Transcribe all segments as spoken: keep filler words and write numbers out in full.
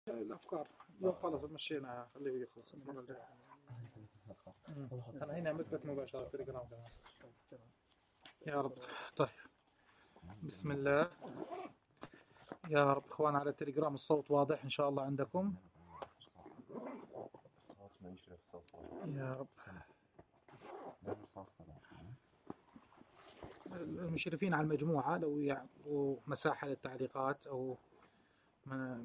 الافكار اليوم خلص مشينا، خليه يخلص المره الجايه. انا هنا مثبت مباشره تليجرام كمان. يا رب. طيب بسم الله. يا رب اخوان على التليجرام الصوت واضح ان شاء الله عندكم. يا رب. المشرفين على المجموعه لو يعطوا مساحه للتعليقات او ما...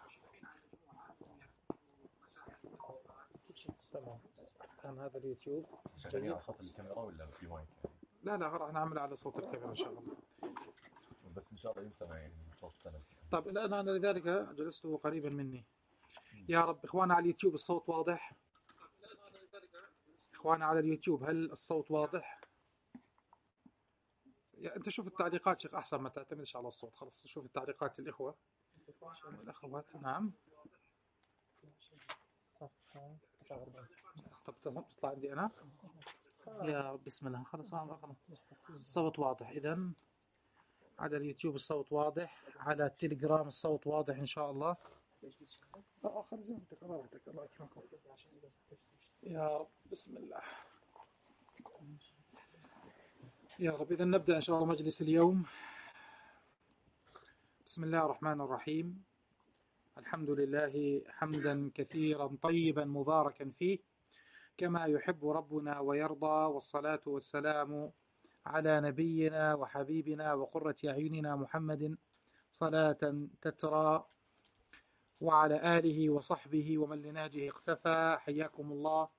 تمام. كان هذا اليوتيوب شغالين على صوت الكاميرا ولا في مايك؟ لا لا راح نعمل على صوت الكاميرا ان شاء الله، بس ان شاء الله ينسمع يعني صوت سند. طيب الان انا لذلك جلست قريبا مني. يا رب اخوانا على اليوتيوب الصوت واضح؟ اخوانا على اليوتيوب هل الصوت واضح؟ يعني انت شوف التعليقات شيخ احسن، ما تعتمدش على الصوت، خلص شوف التعليقات الاخوه والاخوات. نعم. طب تطلع عندي انا. يا رب بسم الله. خلص خلص الصوت واضح. اذا على اليوتيوب الصوت واضح، على التليجرام الصوت واضح ان شاء الله. اه خلص زمتك الله يرحمك الله يكرمكم. يا رب بسم الله. يا رب. إذا نبدأ إن شاء الله مجلس اليوم. بسم الله الرحمن الرحيم. الحمد لله حمدا كثيرا طيبا مباركا فيه كما يحب ربنا ويرضى، والصلاة والسلام على نبينا وحبيبنا وقرة أعيننا محمد صلاة تترى، وعلى آله وصحبه ومن لنهجه اقتفى. حياكم الله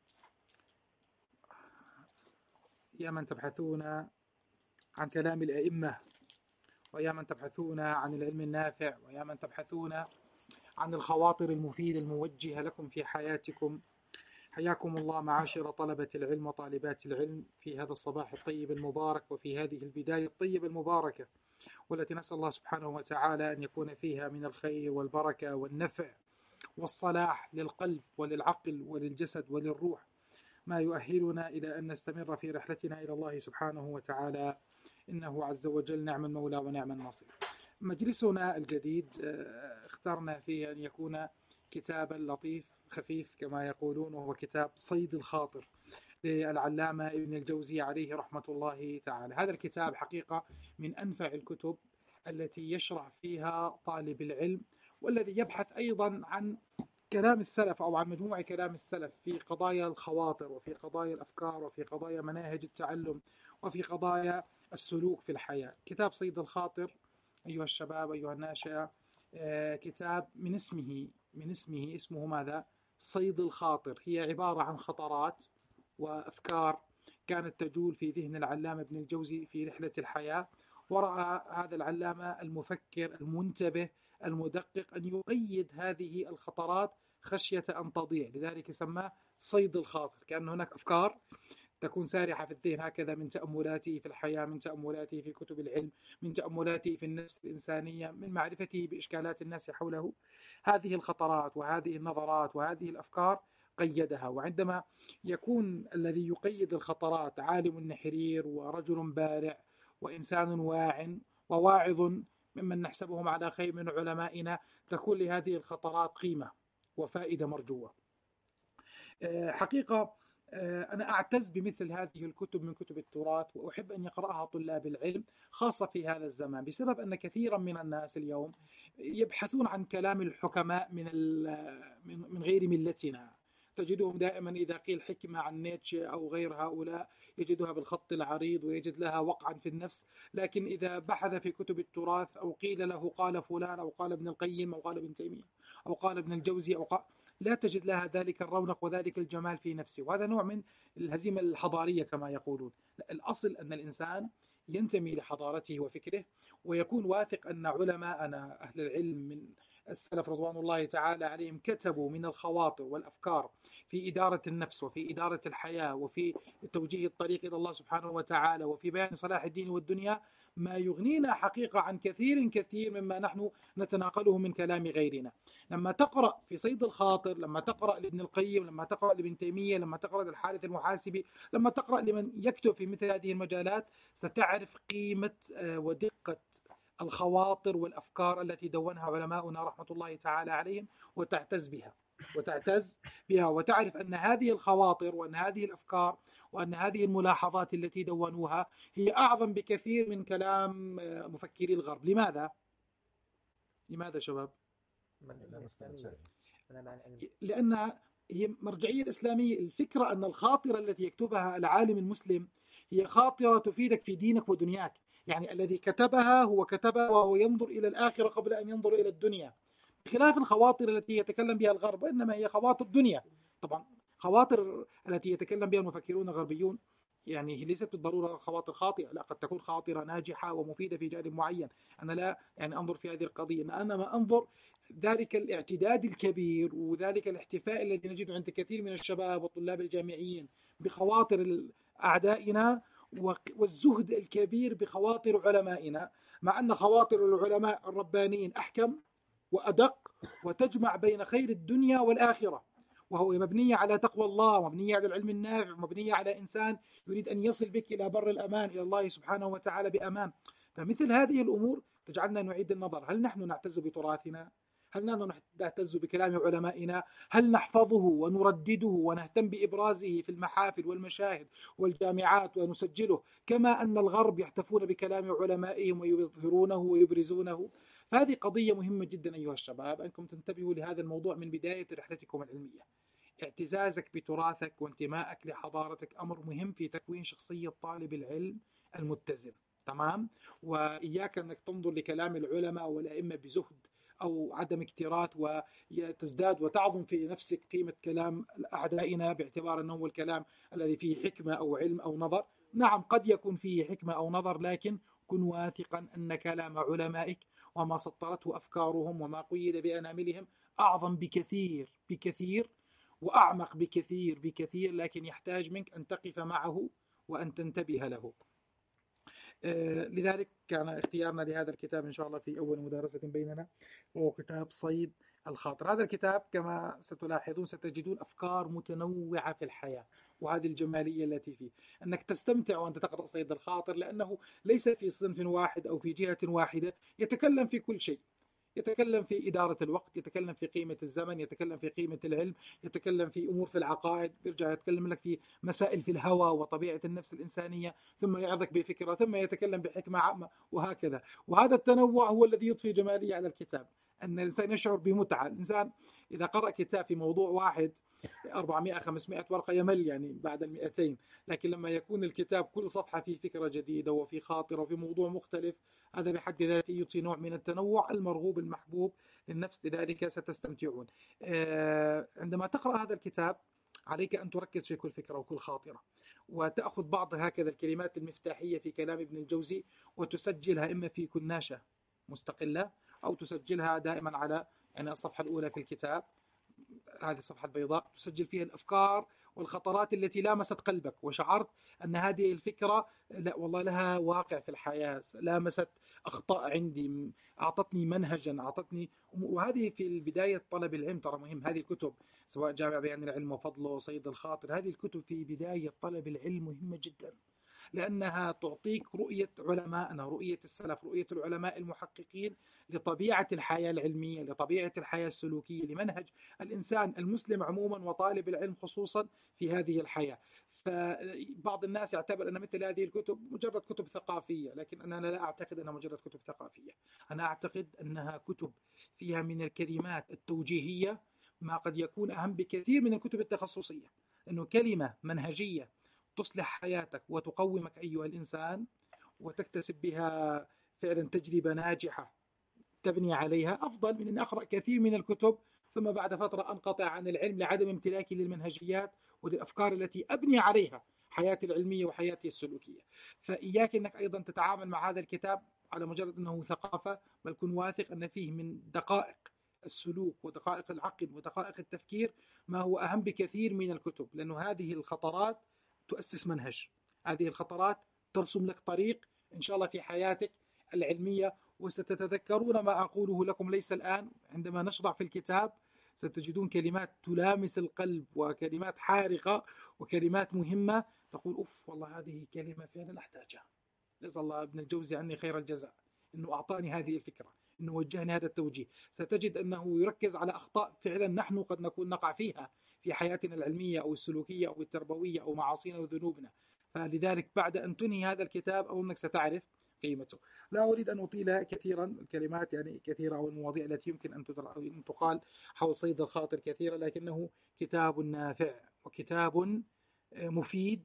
يا من تبحثون عن كلام الأئمة، ويا من تبحثون عن العلم النافع، ويا من تبحثون عن الخواطر المفيدة الموجهة لكم في حياتكم. حياكم الله معاشر طلبة العلم وطالبات العلم في هذا الصباح الطيب المبارك، وفي هذه البداية الطيبة المباركة، والتي نسأل الله سبحانه وتعالى أن يكون فيها من الخير والبركة والنفع والصلاح للقلب وللعقل وللجسد وللروح ما يؤهلنا إلى أن نستمر في رحلتنا إلى الله سبحانه وتعالى، إنه عز وجل نعم المولى ونعم النصير. مجلسنا الجديد اخترنا فيه أن يكون كتابا لطيف خفيف كما يقولون، وهو كتاب صيد الخاطر للعلامة ابن الجوزي عليه رحمة الله تعالى. هذا الكتاب حقيقة من أنفع الكتب التي يشرح فيها طالب العلم، والذي يبحث أيضا عن كلام السلف أو عن مجموع كلام السلف في قضايا الخواطر، وفي قضايا الأفكار، وفي قضايا مناهج التعلم، وفي قضايا السلوك في الحياة. كتاب صيد الخاطر أيها الشباب أيها الناشئة، آه كتاب من اسمه من اسمه اسمه ماذا؟ صيد الخاطر. هي عبارة عن خطرات وأفكار كانت تجول في ذهن العلامة ابن الجوزي في رحلة الحياة، ورأى هذا العلامة المفكر المنتبه المدقق أن يقيد هذه الخطرات خشية أن تضيع، لذلك سماه صيد الخاطر، كأن هناك أفكار تكون سارحة في الذهن هكذا من تأملاته في الحياة، من تأملاته في كتب العلم، من تأملاته في النفس الإنسانية، من معرفته بإشكالات الناس حوله. هذه الخطرات وهذه النظرات وهذه الأفكار قيدها. وعندما يكون الذي يقيد الخطرات عالم نحرير ورجل بارع وإنسان واع وواعظ ممن نحسبهم على خير من علمائنا، تكون لهذه الخطرات قيمة وفائدة مرجوة. حقيقة أنا أعتز بمثل هذه الكتب من كتب التراث، وأحب أن يقرأها طلاب العلم خاصة في هذا الزمان، بسبب أن كثيرا من الناس اليوم يبحثون عن كلام الحكماء من من غير ملتنا. تجدهم دائما إذا قيل حكمة عن نيتشه أو غير هؤلاء يجدها بالخط العريض ويجد لها وقعا في النفس، لكن إذا بحث في كتب التراث أو قيل له قال فلان أو قال ابن القيم أو قال ابن تيمية أو قال ابن الجوزي أو قال، لا تجد لها ذلك الرونق وذلك الجمال في نفسه، وهذا نوع من الهزيمة الحضارية كما يقولون. الأصل أن الإنسان ينتمي لحضارته وفكره، ويكون واثق أن علماءنا أهل العلم من السلف رضوان الله تعالى عليهم كتبوا من الخواطر والأفكار في إدارة النفس وفي إدارة الحياة وفي توجيه الطريق إلى الله سبحانه وتعالى وفي بيان صلاح الدين والدنيا ما يغنينا حقيقة عن كثير كثير مما نحن نتناقله من كلام غيرنا. لما تقرأ في صيد الخاطر، لما تقرأ لابن القيم، لما تقرأ لابن تيمية، لما تقرأ للحارث المحاسبي، لما تقرأ لمن يكتب في مثل هذه المجالات، ستعرف قيمة ودقة الخواطر والأفكار التي دونها علماؤنا رحمة الله تعالى عليهم، وتعتز بها وتعتز بها وتعرف أن هذه الخواطر وأن هذه الأفكار وأن هذه الملاحظات التي دونوها هي أعظم بكثير من كلام مفكري الغرب. لماذا؟ لماذا شباب؟ لأنها هي مرجعية الإسلامية. الفكرة أن الخاطرة التي يكتبها العالم المسلم هي خاطرة تفيدك في دينك ودنياك. يعني الذي كتبها هو كتبها وهو ينظر إلى الآخرة قبل أن ينظر إلى الدنيا، بخلاف الخواطر التي يتكلم بها الغرب، إنما هي خواطر دنيا. طبعا خواطر التي يتكلم بها المفكرون الغربيون يعني هي ليست بالضرورة خواطر خاطئة، لا، قد تكون خاطرة ناجحة ومفيدة في جانب معين. أنا لا يعني أنظر في هذه القضية، أنا ما أنظر ذلك الاعتداد الكبير وذلك الاحتفاء الذي نجده عند كثير من الشباب والطلاب الجامعيين بخواطر أعدائنا والزهد الكبير بخواطر علمائنا، مع أن خواطر العلماء الربانيين أحكم وأدق وتجمع بين خير الدنيا والآخرة، وهو مبنية على تقوى الله، مبنية على العلم النافع، مبنية على إنسان يريد أن يصل بك إلى بر الأمان، إلى الله سبحانه وتعالى بأمان. فمثل هذه الأمور تجعلنا نعيد النظر. هل نحن نعتز بتراثنا؟ هل نحن نعتز بكلام علمائنا؟ هل نحفظه ونردده ونهتم بإبرازه في المحافل والمشاهد والجامعات ونسجله كما أن الغرب يحتفون بكلام علمائهم ويظهرونه ويبرزونه؟ فهذه قضية مهمة جدا أيها الشباب أنكم تنتبهوا لهذا الموضوع من بداية رحلتكم العلمية. اعتزازك بتراثك وانتمائك لحضارتك أمر مهم في تكوين شخصية طالب العلم المتزن. تمام؟ وإياك أنك تنظر لكلام العلماء والأئمة بزهد أو عدم اكتراث وتزداد وتعظم في نفسك قيمة كلام أعدائنا باعتبار أنه هو الكلام الذي فيه حكمة أو علم أو نظر. نعم قد يكون فيه حكمة أو نظر، لكن كن واثقا أن كلام علمائك وما سطرته أفكارهم وما قيد بأناملهم أعظم بكثير بكثير وأعمق بكثير بكثير، لكن يحتاج منك أن تقف معه وأن تنتبه له. آه لذلك كان اختيارنا لهذا الكتاب إن شاء الله في أول مدارسة بيننا وهو كتاب صيد الخاطر. هذا الكتاب كما ستلاحظون ستجدون أفكار متنوعة في الحياة، وهذه الجمالية التي فيه أنك تستمتع وأنت تقرأ صيد الخاطر، لأنه ليس في صنف واحد أو في جهة واحدة، يتكلم في كل شيء. يتكلم في إدارة الوقت، يتكلم في قيمة الزمن، يتكلم في قيمة العلم، يتكلم في أمور في العقائد، يرجع يتكلم لك في مسائل في الهوى وطبيعة النفس الإنسانية، ثم يعظك بفكرة، ثم يتكلم بحكمة عامة، وهكذا. وهذا التنوع هو الذي يضفي جمالية على الكتاب، أن الإنسان يشعر بمتعة. الإنسان إذا قرأ كتاب في موضوع واحد أربعمائة خمسمائة ورقة يمل يعني بعد المئتين، لكن لما يكون الكتاب كل صفحة فيه فكرة جديدة وفي خاطرة وفي موضوع مختلف، هذا بحد ذاته يعطي نوع من التنوع المرغوب المحبوب للنفس، لذلك ستستمتعون. عندما تقرأ هذا الكتاب عليك أن تركز في كل فكرة وكل خاطرة، وتأخذ بعض هكذا الكلمات المفتاحية في كلام ابن الجوزي وتسجلها إما في كناشة مستقلة أو تسجلها دائما على يعني الصفحة الأولى في الكتاب، هذه الصفحة البيضاء، تسجل فيها الأفكار والخطرات التي لامست قلبك وشعرت أن هذه الفكرة لا والله لها واقع في الحياة، لامست أخطاء عندي، أعطتني منهجا، أعطتني. وهذه في البداية طلب العلم ترى مهم. هذه الكتب سواء جامع بيان العلم وفضله، صيد الخاطر، هذه الكتب في بداية طلب العلم مهمة جدا، لأنها تعطيك رؤية علمائنا، رؤية السلف، رؤية العلماء المحققين لطبيعة الحياة العلمية، لطبيعة الحياة السلوكية، لمنهج الإنسان المسلم عموما وطالب العلم خصوصا في هذه الحياة. فبعض الناس يعتبر أن مثل هذه الكتب مجرد كتب ثقافية، لكن أنا لا أعتقد أنها مجرد كتب ثقافية. أنا أعتقد أنها كتب فيها من الكلمات التوجيهية ما قد يكون أهم بكثير من الكتب التخصصية، أنه كلمة منهجية تصلح حياتك وتقومك أيها الإنسان وتكتسب بها فعلا تجربة ناجحة تبني عليها، أفضل من أن أقرأ كثير من الكتب ثم بعد فترة أنقطع عن العلم لعدم امتلاكي للمنهجيات وللأفكار التي أبني عليها حياتي العلمية وحياتي السلوكية. فإياك أنك أيضا تتعامل مع هذا الكتاب على مجرد أنه ثقافة، بل كن واثق أن فيه من دقائق السلوك ودقائق العقل ودقائق التفكير ما هو أهم بكثير من الكتب، لأنه هذه الخطرات تؤسس منهج، هذه الخطرات ترسم لك طريق إن شاء الله في حياتك العلمية. وستتذكرون ما أقوله لكم ليس الآن، عندما نشرع في الكتاب ستجدون كلمات تلامس القلب وكلمات حارقة وكلمات مهمة تقول أوف والله هذه كلمة فعلا أحتاجها، جزا الله ابن الجوزي عني خير الجزاء. أنه أعطاني هذه الفكرة، أنه وجهني هذا التوجيه. ستجد أنه يركز على أخطاء فعلا نحن قد نكون نقع فيها في حياتنا العلمية أو السلوكية أو التربوية أو معاصينا وذنوبنا. فلذلك بعد أن تنهي هذا الكتاب أو أنك ستعرف قيمته. لا أريد أن أطيل كثيرا، الكلمات يعني كثيرة أو المواضيع التي يمكن أن تقال حول صيد الخاطر كثيرة، لكنه كتاب نافع وكتاب مفيد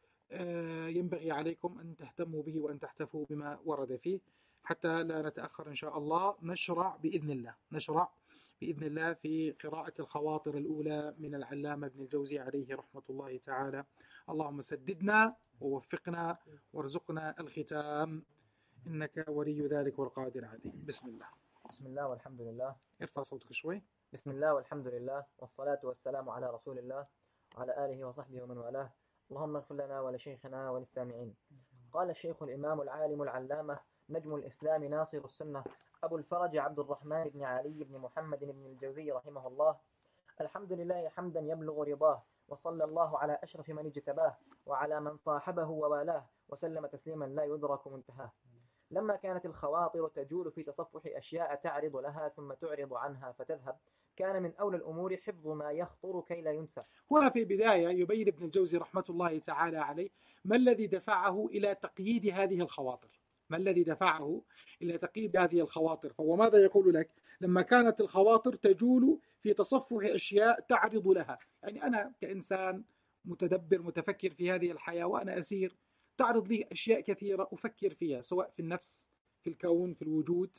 ينبغي عليكم أن تهتموا به وأن تحتفوا بما ورد فيه. حتى لا نتأخر إن شاء الله نشرع بإذن الله نشرع بإذن الله في قراءة الخواطر الأولى من العلامة ابن الجوزي عليه رحمة الله تعالى. اللهم سددنا ووفقنا وارزقنا الختام، إنك ولي ذلك والقادر عليه. بسم الله. بسم الله والحمد لله. ارفع صوتك شوي. بسم الله والحمد لله والصلاة والسلام على رسول الله وعلى آله وصحبه ومن والاه. اللهم اغفر لنا ولشيخنا وللسامعين. قال الشيخ الإمام العالم العلامة نجم الإسلام ناصر السنة أبو الفرج عبد الرحمن بن علي بن محمد بن الجوزي رحمه الله: الحمد لله حمدا يبلغ رضاه، وصلى الله على أشرف من اجتباه وعلى من صاحبه ووالاه، وسلم تسليما لا يدرك منتهاه. لما كانت الخواطر تجول في تصفح أشياء تعرض لها ثم تعرض عنها فتذهب، كان من أولى الأمور حفظ ما يخطر كي لا ينسى. هنا في البداية يبين ابن الجوزي رحمة الله تعالى عليه ما الذي دفعه إلى تقييد هذه الخواطر ما الذي دفعه إلى تقييد هذه الخواطر فهو ماذا يقول لك؟ لما كانت الخواطر تجول في تصفح أشياء تعرض لها، يعني أنا كإنسان متدبر متفكر في هذه الحياة وأنا أسير، تعرض لي أشياء كثيرة أفكر فيها، سواء في النفس، في الكون، في الوجود،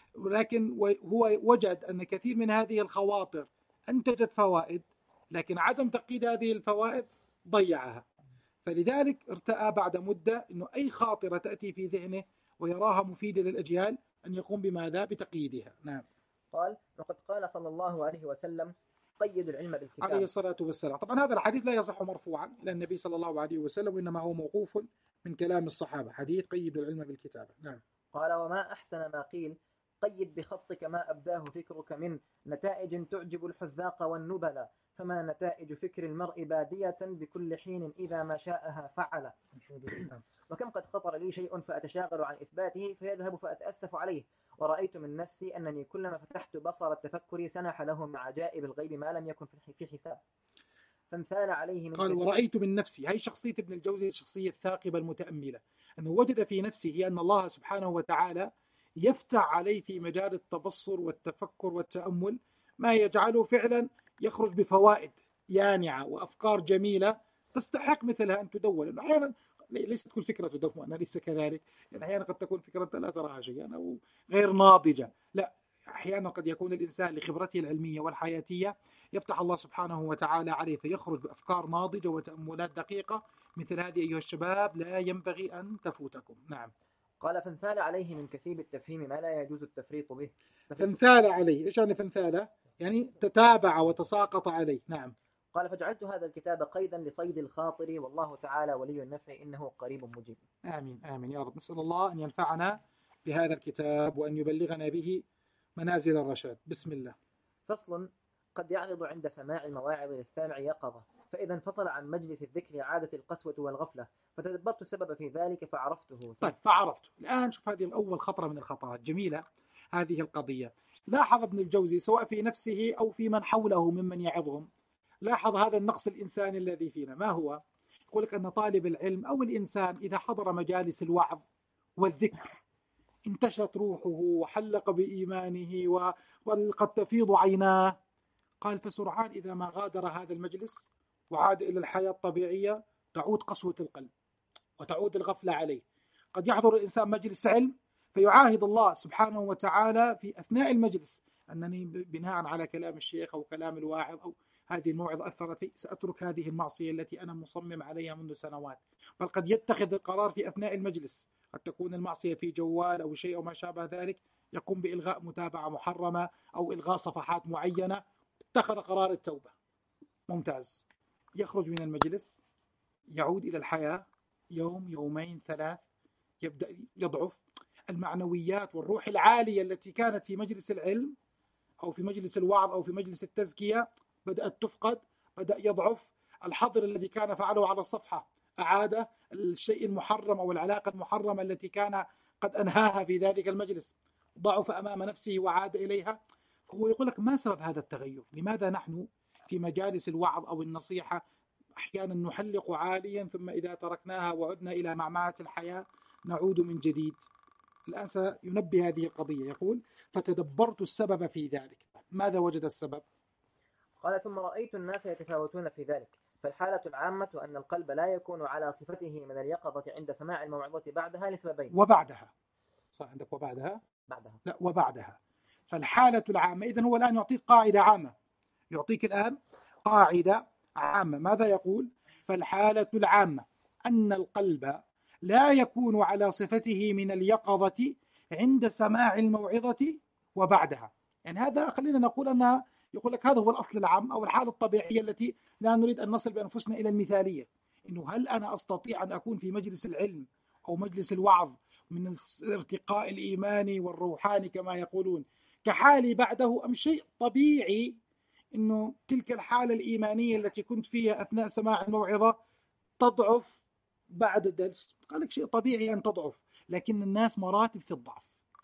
ولكن هو وجد أن كثير من هذه الخواطر أنتجت فوائد، لكن عدم تقييد هذه الفوائد ضيعها. فلذلك ارتأى بعد مدة أنه أي خاطرة تأتي في ذهنه ويراها مفيدة للأجيال أن يقوم بماذا؟ بتقييدها. نعم. قال: وقد قال صلى الله عليه وسلم: قيد العلم بالكتاب. عليه الصلاة والسلام. طبعا هذا الحديث لا يصح مرفوعا إلى النبي صلى الله عليه وسلم، وإنما هو موقوف من كلام الصحابة، حديث قيد العلم بالكتابة. نعم. قال: وما أحسن ما قيل: قيد بخطك ما أبداه فكرك من نتائج تعجب الحذاق والنبلاء، فما نتائج فكر المرء بادية بكل حين إذا ما شاءها فعل. وكم قد خطر لي شيء فأتشاغل عن إثباته فيذهب فأتأسف عليه، ورأيت من نفسي أنني كلما فتحت بصر التفكر سنح له مع عجائب الغيب ما لم يكن في حساب. فانثال عليه من قال: ورأيت من نفسي. هي شخصية ابن الجوزي الشخصية الثاقبة المتأملة، أنه وجد في نفسه أن الله سبحانه وتعالى يفتح عليه في مجال التبصر والتفكر والتأمل ما يجعله فعلا يخرج بفوائد يانعة وأفكار جميلة تستحق مثلها أن تدون. أحيانا ليست كل فكرة تدون، ليس كذلك، يعني أحيانا قد تكون فكرة لا تراها شيئا أو غير ناضجة، لا، أحيانا قد يكون الإنسان لخبرته العلمية والحياتية يفتح الله سبحانه وتعالى عليه فيخرج بأفكار ناضجة وتأملات دقيقة. مثل هذه أيها الشباب لا ينبغي أن تفوتكم. نعم. قال: فانثال عليه من كثيب التفهيم ما لا يجوز التفريط به. فانثال عليه، إيش يعني فانثال؟ يعني تتابع وتساقط عليه. نعم. قال: فجعلت هذا الكتاب قيدا لصيد الخاطر، والله تعالى ولي النفع إنه قريب مجيب. آمين آمين يا رب. نسأل الله أن ينفعنا بهذا الكتاب وأن يبلغنا به منازل الرشاد. بسم الله. فصل: قد يعرض عند سماع المواعظ للسامع يقظة، فإذا انفصل عن مجلس الذكر عادت القسوة والغفلة، فتدبرت السبب في ذلك فعرفته. طيب، فعرفته. الآن شوف هذه الأول خطرة من الخطرات، جميلة هذه القضية. لاحظ ابن الجوزي سواء في نفسه أو في من حوله ممن يعظهم، لاحظ هذا النقص الإنساني الذي فينا. ما هو؟ يقول لك أن طالب العلم أو الإنسان إذا حضر مجالس الوعظ والذكر انتشت روحه وحلق بإيمانه وقد تفيض عيناه، قال فسرعان إذا ما غادر هذا المجلس وعاد إلى الحياة الطبيعية تعود قسوة القلب وتعود الغفلة عليه. قد يحضر الإنسان مجلس علم فيعاهد الله سبحانه وتعالى في أثناء المجلس أنني بناء على كلام الشيخ أو كلام الواعظ أو هذه الموعظة أثرت في سأترك هذه المعصية التي أنا مصمم عليها منذ سنوات. بل قد يتخذ القرار في أثناء المجلس، قد تكون المعصية في جوال أو شيء أو ما شابه ذلك، يقوم بإلغاء متابعة محرمة أو إلغاء صفحات معينة، اتخذ قرار التوبة. ممتاز. يخرج من المجلس، يعود إلى الحياة يوم يومين ثلاث، يبدأ يضعف المعنويات والروح العالية التي كانت في مجلس العلم أو في مجلس الوعظ أو في مجلس التزكية بدأت تفقد، بدأ يضعف. الحظر الذي كان فعله على الصفحة أعاده، الشيء المحرم أو العلاقة المحرمة التي كان قد أنهاها في ذلك المجلس، ضعف أمام نفسه وعاد إليها. هو يقول لك ما سبب هذا التغير؟ لماذا نحن في مجالس الوعظ أو النصيحة أحيانا نحلق عاليا ثم إذا تركناها وعدنا إلى معمعة الحياة نعود من جديد؟ الآن سينبه هذه القضية. يقول فتدبرت السبب في ذلك. ماذا وجد السبب؟ قال ثم رأيت الناس يتفاوتون في ذلك، فالحالة العامة أن القلب لا يكون على صفته من اليقظة عند سماع الموعظة بعدها لسببين. وبعدها صح عندك وبعدها؟ بعدها لا وبعدها. فالحالة العامة، إذن هو الآن يعطيك قاعدة عامة، يعطيك الآن قاعدة عامة. ماذا يقول؟ فالحالة العامة أن القلب لا يكون على صفته من اليقظة عند سماع الموعظة وبعدها. يعني هذا خلينا نقول أنها، يقول لك هذا هو الأصل العام أو الحالة الطبيعية التي لا نريد أن نصل بأنفسنا إلى المثالية. إنه هل أنا أستطيع أن أكون في مجلس العلم أو مجلس الوعظ من الارتقاء الإيماني والروحاني كما يقولون كحالي بعده، أم شيء طبيعي إنه تلك الحالة الإيمانية التي كنت فيها أثناء سماع الموعظة تضعف بعد الدرس؟ قال لك شيء طبيعي أن تضعف، لكن الناس مراتب في الضعف.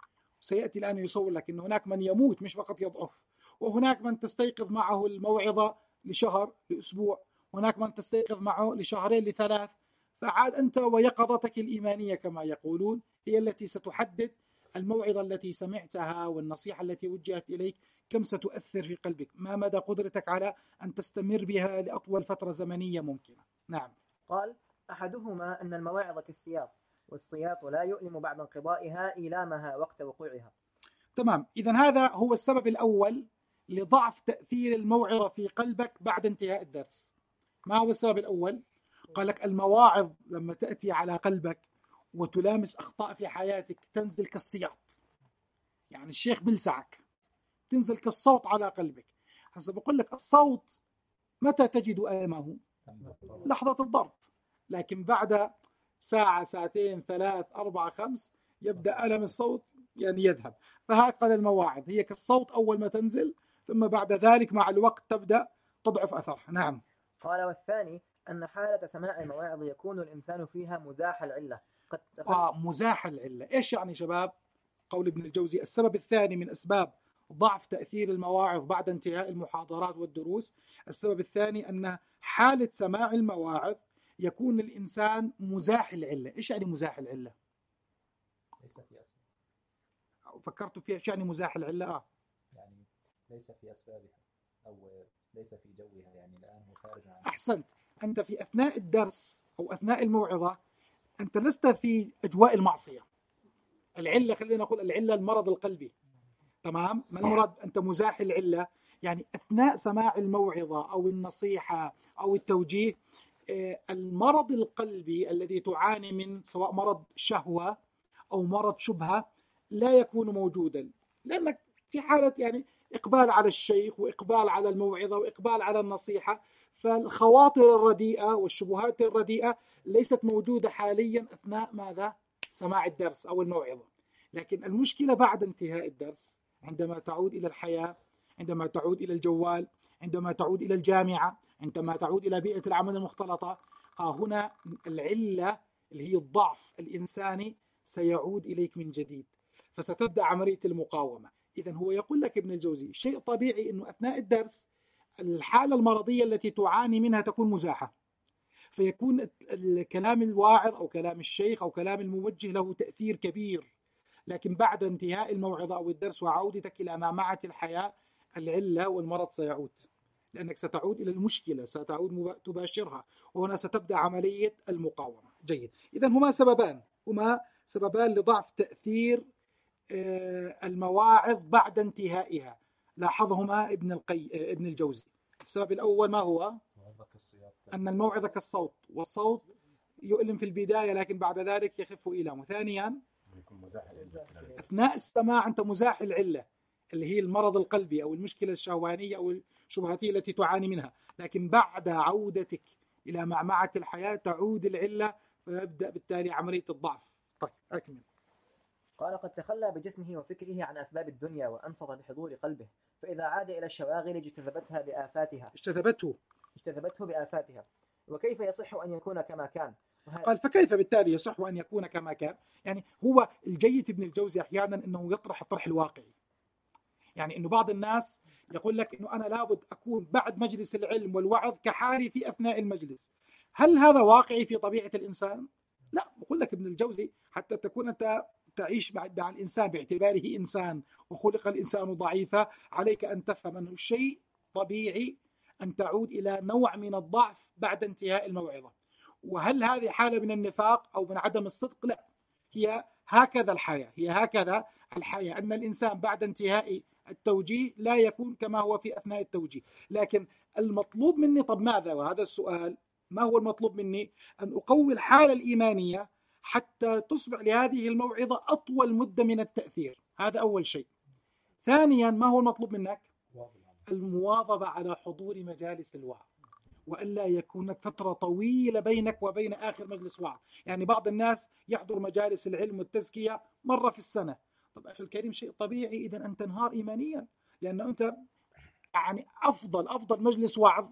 سيأتي الآن يصور لك أن هناك من يموت مش فقط يضعف، وهناك من تستيقظ معه الموعظة لشهر لأسبوع، وهناك من تستيقظ معه لشهرين لثلاث. فعاد أنت ويقظتك الإيمانية كما يقولون هي التي ستحدد الموعظة التي سمعتها والنصيحة التي وجهت إليك كم ستؤثر في قلبك، ما مدى قدرتك على أن تستمر بها لأطول فترة زمنية ممكنة. نعم. قال أحدهما أن المواعظ كالسياط، والسياط لا يؤلم بعد انقضائها إيلامها وقت وقوعها. تمام. إذن هذا هو السبب الأول لضعف تأثير الموعظة في قلبك بعد انتهاء الدرس. ما هو السبب الأول؟ قال لك المواعظ لما تأتي على قلبك وتلامس أخطاء في حياتك تنزل كالسياط، يعني الشيخ بلسعك، تنزل كالصوت على قلبك. حسب بقول لك الصوت متى تجد ألمه؟ لحظة الضرب، لكن بعد ساعة ساعتين ثلاث أربعة خمس يبدأ ألم الصوت يعني يذهب. فهكذا المواعظ هي كالصوت أول ما تنزل، ثم بعد ذلك مع الوقت تبدأ تضعف أثرها. نعم. قال والثاني أن حالة سماع المواعظ يكون الإنسان فيها مزاح العلة. قد آه مزاح العلة. إيش يعني شباب؟ قول ابن الجوزي السبب الثاني من أسباب ضعف تأثير المواعظ بعد انتهاء المحاضرات والدروس، السبب الثاني أن حالة سماع المواعظ يكون الإنسان مزاح العلة. إيش يعني مزاح العلة؟ ليس في أسباب. فكرت فيها. إيش يعني مزاح العلة؟ آه. يعني ليس في أسبابها أو ليس في جوها، يعني الآن هو خارج عنها. أحسنت. أنت في أثناء الدرس أو أثناء الموعظة أنت لست في أجواء المعصية. العلة خلينا نقول العلة المرض القلبي. تمام. ما المراد أنت مزاح العلة؟ يعني أثناء سماع الموعظة أو النصيحة أو التوجيه المرض القلبي الذي تعاني من سواء مرض شهوة أو مرض شبهة لا يكون موجودا، لأنك في حالة يعني إقبال على الشيخ وإقبال على الموعظة وإقبال على النصيحة، فالخواطر الرديئة والشبهات الرديئة ليست موجودة حاليا أثناء ماذا؟ سماع الدرس أو الموعظة. لكن المشكلة بعد انتهاء الدرس عندما تعود إلى الحياة، عندما تعود إلى الجوال، عندما تعود إلى الجامعة، عندما تعود إلى بيئة العمل المختلطة، ها هنا العلة اللي هي الضعف الإنساني سيعود إليك من جديد، فستبدأ عملية المقاومة. إذن هو يقول لك ابن الجوزي شيء طبيعي أنه أثناء الدرس الحالة المرضية التي تعاني منها تكون مزاحة، فيكون الكلام الواعظ أو كلام الشيخ أو كلام الموجه له تأثير كبير. لكن بعد انتهاء الموعظة أو الدرس وعودتك إلى معمعة الحياة العلة والمرض سيعود، لأنك ستعود إلى المشكلة، ستعود تباشرها، وهنا ستبدأ عملية المقاومة. جيد. إذن هما سببان هما سببان لضعف تأثير المواعظ بعد انتهائها، لاحظهما ابن القي ابن الجوزي. السبب الأول ما هو؟ أن الموعظة كالصوت، والصوت يؤلم في البداية لكن بعد ذلك يخف إيلامه. ثانيا أثناء السماع أنت مزاح العلة اللي هي المرض القلبي أو المشكلة الشهوانية أو الشبهاتية التي تعاني منها، لكن بعد عودتك إلى معمعة الحياة تعود العلة فيبدأ بالتالي عملية الضعف. طيب أكمل. قال قد تخلى بجسمه وفكره عن أسباب الدنيا وأنصت بحضور قلبه، فإذا عاد إلى الشواغل اجتذبتها بآفاتها اجتذبته اجتذبته بآفاتها وكيف يصح أن يكون كما كان؟ قال فكيف بالتالي يصح أن يكون كما كان؟ يعني هو الجيد ابن الجوزي أحيانا أنه يطرح الطرح الواقعي، يعني أنه بعض الناس يقول لك أنه أنا لابد أكون بعد مجلس العلم والوعظ كحالي في أثناء المجلس. هل هذا واقعي في طبيعة الإنسان؟ لا. بقول لك ابن الجوزي حتى تكون أنت تعيش مع الإنسان باعتباره إنسان وخلق الإنسان ضعيفا، عليك أن تفهم أنه شيء طبيعي أن تعود إلى نوع من الضعف بعد انتهاء الموعظة. وهل هذه حالة من النفاق أو من عدم الصدق؟ لا، هي هكذا الحياة، هي هكذا الحياة، أن الإنسان بعد انتهاء التوجيه لا يكون كما هو في أثناء التوجيه. لكن المطلوب مني طب ماذا؟ وهذا السؤال، ما هو المطلوب مني؟ أن أقوي الحالة الإيمانية حتى تصبح لهذه الموعظة أطول مدة من التأثير. هذا أول شيء. ثانيا، ما هو المطلوب منك؟ المواظبة على حضور مجالس الوعظ، وألا يكون لك فترة طويلة بينك وبين آخر مجلس وعظ. يعني بعض الناس يحضر مجالس العلم والتزكية مرة في السنة. طب أخي الكريم، شيء طبيعي إذا أن تنهار إيمانيا، لأن أنت يعني أفضل أفضل مجلس وعظ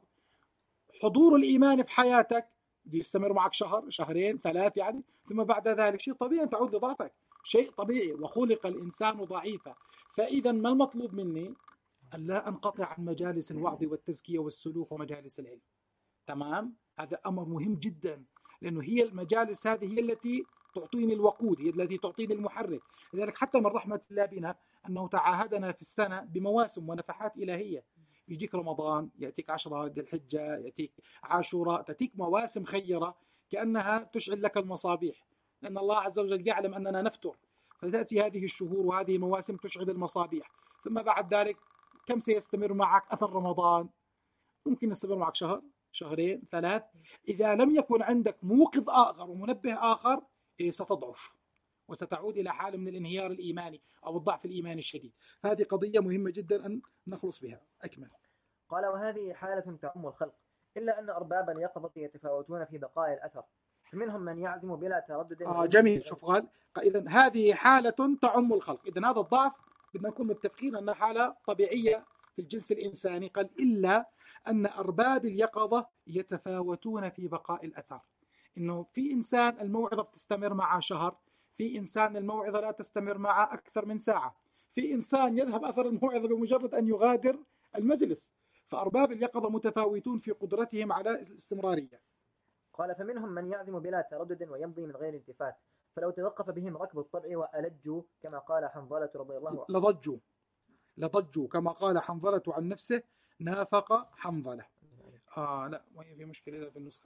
حضور الإيمان في حياتك يستمر معك شهر شهرين ثلاث، يعني ثم بعد ذلك شيء طبيعي أن تعود لضعفك، شيء طبيعي، وخلق الإنسان ضعيفا. فإذا ما المطلوب مني؟ أن لا أنقطع عن مجالس الوعظ والتزكية والسلوك ومجالس العلم. تمام؟ هذا أمر مهم جدا، لأنه هي المجالس هذه هي التي تعطيني الوقود، هي التي تعطيني المحرك. لذلك حتى من رحمة الله بنا أنه تعاهدنا في السنة بمواسم ونفحات إلهية. يجيك رمضان، يأتيك عشرة ذي الحجة، يأتيك عاشوراء، تأتيك مواسم خيرة كأنها تشعل لك المصابيح، لأن الله عز وجل يعلم أننا نفتر، فتأتي هذه الشهور وهذه المواسم تشعل المصابيح. ثم بعد ذلك كم سيستمر معك أثر رمضان؟ ممكن يستمر معك شهر، شهرين، ثلاث. إذا لم يكن عندك موقظ آخر ومنبه آخر ستضعف وستعود إلى حالة من الانهيار الإيماني أو الضعف الإيماني الشديد. هذه قضية مهمة جدا أن نخلص بها. أكمل. قال وهذه حالة تعم الخلق، إلا أن أرباب اليقظة يتفاوتون في بقاء الأثر، فمنهم من يعزم بلا تردد. آه جميل. شوف قال إذن هذه حالة تعم الخلق. إذن هذا الضعف بدنا نكون متفقين أنها حالة طبيعية في الجنس الإنساني. قال إلا أن أرباب اليقظة يتفاوتون في بقاء الأثر. إنه في إنسان الموعظة بتستمر معه شهر، في إنسان الموعظة لا تستمر معه أكثر من ساعة، في إنسان يذهب أثر الموعظة بمجرد أن يغادر المجلس. فأرباب اليقظة متفاوتون في قدرتهم على الاستمرارية. قال فمنهم من يعزم بلا تردد ويمضي من غير التفات، فلو توقف بهم ركب الطبع وألجوا كما قال حنظلة رضي الله عنه لضجوا لضجوا كما قال حنظلة عن نفسه نافق حنظلة. آه لا، وهي في مشكلة في النسخة.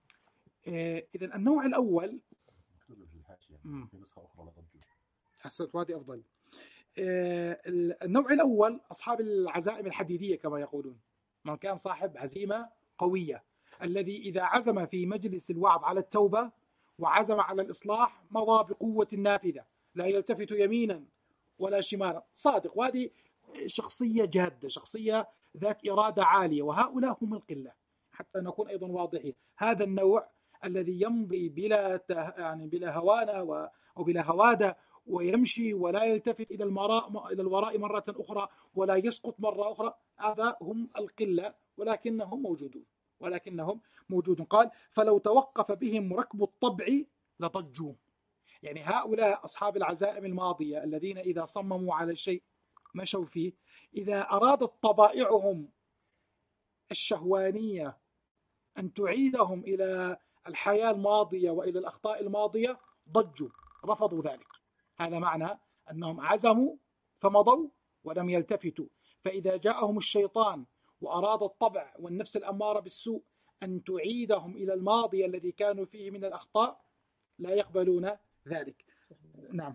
إيه إذن النوع الأول في نسخة أخرى لضجوا. أحسنت، وهذه أفضل. إيه النوع الأول أصحاب العزائم الحديدية كما يقولون، من كان صاحب عزيمة قوية، الذي إذا عزم في مجلس الوعظ على التوبة وعزم على الإصلاح مضى بقوة نافذة، لا يلتفت يمينا ولا شمالا، صادق. وهذه شخصية جادة، شخصية ذات إرادة عالية، وهؤلاء هم القلة. حتى نكون أيضا واضحين، هذا النوع الذي يمضي بلا يعني بلا هوانة أو بلا هوادة ويمشي ولا يلتفت إلى المراء إلى الوراء مرة أخرى ولا يسقط مرة أخرى، هذا هم القلة، ولكنهم موجودون ولكنهم موجودون. قال فلو توقف بهم ركب الطبع لضجوا. يعني هؤلاء أصحاب العزائم الماضية الذين إذا صمموا على شيء مشوا فيه، إذا أرادت طبائعهم الشهوانية أن تعيدهم إلى الحياة الماضية وإلى الأخطاء الماضية ضجوا، رفضوا ذلك. هذا معنى أنهم عزموا فمضوا ولم يلتفتوا. فإذا جاءهم الشيطان وأراد الطبع والنفس الأمارة بالسوء أن تعيدهم إلى الماضي الذي كانوا فيه من الأخطاء لا يقبلون ذلك. نعم.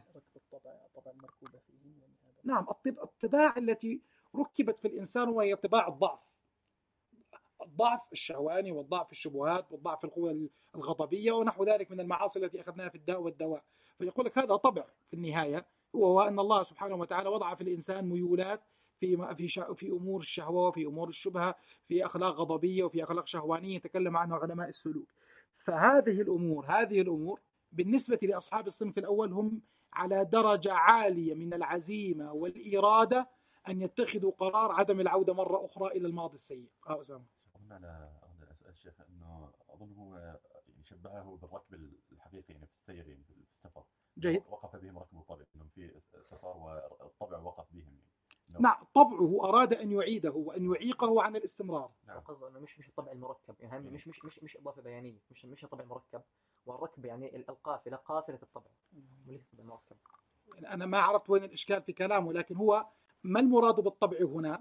نعم، الطباع التي ركبت في الإنسان وهي طباع الضعف، الضعف الشهواني والضعف الشبهات والضعف القوة الغضبية ونحو ذلك من المعاصي التي أخذناها في الداء والدواء. فيقول لك هذا طبع في النهاية، هو أن الله سبحانه وتعالى وضع في الإنسان ميولات في في في أمور الشهوة وفي أمور الشبهة، في أخلاق غضبية وفي أخلاق شهوانية تكلم عنها علماء السلوك. فهذه الأمور هذه الأمور بالنسبة لأصحاب الصنف الأول هم على درجة عالية من العزيمة والإرادة أن يتخذوا قرار عدم العودة مرة أخرى إلى الماضي السيء. آه أسامة. قلنا على الشيخ أنه أظن هو شبهه بالركب الحقيقي يعني في السير يعني في السفر. جيد. وقف بهم ركب الطبع، انهم في سفر والطبع وقف بهم. نعم، طبعه أراد أن يعيده وأن يعيقه عن الاستمرار. نعم. قصده أنه مش مش الطبع المركب، يعني مش مش مش مش إضافة بيانية، مش مش الطبع المركب، والركب يعني القافلة، قافلة الطبع، وليس الطبع المركب. أنا ما عرفت وين الإشكال في كلامه، لكن هو ما المراد بالطبع هنا؟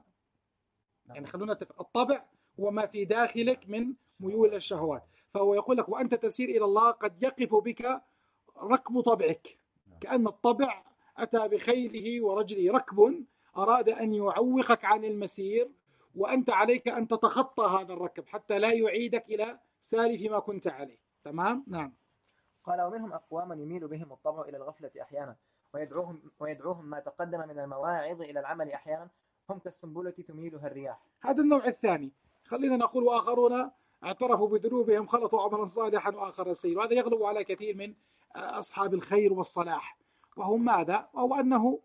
يعني خلونا نتفق، الطبع هو ما في داخلك من ميول الشهوات، فهو يقول لك وأنت تسير إلى الله قد يقف بك ركب طبعك، كأن الطبع أتى بخيله ورجله، ركب أراد أن يعوقك عن المسير، وأنت عليك أن تتخطى هذا الركب حتى لا يعيدك إلى سالف ما كنت عليه. تمام؟ نعم. قال ومنهم أقوام يميل بهم الطبع إلى الغفلة أحيانا، ويدعوهم, ويدعوهم ما تقدم من المواعظ إلى العمل أحيانا، هم كالسنبلة تميلها الرياح. هذا النوع الثاني. خلينا نقول وآخرون اعترفوا بذنوبهم خلطوا عملا صالحا وآخر سيء، وهذا يغلب على كثير من أصحاب الخير والصلاح، وهم ماذا؟ وهو أنه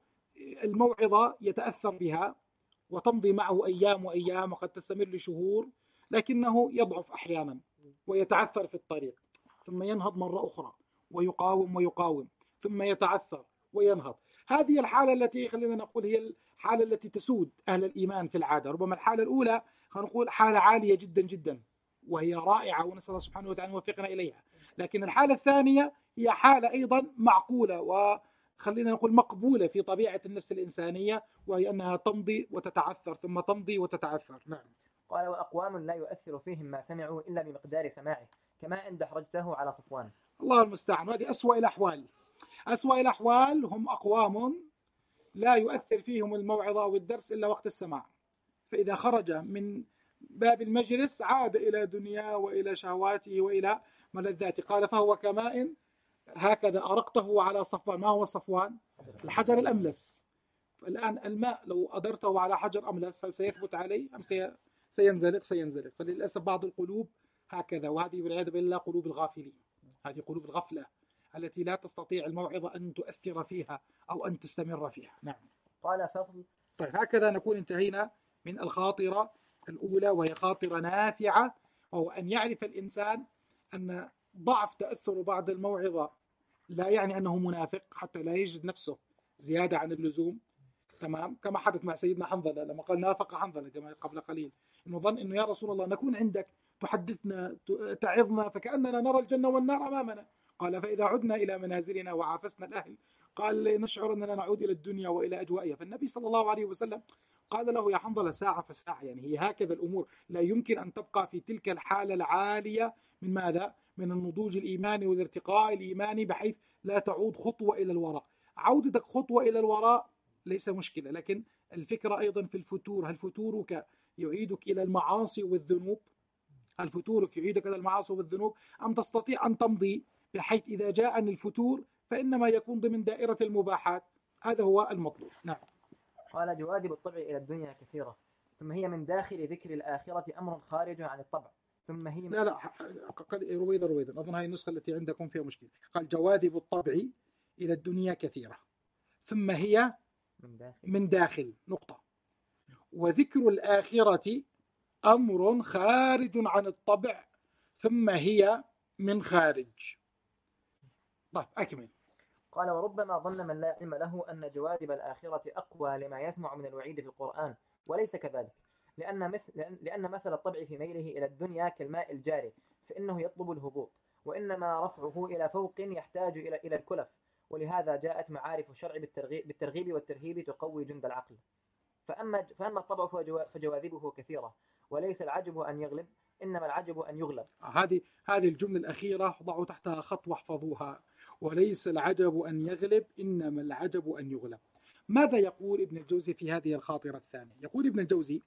الموعظة يتأثر بها وتمضي معه أيام وأيام وقد تستمر لشهور، لكنه يضعف أحيانا ويتعثر في الطريق، ثم ينهض مرة أخرى ويقاوم ويقاوم، ثم يتعثر وينهض. هذه الحالة التي خلينا نقول هي الحالة التي تسود أهل الإيمان في العادة. ربما الحالة الأولى خلينا نقول حالة عالية جدا جدا وهي رائعة، ونسأل الله سبحانه وتعالى يوفقنا إليها. لكن الحالة الثانية هي حالة أيضا معقولة وخلينا نقول مقبولة في طبيعة النفس الإنسانية، وهي أنها تمضي وتتعثر ثم تمضي وتتعثر. نعم. قال وأقوام لا يؤثر فيهم ما سمعوا إلا بمقدار سماعه، كما إن دحرجته على صفوان. الله المستعان. هذه أسوأ الأحوال. أسوأ الأحوال هم أقوام لا يؤثر فيهم الموعظة والدرس إلا وقت السماع، فإذا خرج من باب المجلس عاد إلى دنيا وإلى شهواته وإلى ملذاته. قال فهو كماء هكذا أرقته على صفوان. ما هو الصفوان؟ الحجر الأملس. الآن الماء لو أدرته على حجر أملس هل سيثبت عليه أم سينزلق؟ سينزلق. فللأسف بعض القلوب هكذا، وهذه والعياذ بالله قلوب الغافلين، هذه قلوب الغفلة التي لا تستطيع الموعظة أن تؤثر فيها أو أن تستمر فيها. نعم. قال فصل. طيب هكذا نكون انتهينا من الخاطرة الأولى، وهي خاطرة نافعة، وهو أن يعرف الإنسان أن ضعف تأثر بعض الموعظة لا يعني أنه منافق، حتى لا يجد نفسه زيادة عن اللزوم. تمام، كما حدث مع سيدنا حنظلة لما قال نافق حنظلة كما قبل قليل، إنه ظن إنه يا رسول الله نكون عندك تحدثنا تعظنا فكأننا نرى الجنة والنار أمامنا. قال فإذا عدنا إلى منازلنا وعافسنا الأهل قال نشعر أننا نعود إلى الدنيا وإلى أجوائها. فالنبي صلى الله عليه وسلم قال له يا حنظلة ساعة فساعة، يعني هي هكذا الأمور، لا يمكن أن تبقى في تلك الحالة العالية من ماذا؟ من النضوج الإيماني والارتقاء الإيماني، بحيث لا تعود خطوة إلى الوراء. عودتك خطوة إلى الوراء ليس مشكلة، لكن الفكرة أيضا في الفتور. هل فتورك يعيدك إلى المعاصي والذنوب؟ هل فتورك يعيدك إلى المعاصي والذنوب أم تستطيع أن تمضي بحيث إذا جاءني الفتور فإنما يكون ضمن دائرة المباحات؟ هذا هو المطلوب. نعم. قال جوادب الطبع إلى الدنيا كثيرة، ثم هي من داخل ذكر الآخرة أمر خارج عن الطبع، ثم هي من... لا لا رويدا رويدا، أظن هذه النسخة التي عندكم فيها مشكلة. قال جواذب الطبع إلى الدنيا كثيرة، ثم هي من داخل, من داخل نقطة، وذكر الآخرة أمر خارج عن الطبع، ثم هي من خارج. طيب أكمل. قال وربما ظن من لا علم له أن جوادب الآخرة أقوى لما يسمع من الوعيد في القرآن، وليس كذلك، لأن مثل, لأن مثل الطبع في ميله إلى الدنيا كالماء الجاري، فإنه يطلب الهبوط، وإنما رفعه إلى فوق يحتاج إلى إلى الكلف، ولهذا جاءت معارف الشرع بالترغيب, بالترغيب والترهيب تقوي جند العقل. فأما, فأما الطبع فجواذبه كثيرة، وليس العجب أن يغلب، إنما العجب أن يغلب. هذه هذه الجملة الأخيرة ضعوا تحتها خط واحفظوها. وليس العجب أن يغلب، إنما العجب أن يغلب. ماذا يقول ابن الجوزي في هذه الخاطرة الثانية؟ يقول ابن الجوزي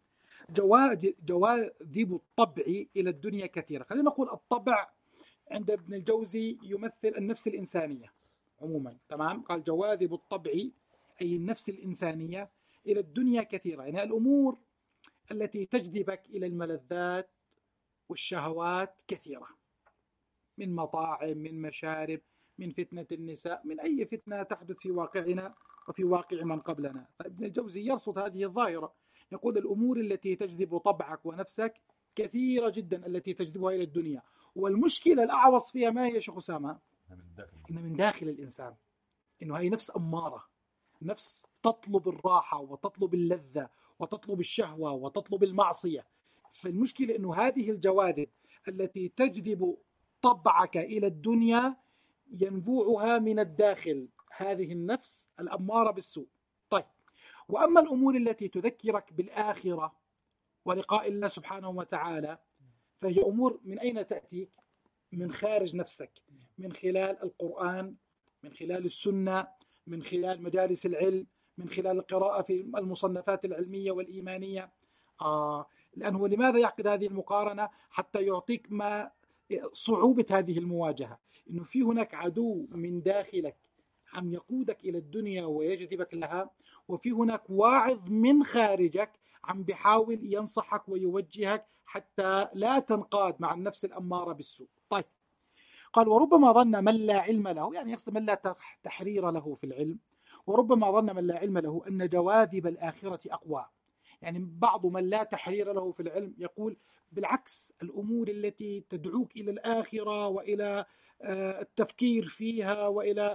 جواذب الطبع إلى الدنيا كثيرة. خلينا نقول الطبع عند ابن الجوزي يمثل النفس الإنسانية عموما. تمام. قال جواذب الطبع أي النفس الإنسانية إلى الدنيا كثيرة، يعني الأمور التي تجذبك إلى الملذات والشهوات كثيرة، من مطاعم، من مشارب، من فتنة النساء، من أي فتنة تحدث في واقعنا وفي واقع من قبلنا. فابن الجوزي يرصد هذه الظاهرة، يقول الأمور التي تجذب طبعك ونفسك كثيرة جدا التي تجذبها إلى الدنيا، والمشكلة الأعوص فيها ما هي يا شيخ أسامة؟ من الداخل. إن من داخل الإنسان، إنه هي نفس أمارة، نفس تطلب الراحة وتطلب اللذة وتطلب الشهوة وتطلب المعصية. فالمشكلة إنه هذه الجواذب التي تجذب طبعك إلى الدنيا ينبوعها من الداخل، هذه النفس الأمارة بالسوء. طيب، وأما الأمور التي تذكرك بالآخرة ولقاء الله سبحانه وتعالى فهي أمور من أين تأتيك؟ من خارج نفسك، من خلال القرآن، من خلال السنة، من خلال مجالس العلم، من خلال القراءة في المصنفات العلمية والإيمانية. آه لأنه لماذا يعقد هذه المقارنة؟ حتى يعطيك ما صعوبة هذه المواجهة، إنه في هناك عدو من داخلك عم يقودك إلى الدنيا ويجذبك لها، وفي هناك واعظ من خارجك عم بيحاول ينصحك ويوجهك حتى لا تنقاد مع النفس الأمارة بالسوء. طيب، قال وربما ظن من لا علم له، يعني يقصد من لا تحرير له في العلم، وربما ظن من لا علم له أن جواذب الآخرة أقوى. يعني بعض من لا تحرير له في العلم يقول بالعكس، الأمور التي تدعوك إلى الآخرة وإلى التفكير فيها وإلى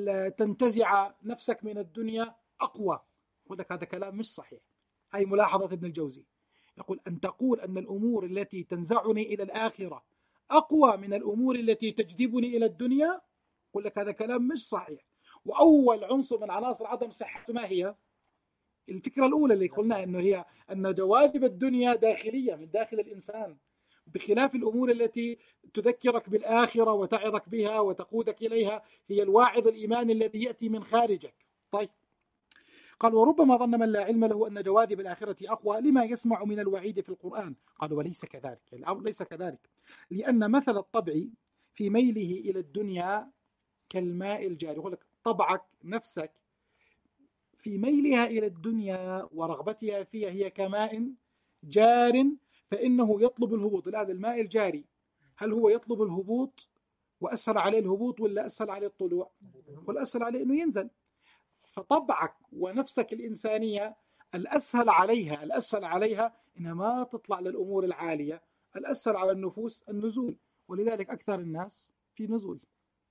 تنتزع نفسك من الدنيا أقوى. يقول لك هذا كلام مش صحيح. هاي ملاحظة ابن الجوزي، يقول أن تقول أن الأمور التي تنزعني إلى الآخرة أقوى من الأمور التي تجذبني إلى الدنيا، يقول لك هذا كلام مش صحيح. وأول عنصر من عناصر عدم صحته ما هي؟ الفكرة الأولى اللي قلنا أنه هي أن جواذب الدنيا داخلية من داخل الإنسان، بخلاف الأمور التي تذكرك بالآخرة وتعظك بها وتقودك إليها هي الواعظ الإيمان الذي يأتي من خارجك. طيب، قال وربما ظن من لا علم له أن جواذب الآخرة أقوى لما يسمع من الوعيد في القرآن. قال وليس كذلك، الأمر ليس كذلك، لأن مثل الطبع في ميله إلى الدنيا كالماء الجاري. يقول لك طبعك نفسك في ميلها إلى الدنيا ورغبتها فيها هي كماء جار فإنه يطلب الهبوط. الآن الماء الجاري هل هو يطلب الهبوط وأسهل عليه الهبوط ولا أسهل عليه الطلوع؟ ولا أسهل عليه أنه ينزل. فطبعك ونفسك الإنسانية الأسهل عليها الأسهل عليها إنها ما تطلع للأمور العالية، الأسهل على النفوس النزول. ولذلك أكثر الناس في نزول.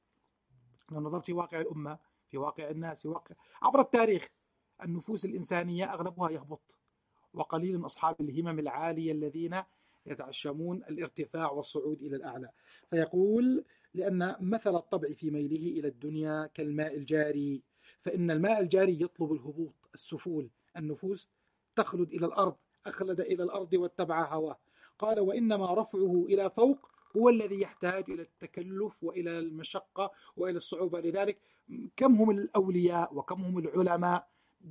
لو نظرت في واقع الأمة، في واقع الناس، في واقع عبر التاريخ، النفوس الإنسانية أغلبها يهبط، وقليل من أصحاب الهمم العالية الذين يتعشمون الارتفاع والصعود إلى الأعلى. فيقول لأن مثل الطبع في ميله إلى الدنيا كالماء الجاري، فإن الماء الجاري يطلب الهبوط، السفول، النفوس تخلد إلى الأرض، أخلد إلى الأرض واتبع هواه. قال وإنما رفعه إلى فوق هو الذي يحتاج إلى التكلف وإلى المشقة وإلى الصعوبة. لذلك كم هم الأولياء وكم هم العلماء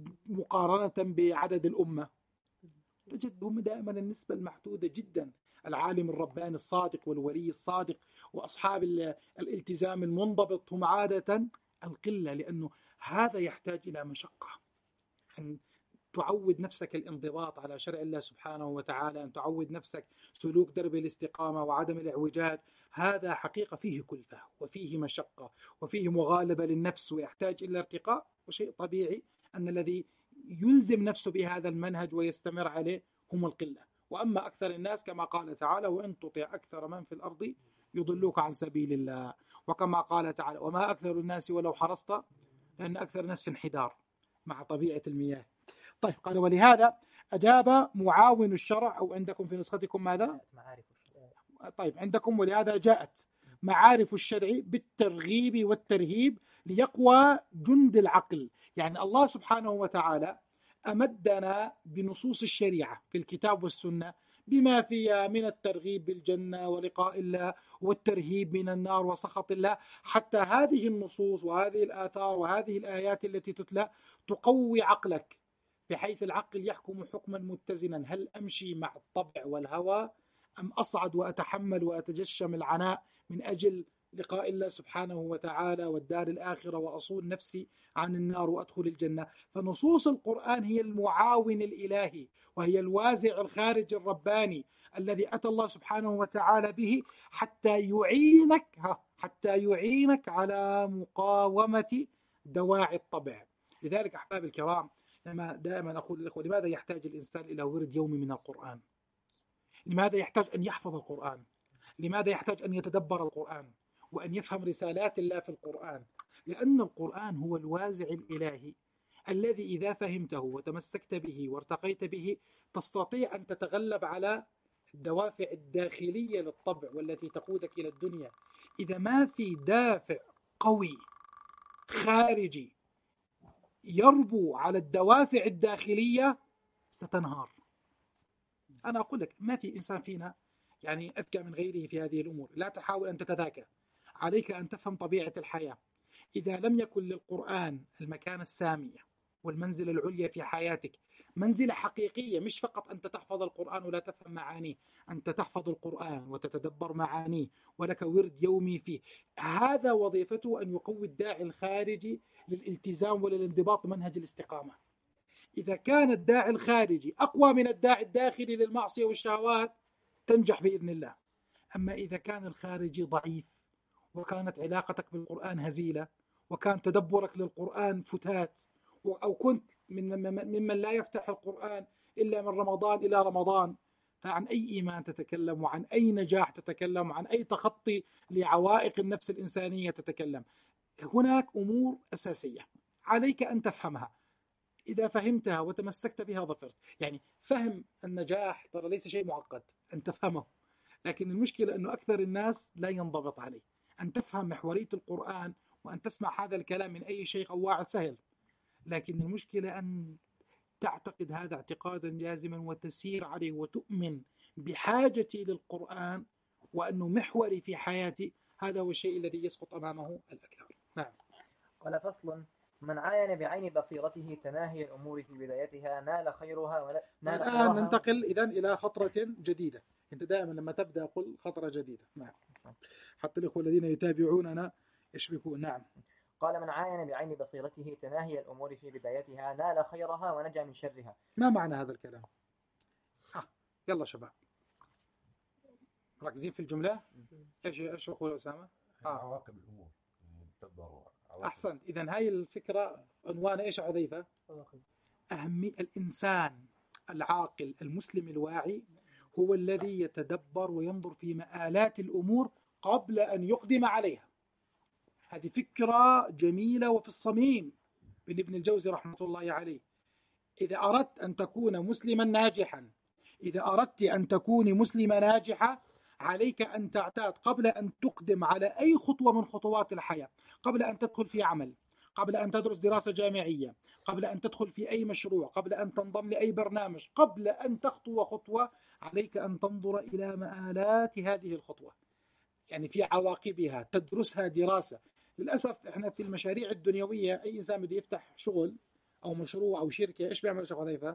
مقارنة بعدد الأمة؟ تجدهم دائما النسبة المحدودة جدا. العالم الرباني الصادق والولي الصادق وأصحاب الالتزام المنضبط هم عادة القلة، لأنه هذا يحتاج إلى مشقة، أن تعود نفسك الانضباط على شرع الله سبحانه وتعالى، أن تعود نفسك سلوك درب الاستقامة وعدم الاعوجاج. هذا حقيقة فيه كلفة وفيه مشقة وفيه مغالبة للنفس ويحتاج إلى ارتقاء. وشيء طبيعي أن الذي يلزم نفسه بهذا المنهج ويستمر عليه هم القلة. وأما أكثر الناس كما قال تعالى وإن تطع أكثر من في الأرض يضلوك عن سبيل الله. وكما قال تعالى وما أكثر الناس ولو حرصت، لأن أكثر الناس في انحدار مع طبيعة المياه. طيب، قال ولهذا أجاب معاون الشرع، أو عندكم في نسختكم ماذا؟ معارف الشرع. طيب عندكم ولهذا جاءت معارف الشرع بالترغيب والترهيب ليقوى جند العقل. يعني الله سبحانه وتعالى أمدنا بنصوص الشريعة في الكتاب والسنة بما فيها من الترغيب بالجنة ولقاء الله والترهيب من النار وسخط الله، حتى هذه النصوص وهذه الآثار وهذه الآيات التي تتلى تقوي عقلك، بحيث العقل يحكم حكما متزنا. هل أمشي مع الطبع والهوى أم أصعد وأتحمل وأتجشم العناء من أجل لقاء الله سبحانه وتعالى والدار الآخرة وأصون نفسي عن النار وأدخل الجنة؟ فنصوص القرآن هي المعاون الإلهي، وهي الوازع الخارج الرباني الذي أتى الله سبحانه وتعالى به حتى يعينك حتى يعينك على مقاومة دواعي الطبع. لذلك أحباب الكرام، لما دائما أقول للأخوة لماذا يحتاج الإنسان إلى ورد يومي من القرآن؟ لماذا يحتاج أن يحفظ القرآن؟ لماذا يحتاج أن يتدبر القرآن وأن يفهم رسالات الله في القرآن؟ لأن القرآن هو الوازع الإلهي الذي إذا فهمته وتمسكت به وارتقيت به تستطيع أن تتغلب على الدوافع الداخلية للطبع والتي تقودك إلى الدنيا. إذا ما في دافع قوي خارجي يربو على الدوافع الداخلية ستنهار. أنا أقول لك ما في إنسان فينا يعني أذكى من غيره في هذه الأمور. لا تحاول أن تتذاكى، عليك أن تفهم طبيعة الحياة. إذا لم يكن للقرآن المكانة السامية والمنزلة العليا في حياتك، منزلة حقيقية، مش فقط أنت تحفظ القرآن ولا تفهم معانيه، أنت تحفظ القرآن وتتدبر معانيه ولك ورد يومي فيه، هذا وظيفته أن يقوي الداعي الخارجي للالتزام وللانضباط بمنهج الاستقامة. إذا كان الداعي الخارجي أقوى من الداعي الداخلي للمعصية والشهوات تنجح بإذن الله. أما إذا كان الخارجي ضعيف وكانت علاقتك بالقرآن هزيلة وكان تدبرك للقرآن فتات، أو كنت ممن لا يفتح القرآن إلا من رمضان إلى رمضان، فعن أي إيمان تتكلم، وعن أي نجاح تتكلم، وعن أي تخطي لعوائق النفس الإنسانية تتكلم؟ هناك أمور أساسية عليك أن تفهمها. إذا فهمتها وتمسكت بها ظفرت. يعني فهم النجاح ترى ليس شيء معقد أن تفهمه، لكن المشكلة أنه أكثر الناس لا ينضبط عليه. أن تفهم محورية القرآن وأن تسمع هذا الكلام من أي شيخ أو واعظ سهل، لكن المشكلة أن تعتقد هذا اعتقادا جازما وتسير عليه وتؤمن بحاجتي للقرآن وأنه محوري في حياتي. هذا هو الشيء الذي يسقط أمامه الأكثر. نعم. قال فصل: من عاين بعين بصيرته تناهي الأمور في بدايتها نال خيرها ونال الآن خيرها. ننتقل إذن إلى خطرة جديدة. أنت دائما لما تبدأ قل خطرة جديدة. نعم. حتى الإخوة الذين يتابعوننا يشبكون. نعم. قال: من عاين بعين بصيرته تناهي الأمور في بدايتها نال خيرها ونجا من شرها. ما معنى هذا الكلام؟ آه. يلا شباب مركزين في الجملة. إيش إيش يقول أسامة؟ آه. عواقب الأمور تدبر. أحسنت. إذن هاي الفكرة عنوان إيش عذيفة؟ أهمية الإنسان العاقل المسلم الواعي هو الذي يتدبر وينظر في مآلات الأمور قبل أن يقدم عليها. هذه فكرة جميلة وفي الصميم من ابن الجوزي رحمة الله عليه. إذا أردت أن تكون مسلما ناجحا، إذا أردت أن تكوني مسلمة ناجحة، عليك أن تعتاد قبل أن تقدم على أي خطوة من خطوات الحياة، قبل أن تدخل في عمل، قبل أن تدرس دراسة جامعية، قبل أن تدخل في أي مشروع، قبل أن تنضم لأي برنامج، قبل أن تخطو خطوة عليك أن تنظر إلى مآلات هذه الخطوة، يعني في عواقبها، تدرسها دراسة. للأسف إحنا في المشاريع الدنيوية أي إنسان بده يفتح شغل أو مشروع أو شركة إيش بيعمل شيخ حذيفة؟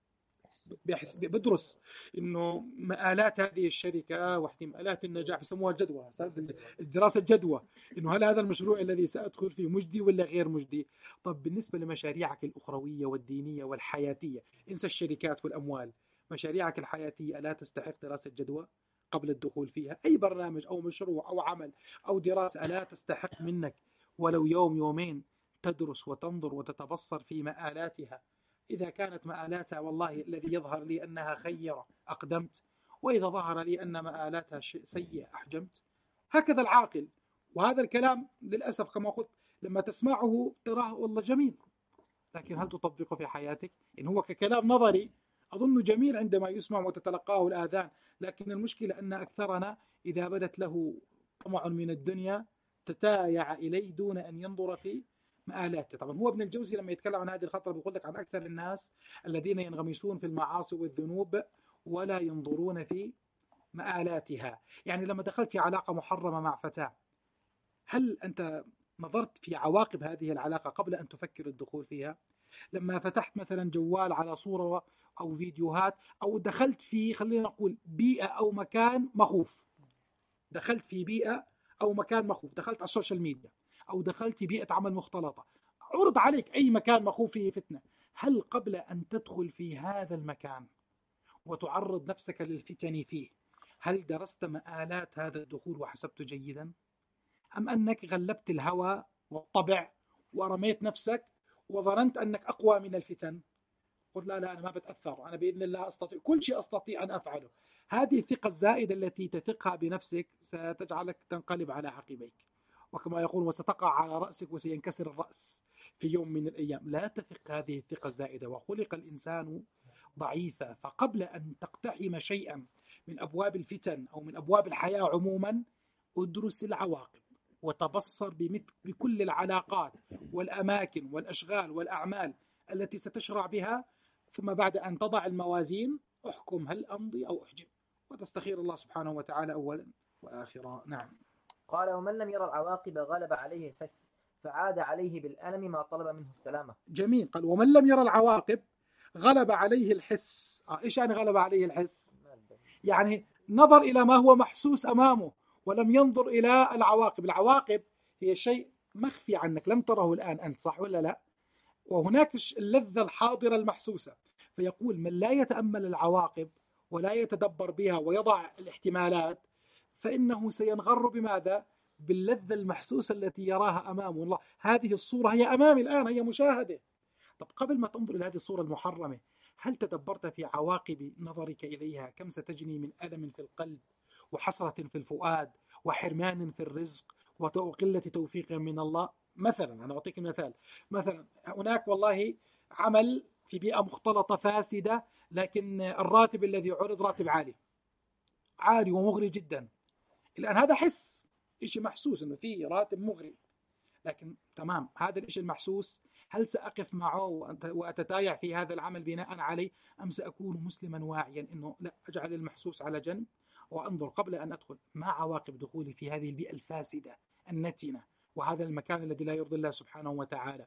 بدرس إنه مآلات هذه الشركة واحتمالات النجاح، يسموها الجدوى، الدراسة الجدوى، إنه هل هذا المشروع الذي سأدخل فيه مجدي ولا غير مجدي؟ طب بالنسبة لمشاريعك الأخروية والدينية والحياتية، انسى الشركات والأموال، مشاريعك الحياتية ألا تستحق دراسة جدوى قبل الدخول فيها؟ أي برنامج أو مشروع أو عمل أو دراسة ألا تستحق منك ولو يوم يومين تدرس وتنظر وتتبصر في مآلاتها؟ إذا كانت مآلاتها والله الذي يظهر لي أنها خيرة أقدمت، وإذا ظهر لي أن مآلاتها سيئة أحجمت. هكذا العاقل. وهذا الكلام للأسف كما قلت لما تسمعه تراه والله جميل، لكن هل تطبقه في حياتك؟ إن هو ككلام نظري أظن جميل عندما يسمع وتتلقاه الآذان، لكن المشكلة أن أكثرنا إذا بدت له طمع من الدنيا تتايع إليه دون أن ينظر في مآلاته. طبعا هو ابن الجوزي لما يتكلم عن هذه الخطرة بيقول لك عن أكثر الناس الذين ينغمسون في المعاصي والذنوب ولا ينظرون في مآلاتها. يعني لما دخلت في علاقة محرمة مع فتاة، هل أنت نظرت في عواقب هذه العلاقة قبل أن تفكر الدخول فيها؟ لما فتحت مثلا جوال على صورة أو فيديوهات، أو دخلت في خلينا نقول بيئة أو مكان مخوف، دخلت في بيئة أو مكان مخوف، دخلت على السوشيال ميديا أو دخلت في بيئة عمل مختلطة، عرض عليك أي مكان مخوف فيه فتنة، هل قبل أن تدخل في هذا المكان وتعرض نفسك للفتن فيه هل درست مآلات هذا الدخول وحسبت جيدا؟ أم أنك غلبت الهوى والطبع ورميت نفسك وظننت أنك أقوى من الفتن؟ قلت لا لا أنا ما بتأثر، أنا بإذن الله أستطيع كل شيء أستطيع أن أفعله. هذه الثقة الزائدة التي تثقها بنفسك ستجعلك تنقلب على عقبيك، وكما يقول وستقع على رأسك وسينكسر الرأس في يوم من الأيام. لا تثق هذه الثقة الزائدة. وخلق الإنسان ضعيفا، فقبل أن تقتحم شيئا من أبواب الفتن أو من أبواب الحياة عموما ادرس العواقب وتبصر بمثل بكل العلاقات والأماكن والأشغال والأعمال التي ستشرع بها، ثم بعد أن تضع الموازين احكم هل أمضي أو أحجم، وتستخير الله سبحانه وتعالى أولا وآخرا. نعم. قال ومن لم يرى العواقب غلب عليه الحس فعاد عليه بالألم ما طلب منه السلامة. جميل. قال ومن لم يرى العواقب غلب عليه الحس. آه إيش يعني غلب عليه الحس؟ يعني نظر إلى ما هو محسوس أمامه ولم ينظر إلى العواقب. العواقب هي شيء مخفي عنك لم تره الآن أنت، صح ولا لا؟ وهناك اللذة الحاضرة المحسوسة. فيقول من لا يتأمل العواقب ولا يتدبر بها ويضع الاحتمالات فإنه سينغر بماذا؟ باللذة المحسوسة التي يراها أمامه. الله هذه الصورة هي أمامي الآن، هي مشاهدة. طب قبل ما تنظر إلى هذه الصورة المحرمة هل تدبرت في عواقب نظرك إليها؟ كم ستجني من ألم في القلب وحسرة في الفؤاد وحرمان في الرزق وقلة توفيق من الله. مثلا أنا أعطيك مثال، مثلا هناك والله عمل في بيئة مختلطة فاسدة، لكن الراتب الذي عرض راتب عالي عالي ومغري جدا. الآن هذا حس، إشي محسوس إنه في راتب مغري، لكن تمام هذا الإشي المحسوس هل سأقف معه وأتتايع في هذا العمل بناء عليه، أم سأكون مسلما واعيا إنه لا أجعل المحسوس على جنب وأنظر قبل أن أدخل ما عواقب دخولي في هذه البيئة الفاسدة النتنة وهذا المكان الذي لا يرضي الله سبحانه وتعالى.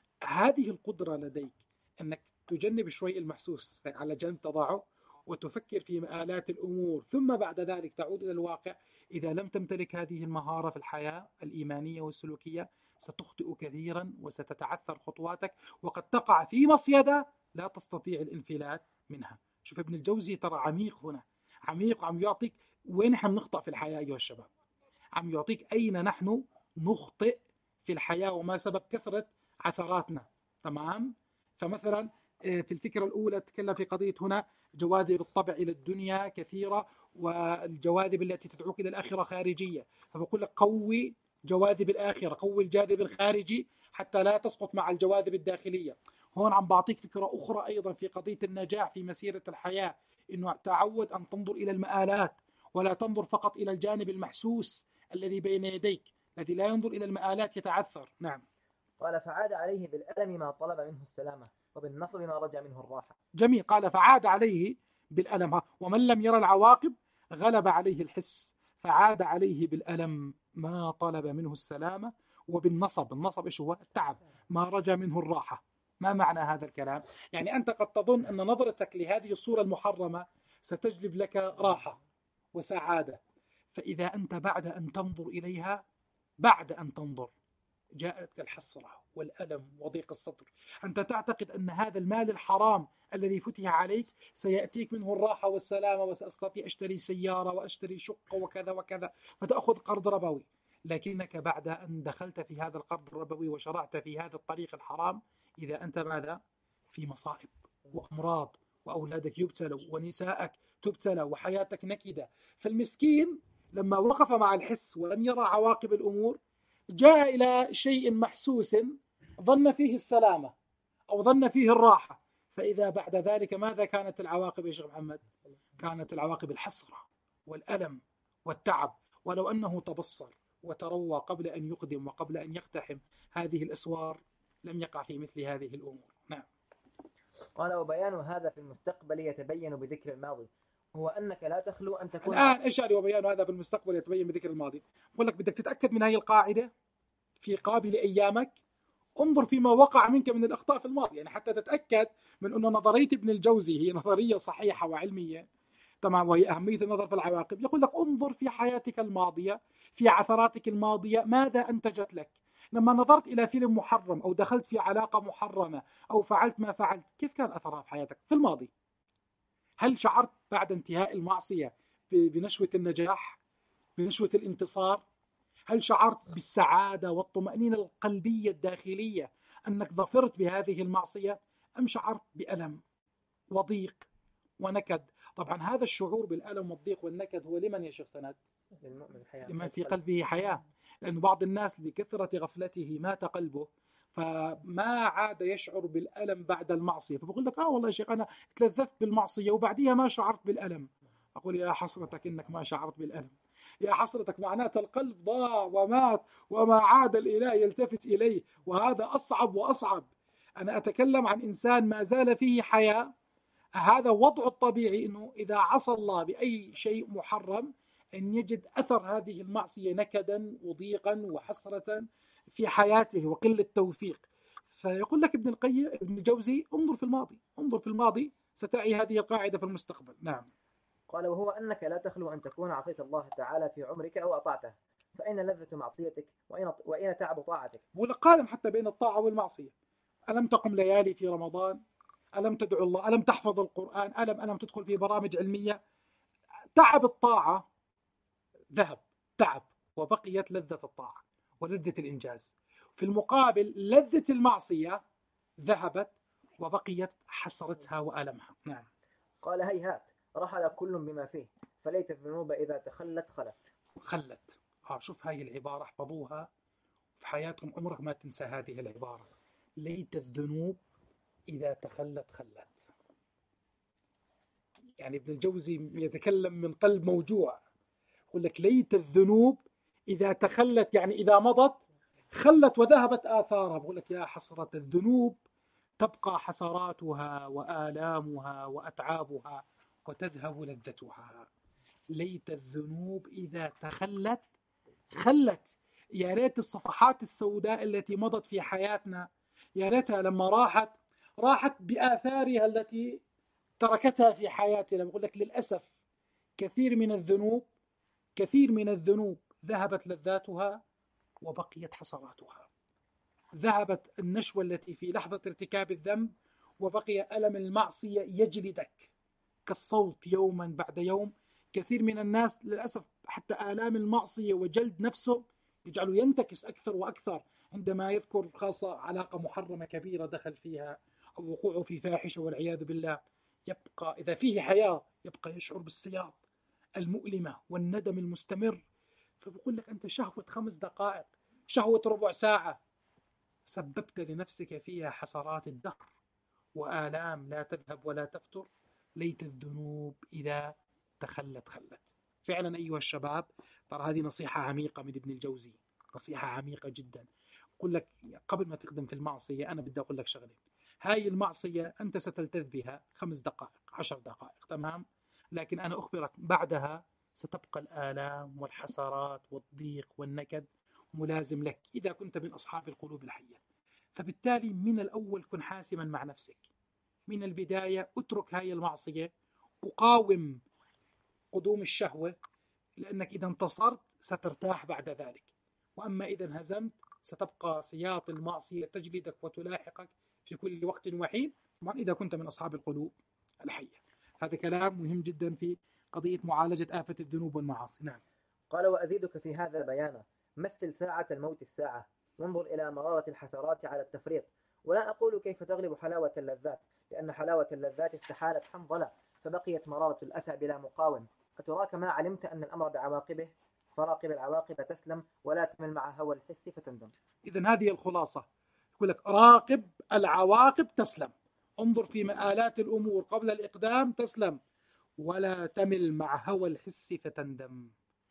هذه القدرة لديك أنك تجنب شوي المحسوس على جنب تضعه وتفكر في مآلات الأمور، ثم بعد ذلك تعود إلى الواقع. إذا لم تمتلك هذه المهارة في الحياة الإيمانية والسلوكية ستخطئ كثيرا وستتعثر خطواتك وقد تقع في مصيدة لا تستطيع الانفلات منها. شوف ابن الجوزي ترى عميق هنا، عميق وعم يعطيك وين نحن بنخطأ في الحياة أيها الشباب، عم يعطيك أين نحن نخطئ في الحياة وما سبب كثرة عثراتنا. تمام. فمثلا في الفكرة الأولى تكلم في قضية هنا جواذب الطبع إلى الدنيا كثيرة والجواذب التي تدعوك إلى الآخرة خارجية، فبقول لك قوي جواذب الآخرة، قوي الجاذب الخارجي حتى لا تسقط مع الجواذب الداخلية. هون عم بعطيك فكرة أخرى أيضا في قضية النجاح في مسيرة الحياة، إنه تعود أن تنظر إلى المآلات ولا تنظر فقط إلى الجانب المحسوس الذي بين يديك، الذي لا ينظر إلى المآلات يتعثر. نعم. قال فعاد عليه بالألم ما طلب منه السلامة وبالنصب ما رجع منه الراحة. جميل. قال فعاد عليه بالألم، ومن لم يرى العواقب غلب عليه الحس فعاد عليه بالألم ما طلب منه السلامة وبالنصب. النصب إيش هو؟ التعب. ما رجع منه الراحة. ما معنى هذا الكلام؟ يعني أنت قد تظن أن نظرتك لهذه الصورة المحرمة ستجلب لك راحة وسعادة، فإذا أنت بعد أن تنظر إليها بعد أن تنظر جاءتك الحسرة والألم وضيق الصدر. أنت تعتقد أن هذا المال الحرام الذي فتح عليك سيأتيك منه الراحة والسلامة وسأستطيع أشتري سيارة وأشتري شقة وكذا وكذا، فتأخذ قرض ربوي، لكنك بعد أن دخلت في هذا القرض الربوي وشرعت في هذا الطريق الحرام إذا أنت ماذا؟ في مصائب وأمراض وأولادك يبتلوا ونساءك تبتلى وحياتك نكدة. فالمسكين لما وقف مع الحس ولم يرى عواقب الأمور جاء إلى شيء محسوس ظن فيه السلامة أو ظن فيه الراحة، فإذا بعد ذلك ماذا كانت العواقب يا شيخ محمد؟ كانت العواقب الحسرة والألم والتعب. ولو أنه تبصر وتروى قبل أن يقدم وقبل أن يقتحم هذه الأسوار لم يقع في مثل هذه الأمور. نعم. قال وبيان هذا في المستقبل يتبين بذكر الماضي، هو أنك لا تخلو أن تكون الآن إيش يعني وبيان هذا في المستقبل يتبين بذكر الماضي؟ بقول لك بدك تتأكد من هذه القاعدة في قابل أيامك، انظر فيما وقع منك من الأخطاء في الماضي، يعني حتى تتأكد من أن نظرية ابن الجوزي هي نظرية صحيحة وعلمية. تمام. وهي أهمية النظر في العواقب. يقول لك انظر في حياتك الماضية في عثراتك الماضية ماذا أنتجت لك. لما نظرت إلى فيلم محرم أو دخلت في علاقة محرمة أو فعلت ما فعلت كيف كان أثرها في حياتك في الماضي؟ هل شعرت بعد انتهاء المعصية بنشوة النجاح بنشوة الانتصار؟ هل شعرت بالسعادة والطمأنينة القلبية الداخلية أنك ظفرت بهذه المعصية، أم شعرت بألم وضيق ونكد. طبعا هذا الشعور بالألم والضيق والنكد هو لمن يا شيخ سند؟ للمؤمن حياة. لمن في قلبه حياة. لأن بعض الناس لكثرة غفلته مات قلبه فما عاد يشعر بالألم بعد المعصية، فبقول لك آه والله يا شيخ أنا تلذذت بالمعصية وبعديها ما شعرت بالألم. أقول يا حسرتك إنك ما شعرت بالألم، يا حسرتك، معناته القلب ضاع ومات وما عاد الإله يلتفت إليه، وهذا أصعب وأصعب. أنا أتكلم عن إنسان ما زال فيه حياة، هذا وضعه الطبيعي أنه إذا عصى الله بأي شيء محرم أن يجد أثر هذه المعصية نكدا وضيقا وحسرة في حياته وقلة توفيق. فيقول لك ابن القيم ابن الجوزي انظر في الماضي، انظر في الماضي ستعي هذه القاعدة في المستقبل. نعم. قال وهو أنك لا تخلو أن تكون عصيت الله تعالى في عمرك أو أطعته، فأين لذة معصيتك وأين وأين تعب طاعتك؟ قارن حتى بين الطاعة والمعصية. ألم تقم ليالي في رمضان؟ ألم تدعو الله؟ ألم تحفظ القرآن؟ ألم ألم تدخل في برامج علمية؟ تعب الطاعة ذهب، تعب، وبقيت لذة الطاعة ولذة الإنجاز. في المقابل لذة المعصية ذهبت وبقيت حسرتها وألمها. نعم. قال هيهات رحل كل بما فيه، فليت الذنوب إذا تخلت خلت. خلت. آه شوف هاي العبارة، احفظوها في حياتكم، عمرك ما تنسى هذه العبارة. ليت الذنوب إذا تخلت خلت. يعني ابن الجوزي يتكلم من قلب موجوع، يقول لك ليت الذنوب إذا تخلت، يعني إذا مضت خلت وذهبت آثارها. بقول لك يا حسرة الذنوب، تبقى حسراتها وآلامها وأتعابها وتذهب لذتها. ليت الذنوب إذا تخلت خلت. يا ريت الصفحات السوداء التي مضت في حياتنا، يا ريتها لما راحت راحت بآثارها التي تركتها في حياتنا. بقول لك للأسف كثير من الذنوب كثير من الذنوب ذهبت لذاتها وبقيت حسراتها. ذهبت النشوة التي في لحظة ارتكاب الذنب وبقي ألم المعصية يجلدك كالصوت يوما بعد يوم. كثير من الناس للأسف حتى آلام المعصية وجلد نفسه يجعله ينتكس أكثر وأكثر عندما يذكر خاصة علاقة محرمة كبيرة دخل فيها أو وقوعه في فاحشة والعياذ بالله. يبقى إذا فيه حياة يبقى يشعر بالسياط المؤلمة والندم المستمر. فبقول لك أنت شهوة خمس دقائق، شهوة ربع ساعة، سببت لنفسك فيها حسرات الدهر وآلام لا تذهب ولا تفتر. ليت الذنوب إذا تخلت خلت. فعلا أيها الشباب، ترى هذه نصيحة عميقة من ابن الجوزي، نصيحة عميقة جدا. أقول لك قبل ما تقدم في المعصية أنا بدي أقول لك شغلة. هاي المعصية أنت ستلتذ بها خمس دقائق عشر دقائق، تمام، لكن أنا أخبرك بعدها ستبقى الآلام والحسرات والضيق والنكد ملازم لك إذا كنت من أصحاب القلوب الحية. فبالتالي من الأول كن حاسما مع نفسك من البداية. اترك هاي المعصية وقاوم قدوم الشهوة، لأنك إذا انتصرت سترتاح بعد ذلك، وأما إذا انهزمت ستبقى سياط المعصية تجلدك وتلاحقك في كل وقت وحين، طبعا إذا كنت من أصحاب القلوب الحية. هذا كلام مهم جدا في قضية معالجة آفة الذنوب والمعاصي. نعم. قال وأزيدك في هذا بيانا، مثل ساعة الموت الساعة، وانظر إلى مرارة الحسرات على التفريط. ولا أقول كيف تغلب حلاوة اللذات، لأن حلاوة اللذات استحالت حنظلة، فبقيت مرارة الأسى بلا مقاوم. أتراك ما علمت أن الأمر بعواقبه، فراقب العواقب تسلم ولا تمل مع هوى الحس فتندم. إذن هذه الخلاصة، يقول لك راقب العواقب تسلم، انظر في مآلات الأمور قبل الإقدام تسلم، ولا تمل مع هوى الحس فتندم.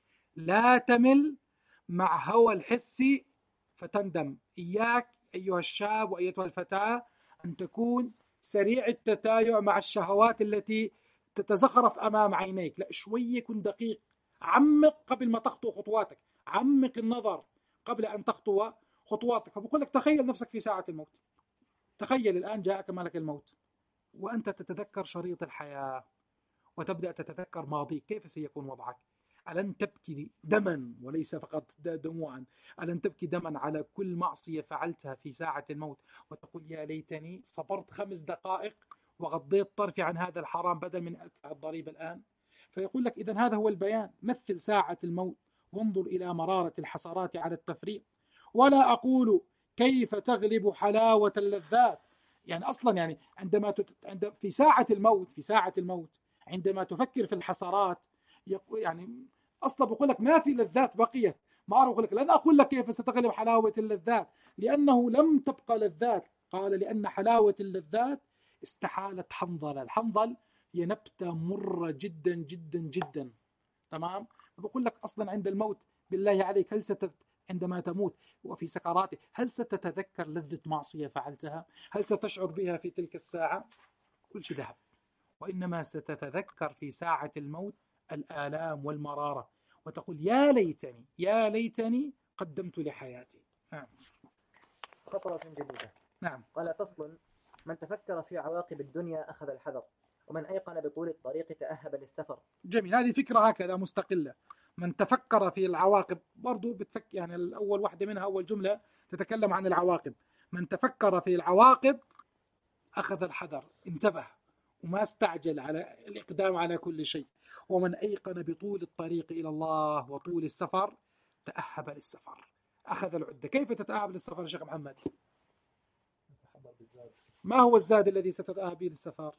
لا تمل مع هوى الحس فتندم. إياك أيها الشاب وأيتها الفتاة أن تكون سريع التتايع مع الشهوات التي تتزخرف أمام عينيك. لا، شوية كن دقيق، عمق قبل ما تخطو خطواتك، عمق النظر قبل أن تخطو خطواتك. فبقول لك تخيل نفسك في ساعة الموت، تخيل الآن جاءك ملك الموت وأنت تتذكر شريط الحياة وتبدأ تتذكر ماضيك، كيف سيكون وضعك؟ ألن تبكي دما وليس فقط دموعا؟ ألن تبكي دما على كل معصية فعلتها في ساعة الموت وتقول يا ليتني صبرت خمس دقائق وغضيت طرفي عن هذا الحرام بدل من أدفع الضريبة الآن؟ فيقول لك إذن هذا هو البيان، مثل ساعة الموت وانظر إلى مرارة الحسرات على التفريط. ولا أقول كيف تغلب حلاوة اللذات، يعني أصلا يعني عندما تت... عند في ساعة الموت في ساعة الموت عندما تفكر في الحسرات يق... يعني أصلا بقول لك ما في لذات بقيت. ما أعرف أقول لك، لن أقول لك كيف ستغلب حلاوة اللذات، لأنه لم تبقى لذات. قال لأن حلاوة اللذات استحالت حنظلة. الحنظل هي نبتة مرة جدا جدا جدا. تمام. بقول لك أصلا عند الموت بالله عليك هل ست عندما تموت وفي سكراته هل ستتذكر لذة معصية فعلتها؟ هل ستشعر بها في تلك الساعة؟ كل شيء ذهب. وإنما ستتذكر في ساعة الموت الآلام والمرارة، وتقول يا ليتني يا ليتني قدمت لحياتي. نعم. خطرة جديدة. نعم. قال فصل: من تفكر في عواقب الدنيا أخذ الحذر، ومن أيقن بطول الطريق تأهب للسفر. جميل. هذه فكرة هكذا مستقلة. من تفكر في العواقب برضو بتفك يعني الأول واحدة منها أول جملة تتكلم عن العواقب. من تفكر في العواقب أخذ الحذر، انتبه وما استعجل على الإقدام على كل شيء. ومن أيقن بطول الطريق إلى الله وطول السفر تأهب للسفر، أخذ العدة. كيف تتأهب للسفر يا شيخ محمد؟ ما هو الزاد الذي ستتأهب به للسفر؟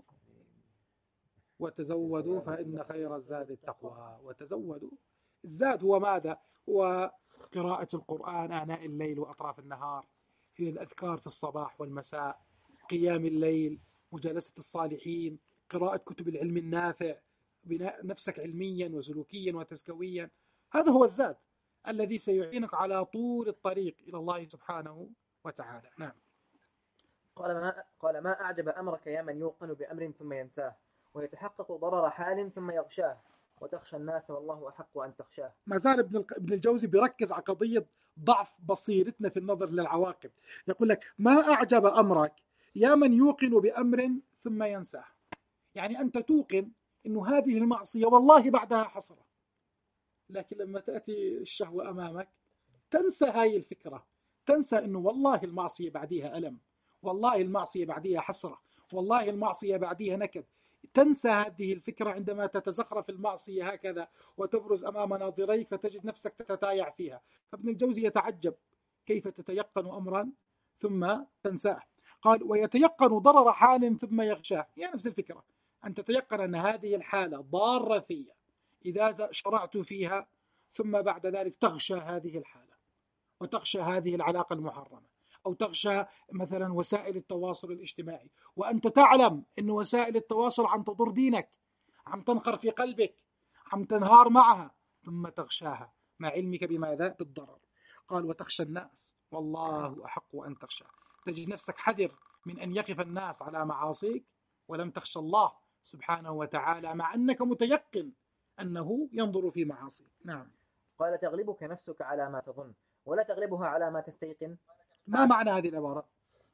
وتزودوا فإن خير الزاد التقوى. وتزودوا. الزاد هو ماذا؟ هو قراءة القرآن آناء الليل وأطراف النهار، هي الأذكار في الصباح والمساء، قيام الليل، مجالسة الصالحين، قراءة كتب العلم النافع، بناء نفسك علميا وسلوكيا وتزكويا. هذا هو الزاد الذي سيعينك على طول الطريق إلى الله سبحانه وتعالى. نعم. قال ما, قال ما أعجب أمرك يا من يوقن بأمر ثم ينساه، ويتحقق ضرر حال ثم يغشاه، وتخشى الناس والله أحق أن تخشاه. ما زال ابن الجوزي بيركز على قضية ضعف بصيرتنا في النظر للعواقب. يقول لك ما أعجب أمرك يا من يوقن بأمر ثم ينساه. يعني أنت توقن أنه هذه المعصية والله بعدها حسرة، لكن لما تأتي الشهوة أمامك تنسى هاي الفكرة، تنسى أنه والله المعصية بعديها ألم، والله المعصية بعديها حسرة، والله المعصية بعديها نكد. تنسى هذه الفكرة عندما تتزخرف المعصية هكذا وتبرز أمام ناظريك فتجد نفسك تتتايع فيها. فابن الجوزي يتعجب كيف تتيقن أمرا ثم تنساه. قال ويتيقن ضرر حال ثم يغشاه. يعني نفس الفكرة، أن تتيقن أن هذه الحالة ضارة في إذا شرعت فيها، ثم بعد ذلك تغشى هذه الحالة وتغشى هذه العلاقة المحرمة، أو تغشى مثلا وسائل التواصل الاجتماعي، وأنت تعلم أن وسائل التواصل عم تضر دينك، عم تنقر في قلبك، عم تنهار معها، ثم تغشاها مع علمك بماذا؟ بالضرر. قال وتخشى الناس والله أحق أن تخشى. تجد نفسك حذر من أن يقف الناس على معاصيك ولم تخشى الله سبحانه وتعالى، مع أنك متيقن أنه ينظر في معاصيك. نعم. قال تغلبك نفسك على ما تظن ولا تغلبها على ما تستيقن. ما معنى هذه العبارة؟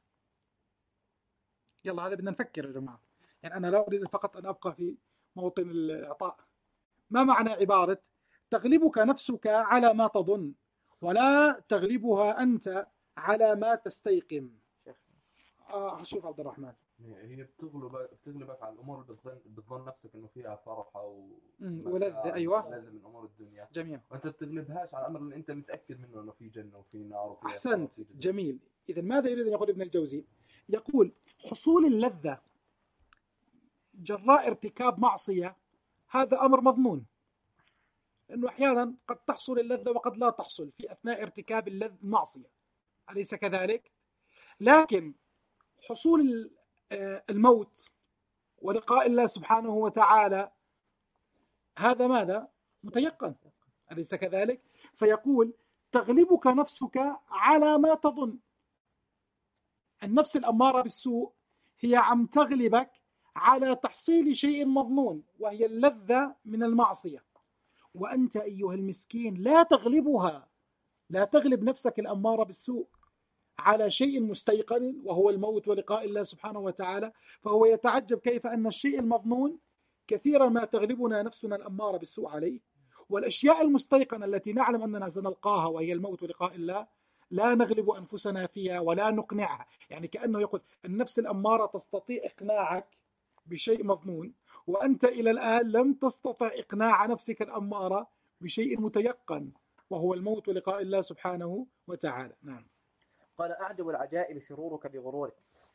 يلا هذا بدنا نفكر يا جماعة. يعني أنا لا أريد فقط أن أبقى في موطن الإعطاء. ما معنى عبارة تغلبك نفسك على ما تظن ولا تغلبها أنت على ما تستيقن؟ آه شوف عبد الرحمن. هي بتغلبك بتغلبك على الامور اللي بتظن بتظن نفسك انه فيها فرح او ولذة. ايوه لذة من امور الدنيا. جميل. وانت بتغلبهاش على الامر اللي انت متاكد منه انه في جنه وفي نار وفي احسنت. جميل. اذا ماذا يريد ان يقول ابن الجوزي؟ يقول حصول اللذة جراء ارتكاب معصية هذا امر مضمون، لانه احيانا قد تحصل اللذة وقد لا تحصل في اثناء ارتكاب المعصية، أليس كذلك؟ لكن حصول الموت ولقاء الله سبحانه وتعالى هذا ماذا؟ متيقن، أليس كذلك؟ فيقول تغلبك نفسك على ما تظن. النفس الأمارة بالسوء هي عم تغلبك على تحصيل شيء مظنون وهي اللذة من المعصية، وأنت أيها المسكين لا تغلبها، لا تغلب نفسك الأمارة بالسوء على شيء مستيقن وهو الموت ولقاء الله سبحانه وتعالى. فهو يتعجب كيف أن الشيء المظنون كثيرا ما تغلبنا نفسنا الأمارة بالسوء عليه، والأشياء المستيقنة التي نعلم أننا سنلقاها وهي الموت ولقاء الله لا نغلب أنفسنا فيها ولا نقنعها. يعني كأنه يقول النفس الأمارة تستطيع إقناعك بشيء مظنون، وأنت إلى الآن لم تستطع إقناع نفسك الأمارة بشيء متيقن وهو الموت ولقاء الله سبحانه وتعالى. نعم. قال أعجب العجائب سرورك بغرورك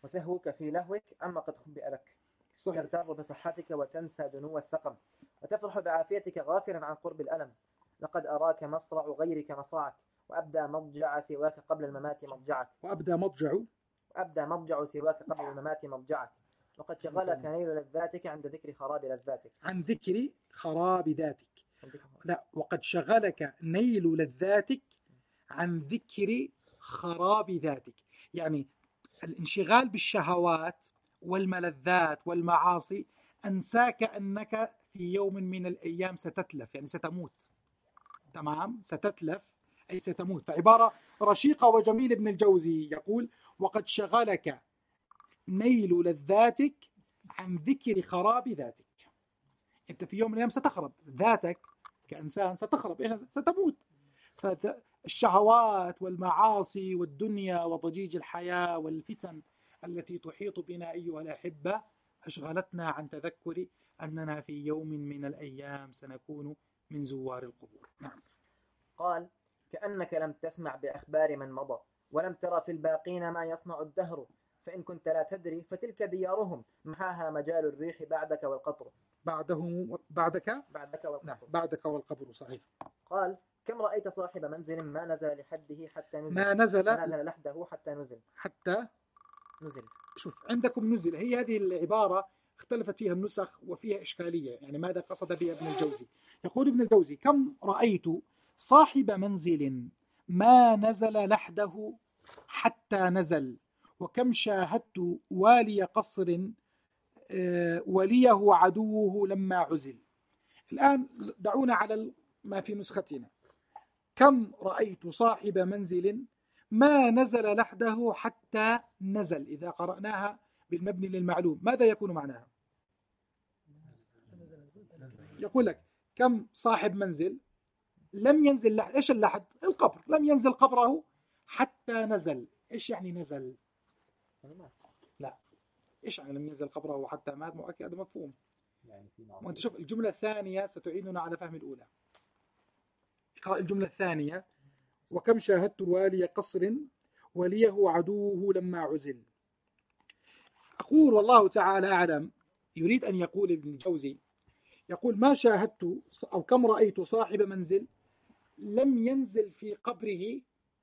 وسهوك في لهوك عما قد خبئ لك. صحيح. تغتر بصحتك وتنسى دنو السقم، وتفرح بعافيتك غافلا عن قرب الألم. لقد أراك مصرع غيرك مصرعك، وأبدى مضجع سواك قبل الممات مضجعك. وأبدى مضجع وأبدى مضجع سواك قبل الممات مضجعك. وقد شغلك نيل لذاتك عند ذكر خراب لذاتك. عن ذكر خراب ذاتك. لا، وقد شغلك نيل لذاتك عن ذكر خراب ذاتك. يعني الانشغال بالشهوات والملذات والمعاصي أنساك أنك في يوم من الأيام ستتلف، يعني ستموت. تمام، ستتلف أي ستموت. فعبارة رشيقة وجميل. ابن الجوزي يقول: وقد شغلك نيل لذاتك عن ذكر خراب ذاتك. أنت في يوم من الأيام ستخرب ذاتك كإنسان، ستخرب، إيش؟ ستموت. فالشهوات والمعاصي والدنيا وضجيج الحياة والفتن التي تحيط بنا أيها الأحبة أشغلتنا عن تذكر أننا في يوم من الأيام سنكون من زوار القبور. نعم. قال: كأنك لم تسمع بأخبار من مضى، ولم ترى في الباقين ما يصنع الدهر، فإن كنت لا تدري فتلك ديارهم، محاها مجال الريح بعدك والقطر. بعده بعدك بعدك والقطر. نعم، بعدك والقبر. صحيح. قال: كم رأيت صاحب منزل ما نزل لحده حتى نزل ما نزل ما نزل لحده حتى نزل حتى نزل. شوف، عندكم نزل، هي هذه العبارة اختلفت فيها النسخ وفيها إشكالية. يعني ماذا قصد بها ابن الجوزي؟ يقول ابن الجوزي: كم رأيت صاحب منزل ما نزل لحده حتى نزل، وكم شاهدت والي قصر وليه عدوه لما عزل. الآن دعونا على ما في نسختنا. كم رأيت صاحب منزل ما نزل لحده حتى نزل. إذا قرأناها بالمبني للمعلوم ماذا يكون معناها؟ يقول لك: كم صاحب منزل لم ينزل لحد. إيش اللحد؟ القبر. لم ينزل قبره حتى نزل. إيش يعني نزل؟ لا، إيش يعني لم ينزل قبره حتى مات؟ مؤكد مفهوم. يعني في وأنت شوف الجملة الثانية ستعيننا على فهم الأولى. اقرأ الجملة الثانية: وكم شاهدت والي قصر وليه عدوه لما عزل. أقول والله تعالى أعلم يريد أن يقول ابن الجوزي، يقول: ما شاهدت أو كم رأيت صاحب منزل لم ينزل في قبره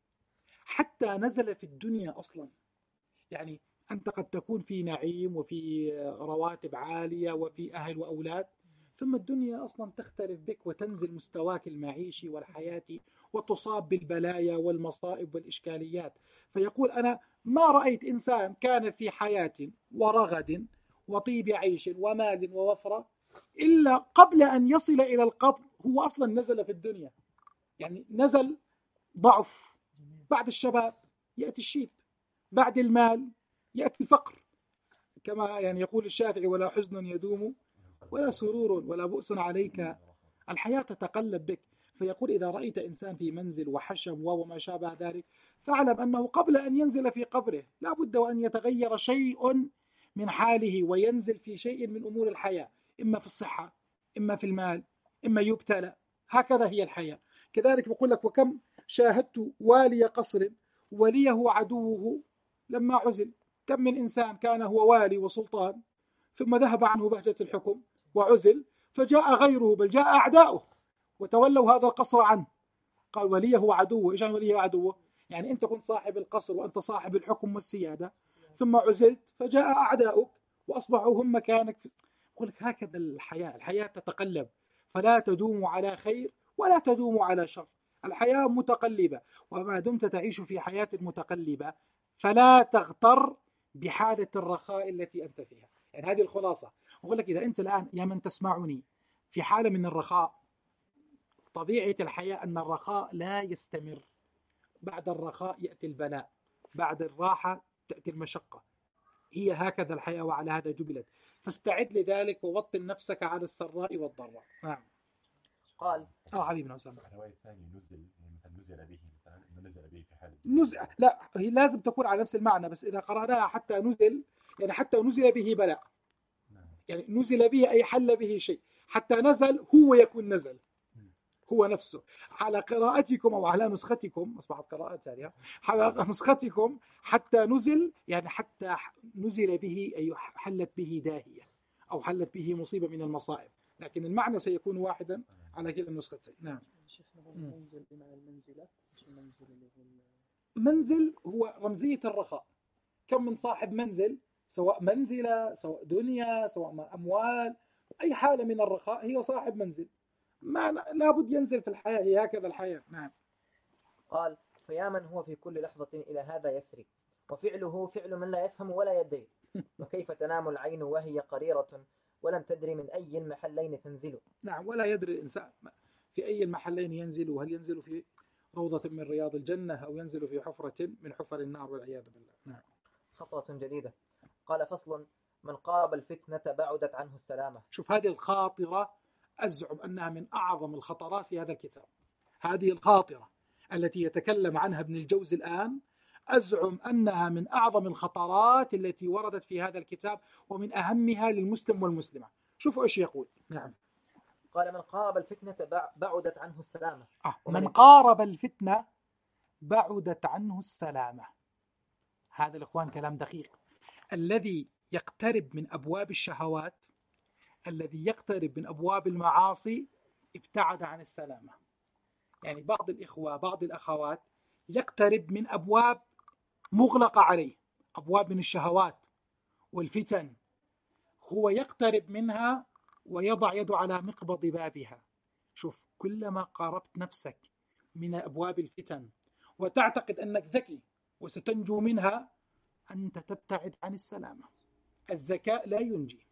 حتى نزل في الدنيا أصلا. يعني أنت قد تكون في نعيم وفي رواتب عالية وفي أهل وأولاد، ثم الدنيا أصلا تختلف بك وتنزل مستواك المعيشي والحياتي وتصاب بالبلايا والمصائب والإشكاليات. فيقول: أنا ما رأيت إنسان كان في حياة ورغد وطيب عيش ومال ووفرة إلا قبل أن يصل إلى القبر هو أصلا نزل في الدنيا. يعني نزل ضعف، بعد الشباب يأتي الشيب، بعد المال يأتي الفقر، كما يعني يقول الشافعي: ولا حزن يدوم ولا سرور ولا بؤس عليك. الحياة تتقلب بك. فيقول: إذا رأيت إنسان في منزل وحشم وما شابه ذلك فاعلم أنه قبل أن ينزل في قبره لا بد وأن يتغير شيء من حاله وينزل في شيء من أمور الحياة، إما في الصحة، إما في المال، إما يبتلى. هكذا هي الحياة. كذلك بقول لك: وكم شاهدت والي قصر وليه عدوه لما عزل. كم من إنسان كان هو والي وسلطان ثم ذهب عنه بهجة الحكم وعزل، فجاء غيره بل جاء أعداؤه وتولوا هذا القصر عنه. قال: وليه عدوه. إيش يعني وليه عدوه؟ يعني أنت كنت صاحب القصر وأنت صاحب الحكم والسيادة، ثم عزلت فجاء أعداؤك وأصبحوا هم مكانك. يقول لك: هكذا الحياة. الحياة تتقلب، فلا تدوم على خير ولا تدوم على شر. الحياة متقلبة، وما دمت تعيش في حياة متقلبة فلا تغتر بحالة الرخاء التي أنت فيها. يعني هذه الخلاصة. أقول لك: إذا أنت الآن يا من تسمعني في حالة من الرخاء، طبيعة الحياة أن الرخاء لا يستمر. بعد الرخاء يأتي البلاء، بعد الراحة تأتي المشقة. هي هكذا الحياة وعلى هذا جبلت. فاستعد لذلك ووطن نفسك على السراء والضراء. نعم. قال: اه حبيبنا أسامة. الرواية الثانية نزل، مثلا نزل به، مثلا إنه نزل به في حال نزل، لا هي لازم تكون على نفس المعنى، بس إذا قرأناها حتى نزل يعني حتى نزل به بلاء. يعني نزل به أي حل به شيء، حتى نزل هو يكون نزل، هو نفسه. على قراءتكم أو على نسختكم، أصبحت قراءات هذه، على نسختكم حتى نزل، يعني حتى نزل به أي حلت به داهية أو حلت به مصيبة من المصائب، لكن المعنى سيكون واحدا على كلا النسختين. نعم. شيخنا المنزل بمعنى المنزلة، مش المنزل اللي هو منزل هو رمزية الرخاء. كم من صاحب منزل، سواء منزلة سواء دنيا سواء أموال، أي حالة من الرخاء هي صاحب منزل، ما لابد ينزل في الحياة، هي هكذا الحياة. نعم. قال فيا من هو في كل لحظة إلى هذا يسري، وفعله فعل من لا يفهم ولا يدري، وكيف تنام العين وهي قريرة ولم تدري من أي المحلين تنزل. نعم، ولا يدري الإنسان في أي المحلين ينزل، وهل ينزل في روضة من رياض الجنة أو ينزل في حفرة من حفر النار والعياذ بالله. نعم. خطوة جديدة. قال فصل: من قارب الفتنة بعدت عنه السلامة. شوف هذه الخاطرة أزعم أنها من أعظم الخطرات في هذا الكتاب. هذه الخاطرة التي يتكلم عنها ابن الجوزي الآن أزعم أنها من أعظم الخطرات التي وردت في هذا الكتاب، ومن أهمها للمسلم والمسلمة. شوفوا إيش يقول. نعم. قال من قارب الفتنة بعدت عنه السلامة. آه. من قارب الفتنة بعدت عنه السلامة. هذا الإخوان كلام دقيق. الذي يقترب من أبواب الشهوات، الذي يقترب من أبواب المعاصي، ابتعد عن السلامة. يعني بعض الإخوة بعض الأخوات يقترب من أبواب مغلقة عليه، أبواب من الشهوات والفتن، هو يقترب منها ويضع يده على مقبض بابها. شوف، كلما قاربت نفسك من أبواب الفتن وتعتقد أنك ذكي وستنجو منها، أنت تبتعد عن السلامة. الذكاء لا ينجي.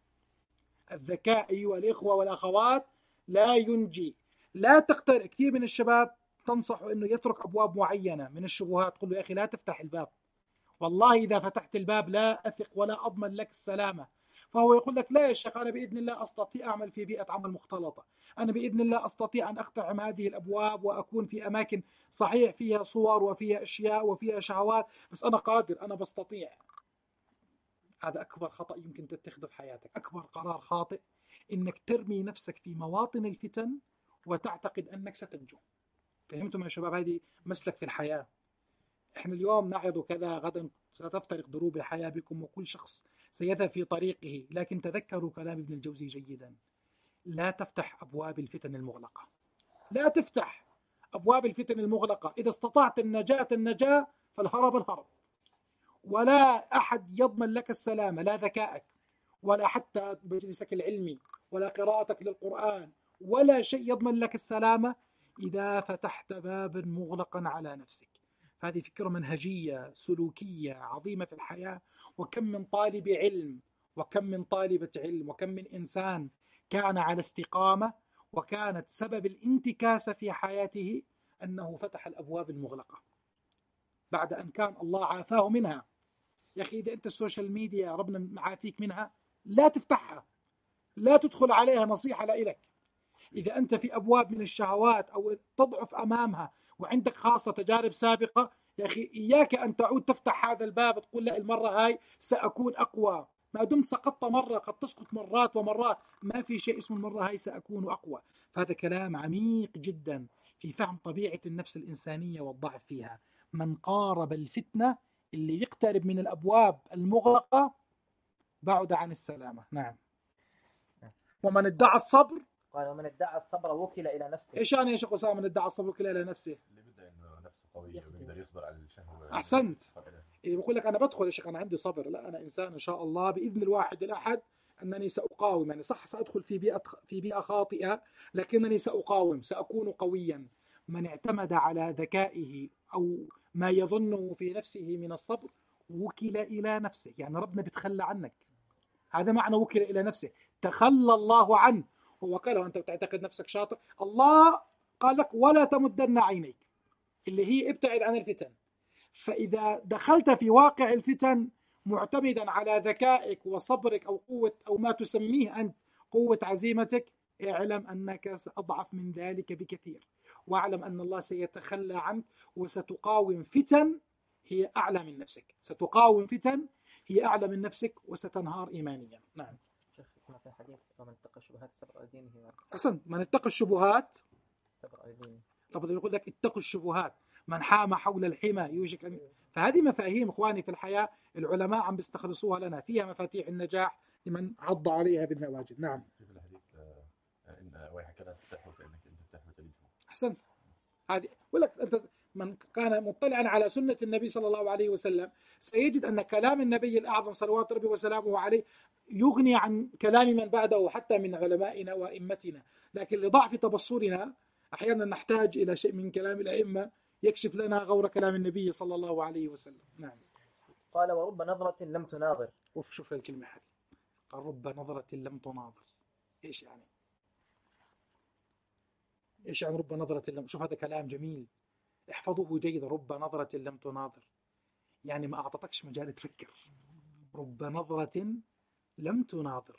الذكاء أيها الإخوة والأخوات لا ينجي. لا تقترب. كثير من الشباب تنصح أنه يترك أبواب معينة من الشبهات، قل له يا أخي لا تفتح الباب، والله إذا فتحت الباب لا أثق ولا أضمن لك السلامة. فهو يقول لك لا يا شيخ، أنا بإذن الله أستطيع أعمل في بيئة عمل مختلطة، أنا بإذن الله أستطيع أن أقتحم هذه الأبواب وأكون في أماكن صحيح فيها صور وفيها أشياء وفيها شهوات، بس أنا قادر، أنا بستطيع. هذا أكبر خطأ يمكن تتخذه في حياتك، أكبر قرار خاطئ، إنك ترمي نفسك في مواطن الفتن وتعتقد أنك ستنجو. فهمتم يا شباب؟ هذه مسلك في الحياة. إحنا اليوم نعظ كذا، غدا ستفترق دروب الحياة بكم وكل شخص سيذهب في طريقه، لكن تذكروا كلام ابن الجوزي جيدا. لا تفتح أبواب الفتن المغلقة، لا تفتح أبواب الفتن المغلقة. إذا استطعت النجاة النجاة، فالهرب الهرب. ولا أحد يضمن لك السلامة، لا ذكائك ولا حتى مجلسك العلمي ولا قراءتك للقرآن، ولا شيء يضمن لك السلامة إذا فتحت بابا مغلقا على نفسك. هذه فكرة منهجية سلوكية عظيمة في الحياة. وكم من طالب علم وكم من طالبة علم وكم من إنسان كان على استقامة وكانت سبب الانتكاسة في حياته أنه فتح الأبواب المغلقة بعد أن كان الله عافاه منها. يا أخي إذا أنت السوشيال ميديا ربنا معافيك منها، لا تفتحها، لا تدخل عليها، نصيحة لإلك. إذا أنت في أبواب من الشهوات أو تضعف أمامها وعندك خاصة تجارب سابقة، يا أخي إياك أن تعود تفتح هذا الباب تقول لا المرة هاي سأكون أقوى. ما دمت سقطت مرة قد تسقط مرات ومرات، ما في شيء اسمه المرة هاي سأكون أقوى. فهذا كلام عميق جدا في فهم طبيعة النفس الإنسانية والضعف فيها. من قارب الفتنة، اللي يقترب من الأبواب المغلقة، بعد عن السلامة. نعم. ومن ادعى الصبر، قال ومن ادعى الصبر وكل إلى نفسه. إيش يعني يا شيخ أسامة من ادعى الصبر وكل إلى نفسه؟ اللي بده انه نفسه قويه ويقدر يصبر على الشهوه. أحسنت. إذا بقول لك أنا بدخل يا شيخ أنا عندي صبر، لا أنا إنسان إن شاء الله بإذن الواحد الأحد أنني سأقاوم. يعني صح سأدخل في بيئة في بيئة خاطئة، لكنني سأقاوم، سأكون قويا. من اعتمد على ذكائه أو ما يظنه في نفسه من الصبر وكل إلى نفسه. يعني ربنا بيتخلى عنك، هذا معنى وكل إلى نفسه، تخلى الله عنه. هو قال أنت تعتقد نفسك شاطر، الله قال لك ولا تمدن عينيك، اللي هي ابتعد عن الفتن. فإذا دخلت في واقع الفتن معتمدا على ذكائك وصبرك أو قوة أو ما تسميه أنت قوة عزيمتك، اعلم أنك سأضعف من ذلك بكثير، واعلم أن الله سيتخلى عنك وستقاوم فتن هي أعلى من نفسك. ستقاوم فتن هي أعلى من نفسك وستنهار إيمانيا. نعم. شيخ كما في الحديث ومن اتقى الشبهات استبرأ دينه. أحسن. من اتقى الشبهات استبرأ لدينه. ربنا يقول لك اتقوا الشبهات، من حام حول الحمى يوشك أن. فهذه مفاهيم إخواني في الحياة العلماء عم بيستخلصوها لنا، فيها مفاتيح النجاح لمن عض عليها بالنواجذ. نعم. شوف الحديث آه، إن ويحك لا تفتحه كأنك أنت تفتحه تلجه. أحسنت. هذه يقول لك أنت من كان مطلعا على سنة النبي صلى الله عليه وسلم سيجد أن كلام النبي الأعظم صلوات ربي وسلامه عليه يغني عن كلام من بعده حتى من علمائنا وأئمتنا، لكن لضعف تبصرنا أحيانا نحتاج إلى شيء من كلام الأئمة يكشف لنا غور كلام النبي صلى الله عليه وسلم. نعم. قال ورب نظرة لم تناظر. وف شوف الكلمة هذه، قال رب نظرة لم تناظر. إيش يعني؟ إيش يعني رب نظرة لم؟ شوف هذا كلام جميل، احفظوه جيدا. رب نظرة لم تناظر يعني ما أعطتكش مجال تفكر. رب نظرة لم تناظر،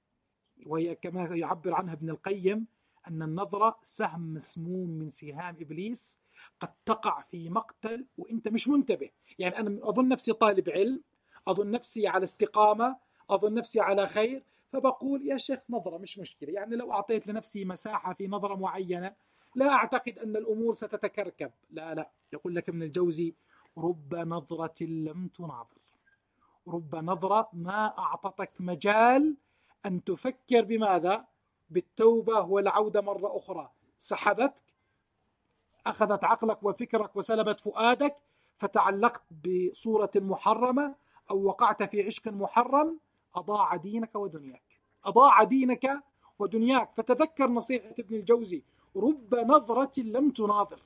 وهي كما يعبر عنها ابن القيم أن النظرة سهم مسموم من سهام إبليس قد تقع في مقتل وإنت مش منتبه. يعني أنا أظن نفسي طالب علم، أظن نفسي على استقامة، أظن نفسي على خير، فبقول يا شيخ نظرة مش مشكلة. يعني لو أعطيت لنفسي مساحة في نظرة معينة لا أعتقد أن الأمور ستتكركب. لا لا، يقول لك ابن الجوزي رب نظرة لم تناظر، رب نظرة ما أعطتك مجال أن تفكر بماذا؟ بالتوبة والعودة مرة أخرى. سحبتك، أخذت عقلك وفكرك وسلبت فؤادك، فتعلقت بصورة محرمة أو وقعت في عشق محرم، أضاع دينك ودنياك، أضاع دينك ودنياك. فتذكر نصيحة ابن الجوزي رب نظرة لم تناظر.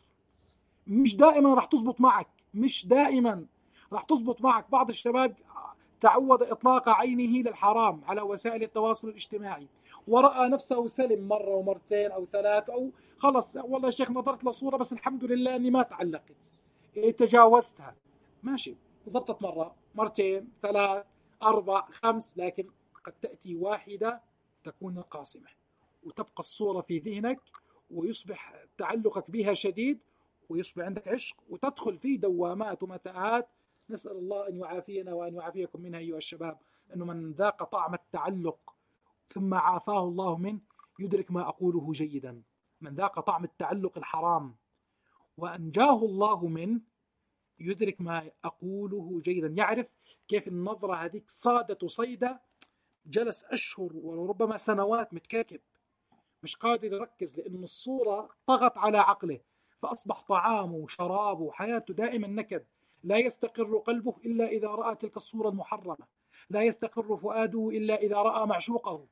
مش دائما راح تزبط معك، مش دائما راح تزبط معك. بعض الشباب تعود إطلاق عينه للحرام على وسائل التواصل الاجتماعي، ورأى نفسه سلم مرة ومرتين أو ثلاث، أو خلص والله يا شيخ نظرت لصورة بس الحمد لله أني ما تعلقت، تجاوزتها. ماشي، زبطت مرة مرتين ثلاث أربع خمس، لكن قد تأتي واحدة تكون قاصمة وتبقى الصورة في ذهنك ويصبح تعلقك بها شديد ويصبح عندك عشق وتدخل في دوامات ومتاهات. نسأل الله أن يعافينا وأن يعافيكم منها أيها الشباب. أنه من ذاق طعم التعلق ثم عافاه الله منه يدرك ما أقوله جيدا. من ذاق طعم التعلق الحرام وأنجاه الله منه يدرك ما أقوله جيدا، يعرف كيف النظرة هذيك صادت وصيدة، جلس أشهر وربما سنوات متكاكب مش قادر يركز لأن الصورة طغت على عقله، فأصبح طعامه وشرابه وحياته دائما نكد. لا يستقر قلبه إلا إذا رأى تلك الصورة المحرمة، لا يستقر فؤاده إلا إذا رأى معشوقه.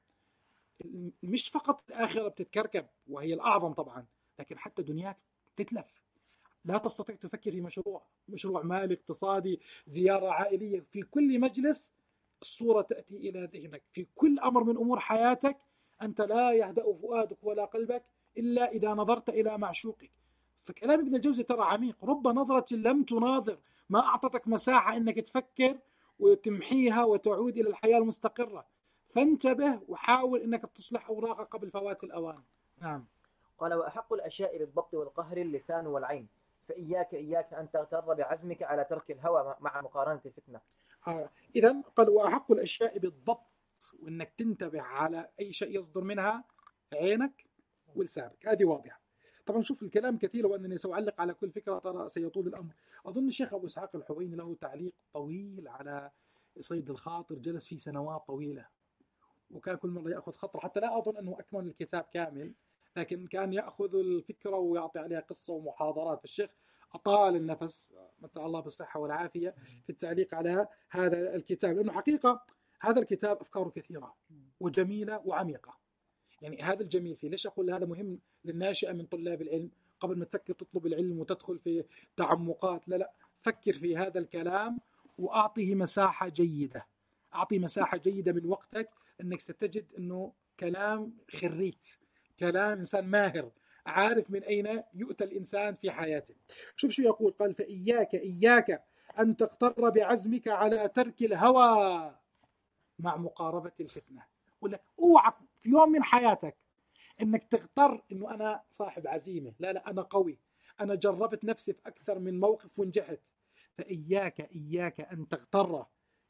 مش فقط الآخرة بتتكركب وهي الأعظم طبعا، لكن حتى دنياك تتلف. لا تستطيع تفكر في مشروع مشروع مالي اقتصادي، زيارة عائلية، في كل مجلس الصورة تأتي إلى ذهنك. في كل أمر من أمور حياتك أنت لا يهدأ فؤادك ولا قلبك إلا إذا نظرت إلى معشوقك. فكلام ابن الجوزي ترى عميق. رب نظرة لم تناظر، ما أعطتك مساحة أنك تفكر وتمحيها وتعود إلى الحياة المستقرة. فانتبه وحاول أنك تصلح أوراقك قبل فوات الأوان. نعم. قال وأحق الأشياء بالضبط والقهر اللسان والعين، فإياك إياك أن تغتر بعزمك على ترك الهوى مع مقارنة الفتنة. آه. إذن قال وأحق الأشياء بالضبط، وأنك تنتبه على أي شيء يصدر منها عينك ولسانك، هذه واضحة. طبعا شوف الكلام كثير وأنني سأعلق على كل فكرة ترى سيطول الأمر. أظن الشيخ أبو إسحاق الحويني له تعليق طويل على صيد الخاطر، جلس فيه سنوات طويلة، وكان كل مرة يأخذ خطر، حتى لا أظن أنه أكمل الكتاب كامل، لكن كان يأخذ الفكرة ويعطي عليها قصة ومحاضرات. الشيخ أطال النفس متى الله بالصحة والعافية في التعليق على هذا الكتاب، لأنه حقيقة هذا الكتاب أفكاره كثيرة وجميلة وعميقة. يعني هذا الجميل فيه. ليش أقول هذا مهم للناشئة من طلاب العلم؟ قبل ما تفكر تطلب العلم وتدخل في تعمقات، لا لا، فكر في هذا الكلام وأعطيه مساحة جيدة. أعطي مساحة جيدة من وقتك، أنك ستجد أنه كلام خريت، كلام إنسان ماهر عارف من أين يؤتى الإنسان في حياته. شوف شو يقول، قال فإياك إياك أن تغتر بعزمك على ترك الهوى مع مقاربة الفتنة. يقول لك اوعى في يوم من حياتك انك تغتر انه انا صاحب عزيمة، لا لا، انا قوي، انا جربت نفسي في اكثر من موقف ونجحت. فإياك إياك أن تغتر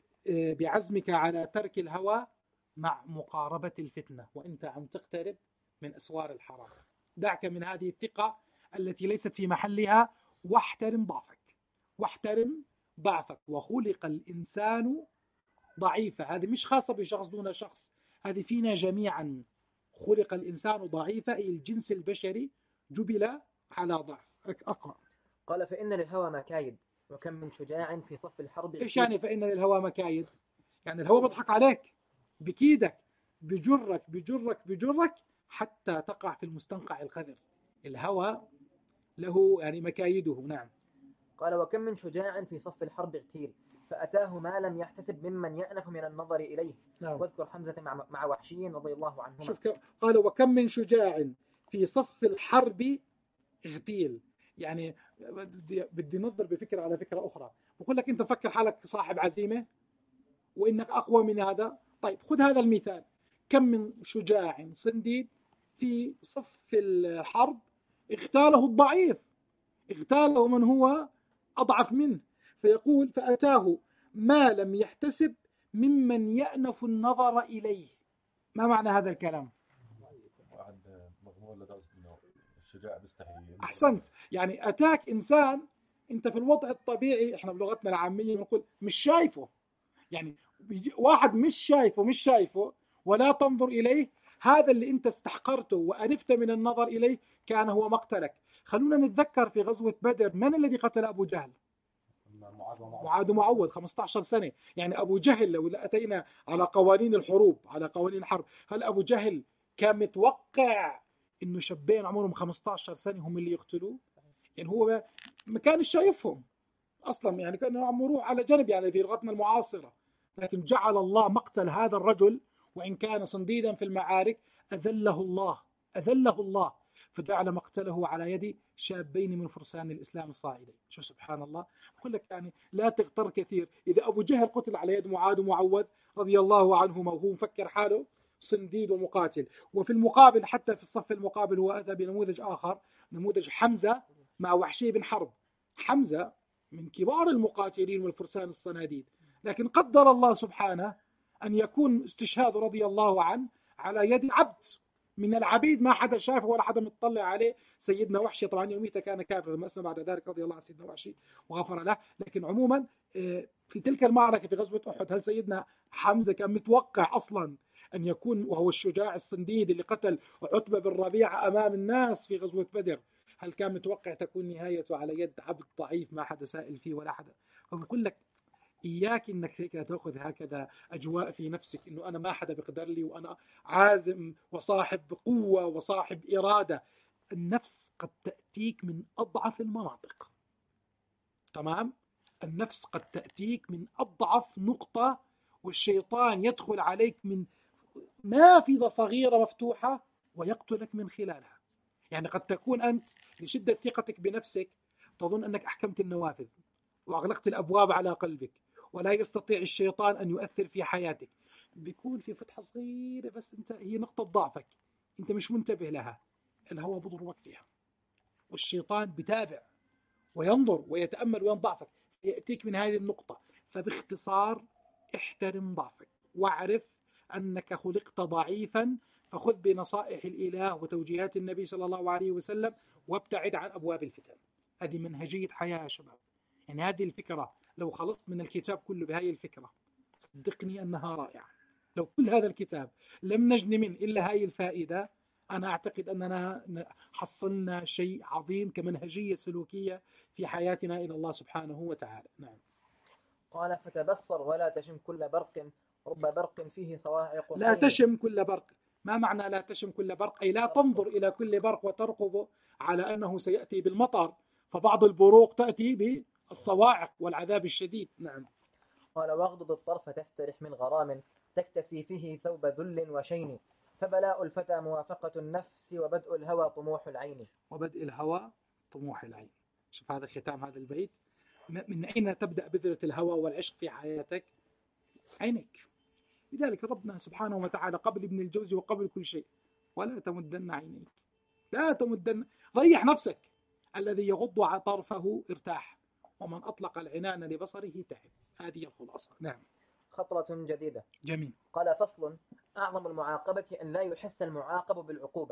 بعزمك على ترك الهوى مع مقاربة الفتنة وانت عم تقترب من أسوار الحرام. دعك من هذه الثقة التي ليست في محلها، واحترم ضعفك، واحترم ضعفك. وخلق الإنسان ضعيفا، هذه مش خاصة بشخص دون شخص، هذه فينا جميعا. خلق الإنسان ضعيفا، أي الجنس البشري جبل على ضعف. أقرأ. قال فإن للهوى مكايد، وكم من شجاع في صف الحرب. إيش يعني فإن للهوى مكايد؟ يعني الهوى بيضحك عليك، بكيدك، بجرك بجرك بجرك حتى تقع في المستنقع الخذر. الهوى له يعني مكايده. نعم. قال وكم من شجاع في صف الحرب اغتيل، فأتاه ما لم يحتسب ممن يأنف من النظر إليه. نعم. واذكر حمزة مع مع وحشي رضي الله عنهما. شوف قال وكم من شجاع في صف الحرب اغتيل، يعني بدي بدي نظر بفكرة على فكرة أخرى. بقول لك أنت فكر حالك صاحب عزيمة وإنك أقوى من هذا. طيب خذ هذا المثال، كم من شجاع صنديد في صف الحرب اغتاله الضعيف، اغتاله من هو أضعف منه. فيقول فأتاه ما لم يحتسب ممن يأنف النظر إليه. ما معنى هذا الكلام؟ واحد مغمور لدرجة انه الشجاع بيستحي. أحسنت. يعني أتاك إنسان أنت في الوضع الطبيعي، إحنا بلغتنا العامية بنقول مش شايفه، يعني واحد مش شايفه مش شايفه ولا تنظر إليه، هذا اللي أنت استحقرته وأنفت من النظر إليه كان هو مقتلك. خلونا نتذكر في غزوة بدر من الذي قتل أبو جهل؟ معاذ ومعوذ، خمسة عشر سنة. يعني أبو جهل لو أتينا على قوانين الحروب، على قوانين الحرب، هل أبو جهل كان متوقع إنه شابين عمرهم خمسة عشر سنة هم اللي يقتلوه؟ يعني هو ما كان شايفهم أصلا، يعني كانوا عمروه على جنب يعني في لغتنا المعاصرة. لكن جعل الله مقتل هذا الرجل وإن كان صنديدا في المعارك، أذله الله أذله الله فجعل مقتله على يد شابين من فرسان الإسلام الصاعدين. شو سبحان الله. أقول لك يعني لا تغتر كثير. إذا أبو جهل قتل على يد معاذ ومعوذ رضي الله عنهما وهو مفكر حاله صنديد ومقاتل، وفي المقابل حتى في الصف المقابل هو أتى بنموذج آخر، نموذج حمزة مع وحشي بن حرب. حمزة من كبار المقاتلين والفرسان الصناديد، لكن قدر الله سبحانه أن يكون استشهاد رضي الله عنه على يد عبد من العبيد ما حدا شافه ولا حدا متطلع عليه، سيدنا وحشي. طبعا يوميته كان كافر، ثم أسلم بعد ذلك رضي الله عن سيدنا وحشي وغفر له. لكن عموما في تلك المعركة في غزوة أحد، هل سيدنا حمزة كان متوقع أصلا أن يكون وهو الشجاع الصنديد اللي قتل عتبة بن ربيعة أمام الناس في غزوة بدر، هل كان متوقع تكون نهايته على يد عبد ضعيف ما حدا سائل فيه ولا حدا؟ فبقول لك إياك إنك هيك تأخذ هكذا أجواء في نفسك إنه أنا ما حدا بقدر لي وأنا عازم وصاحب قوة وصاحب إرادة. النفس قد تأتيك من أضعف المناطق، تمام؟ النفس قد تأتيك من أضعف نقطة، والشيطان يدخل عليك من نافذة صغيرة مفتوحة ويقتلك من خلالها. يعني قد تكون أنت لشدة ثقتك بنفسك تظن أنك أحكمت النوافذ وأغلقت الأبواب على قلبك ولا يستطيع الشيطان أن يؤثر في حياتك. بيكون في فتحة صغيرة بس أنت هي نقطة ضعفك، أنت مش منتبه لها، الهوى بضربك فيها والشيطان بتابع وينظر ويتأمل وين ضعفك يأتيك من هذه النقطة. فباختصار احترم ضعفك واعرف أنك خلقت ضعيفا، فخذ بنصائح الإله وتوجيهات النبي صلى الله عليه وسلم وابتعد عن أبواب الفتن. هذه منهجية حياة يا شباب. يعني هذه الفكرة لو خلصت من الكتاب كله بهذه الفكرة صدقني أنها رائعة. لو كل هذا الكتاب لم نجنمن إلا هذه الفائدة، أنا أعتقد أننا حصلنا شيء عظيم كمنهجية سلوكية في حياتنا إلى الله سبحانه وتعالى. نعم. قال فتبصر ولا تشم كل برق، رب برق فيه صواعق. لا تشم كل برق. ما معنى لا تشم كل برق؟ أي لا تنظر إلى كل برق وترقب على أنه سيأتي بالمطر، فبعض البروق تأتي بالصواعق والعذاب الشديد. نعم. قال واغضض الطرف تسترح من غرام، تكتسي فيه ثوب ذل وشين، فبلاء الفتى موافقة النفس، وبدء الهوى طموح العين. وبدء الهوى طموح العين. شوف هذا ختام هذا البيت. من أين تبدأ بذرة الهوى والعشق في حياتك؟ عينك. لذلك ربنا سبحانه وتعالى قبل ابن الجوزي وقبل كل شيء ولا تمدن عينيك، لا تمدن، ريح نفسك. الذي يغض طرفه ارتاح، ومن أطلق العنان لبصره تعب. هذه الخلاصة. نعم. خطرة جديدة. جميل. قال فصل: أعظم المعاقبة أن لا يحس المعاقب بالعقوبة.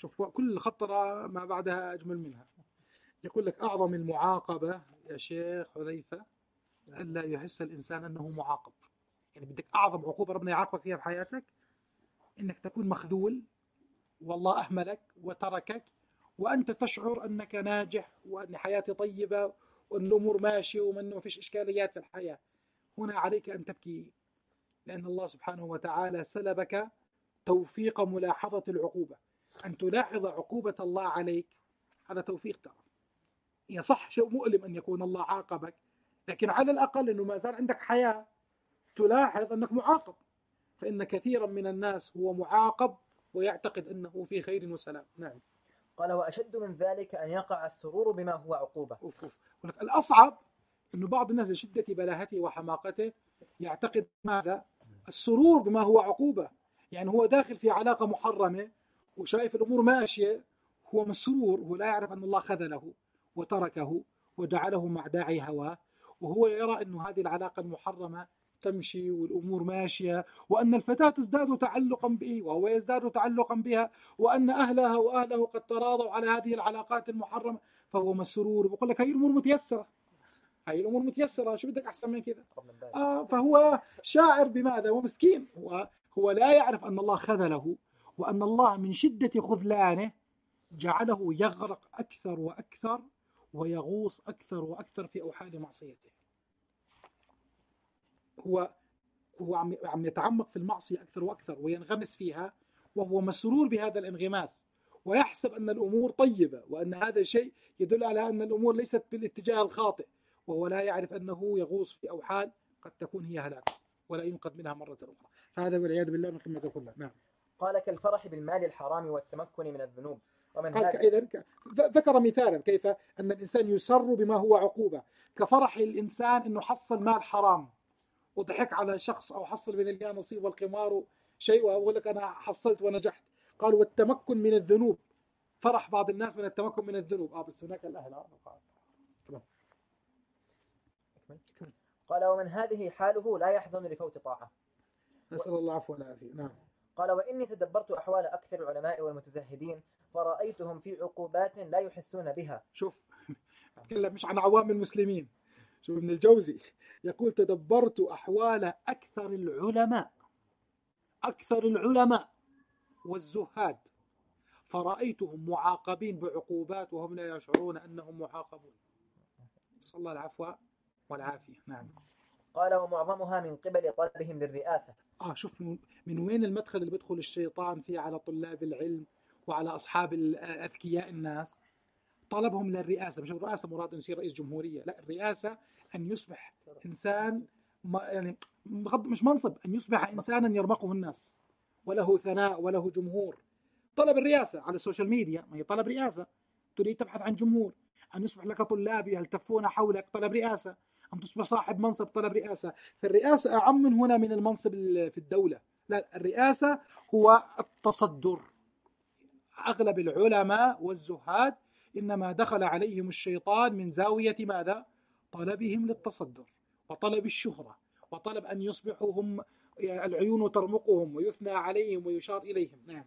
شوف كل خطرة ما بعدها أجمل منها. يقول لك أعظم المعاقبة يا شيخ حذيفة ألا يحس الإنسان أنه معاقب. يعني بدك أعظم عقوبة ربنا يعاقبك فيها بحياتك إنك تكون مخذول والله أهملك وتركك، وأنت تشعر أنك ناجح وأن حياتي طيبة وأن الأمور ماشية وأنه ما فيش إشكاليات في الحياة. هنا عليك أن تبكي، لأن الله سبحانه وتعالى سلبك توفيق ملاحظة العقوبة. أن تلاحظ عقوبة الله عليك هذا توفيق. ترى هي صح شيء مؤلم أن يكون الله عاقبك، لكن على الأقل أنه ما زال عندك حياة تلاحظ أنك معاقب. فإن كثيرا من الناس هو معاقب ويعتقد أنه في خير وسلام. نعم. قال وأشد من ذلك أن يقع السرور بما هو عقوبة. أوف أوف. ولك الأصعب أنه بعض الناس لشدة بلاهته وحماقته يعتقد ماذا؟ السرور بما هو عقوبة. يعني هو داخل في علاقة محرمة وشايف الأمور ماشية، هو مسرور، هو لا يعرف أن الله خذله وتركه وجعله مع داعي هواه، وهو يرى أن هذه العلاقة المحرمة تمشي والأمور ماشية، وأن الفتاة تزداد تعلقا به وهو يزداد تعلقا بها، وأن أهلها وأهله قد تراضوا على هذه العلاقات المحرمة، فهو مسرور. بقول لك هي الأمور متيسرة، هي الأمور متيسرة، شو بدك أحسن من كذا؟ آه فهو شاعر بماذا؟ ومسكين، هو, هو لا يعرف أن الله خذله، وأن الله من شدة خذلانه جعله يغرق أكثر وأكثر ويغوص أكثر وأكثر في أوحال معصيته. هو هو عم عم يتعمق في المعصية أكثر وأكثر وينغمس فيها، وهو مسرور بهذا الانغماس، ويحسب أن الأمور طيبة وأن هذا الشيء يدل على أن الأمور ليست بالاتجاه الخاطئ، وهو لا يعرف أنه يغوص في أوحال قد تكون هي هلاك ولا ينقذ منها مرة أخرى. هذا والعياذ بالله من قمة الخذلان. نعم. قال كالفرح بالمال الحرام والتمكن من الذنوب. ومن قال هذا إذن ذكر مثالا كيف أن الإنسان يسر بما هو عقوبة، كفرح الإنسان أنه حصل مال حرام وضحك على شخص أو حصل من الجاه نصيب والقمار شيء وأقول لك أنا حصلت ونجحت. قال والتمكن من الذنوب، فرح بعض الناس من التمكن من الذنوب. آه بس هناك الأهل. آه تمام. قال ومن هذه حاله لا يحزن لفوت طاعة. نسأل الله العفو والعافية. نعم. قال وإني تدبرت أحوال أكثر العلماء والمتزهدين فرأيتهم في عقوبات لا يحسون بها. شوف أتكلم مش عن عوام المسلمين. شوف ابن الجوزي يقول تدبرت أحوال أكثر العلماء أكثر العلماء والزهاد فرأيتهم معاقبين بعقوبات وهم لا يشعرون أنهم معاقبون. صلى الله العفو والعافية. نعم. قال ومعظمها من قبل طلبهم للرئاسة. آه شوف من وين المدخل اللي بيدخل الشيطان فيه على طلاب العلم وعلى أصحاب الأذكياء الناس. طلبهم للرئاسة، مش الرئاسة مراد أن يصير رئيس جمهورية، لا، الرئاسة أن يصبح إنسان ما يعني مش منصب، أن يصبح إنسانا يرمقه الناس وله ثناء وله جمهور. طلب الرئاسة على السوشيال ميديا ما هي طلب رئاسة، تريد تبحث عن جمهور. أن يصبح لك طلاب يلتفون حولك طلب رئاسة. أن تصبح صاحب منصب طلب رئاسة. فالرئاسة أعم من هنا من المنصب في الدولة، لا، الرئاسة هو التصدر. أغلب العلماء والزهاد إنما دخل عليهم الشيطان من زاوية ماذا؟ طلبهم للتصدر وطلب الشهرة وطلب أن يصبحوا هم العيون ترمقهم ويثنى عليهم ويشار إليهم. نعم.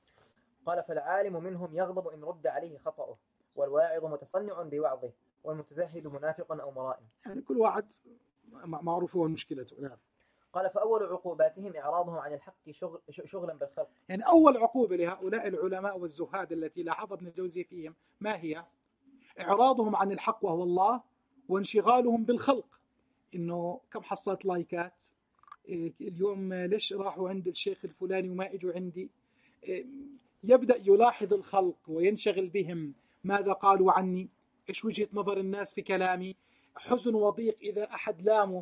قال فالعالم منهم يغضب إن رد عليه خطأه، والواعظ متصنع بوعظه، والمتزهد منافق أو مرائم. يعني كل واحد معروف هو مشكلته. نعم. قال فأول عقوباتهم إعراضهم عن الحق شغل شغلا بالخلق. يعني أول عقوبة لهؤلاء العلماء والزهاد التي لاحظ ابن الجوزي فيهم ما هي؟ إعراضهم عن الحق وهو الله، وانشغالهم بالخلق. إنه كم حصلت لايكات اليوم، ليش راحوا عند الشيخ الفلاني وما إجوا عندي. يبدأ يلاحظ الخلق وينشغل بهم، ماذا قالوا عني، إيش وجهة نظر الناس في كلامي. حزن وضيق إذا أحد لامه،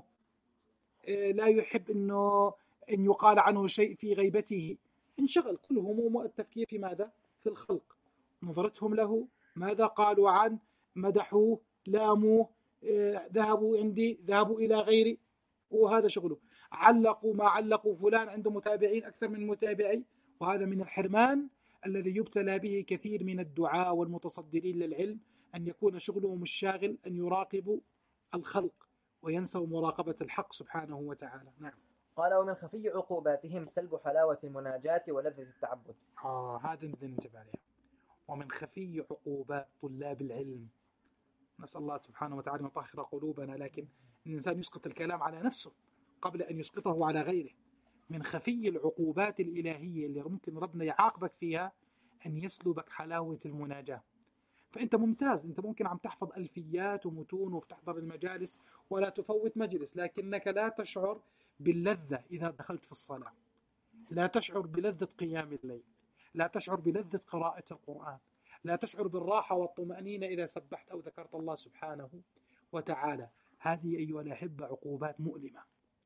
لا يحب إنه إن يقال عنه شيء في غيبته. انشغل كل همومه التفكير في ماذا؟ في الخلق. نظرتهم له، ماذا قالوا عنه، مدحوه، لاموه، ذهبوا عندي، ذهبوا إلى غيري، وهذا شغله. علقوا ما علقوا، فلان عنده متابعين أكثر من متابعي. وهذا من الحرمان الذي يبتلى به كثير من الدعاة والمتصدرين للعلم، أن يكون شغلهم الشاغل أن يراقبوا الخلق وينسوا مراقبة الحق سبحانه وتعالى. نعم. قال ومن خفي عقوباتهم سلب حلاوة المناجاة ولذة التعبد. آه هذا ننتبه عليها. ومن خفي عقوبات طلاب العلم. نسأل الله سبحانه وتعالى أن يطهر قلوبنا، لكن الإنسان يسقط الكلام على نفسه قبل أن يسقطه على غيره. من خفي العقوبات الإلهية اللي ممكن ربنا يعاقبك فيها أن يسلبك حلاوة المناجاة. فأنت ممتاز، أنت ممكن عم تحفظ ألفيات ومتون وبتحضر المجالس ولا تفوت مجلس، لكنك لا تشعر باللذة إذا دخلت في الصلاة، لا تشعر بلذة قيام الليل، لا تشعر بلذة قراءة القرآن، لا تشعر بالراحة والطمأنينة إذا سبحت أو ذكرت الله سبحانه وتعالى. هذه أيها الأحبة عقوبات مؤلمة.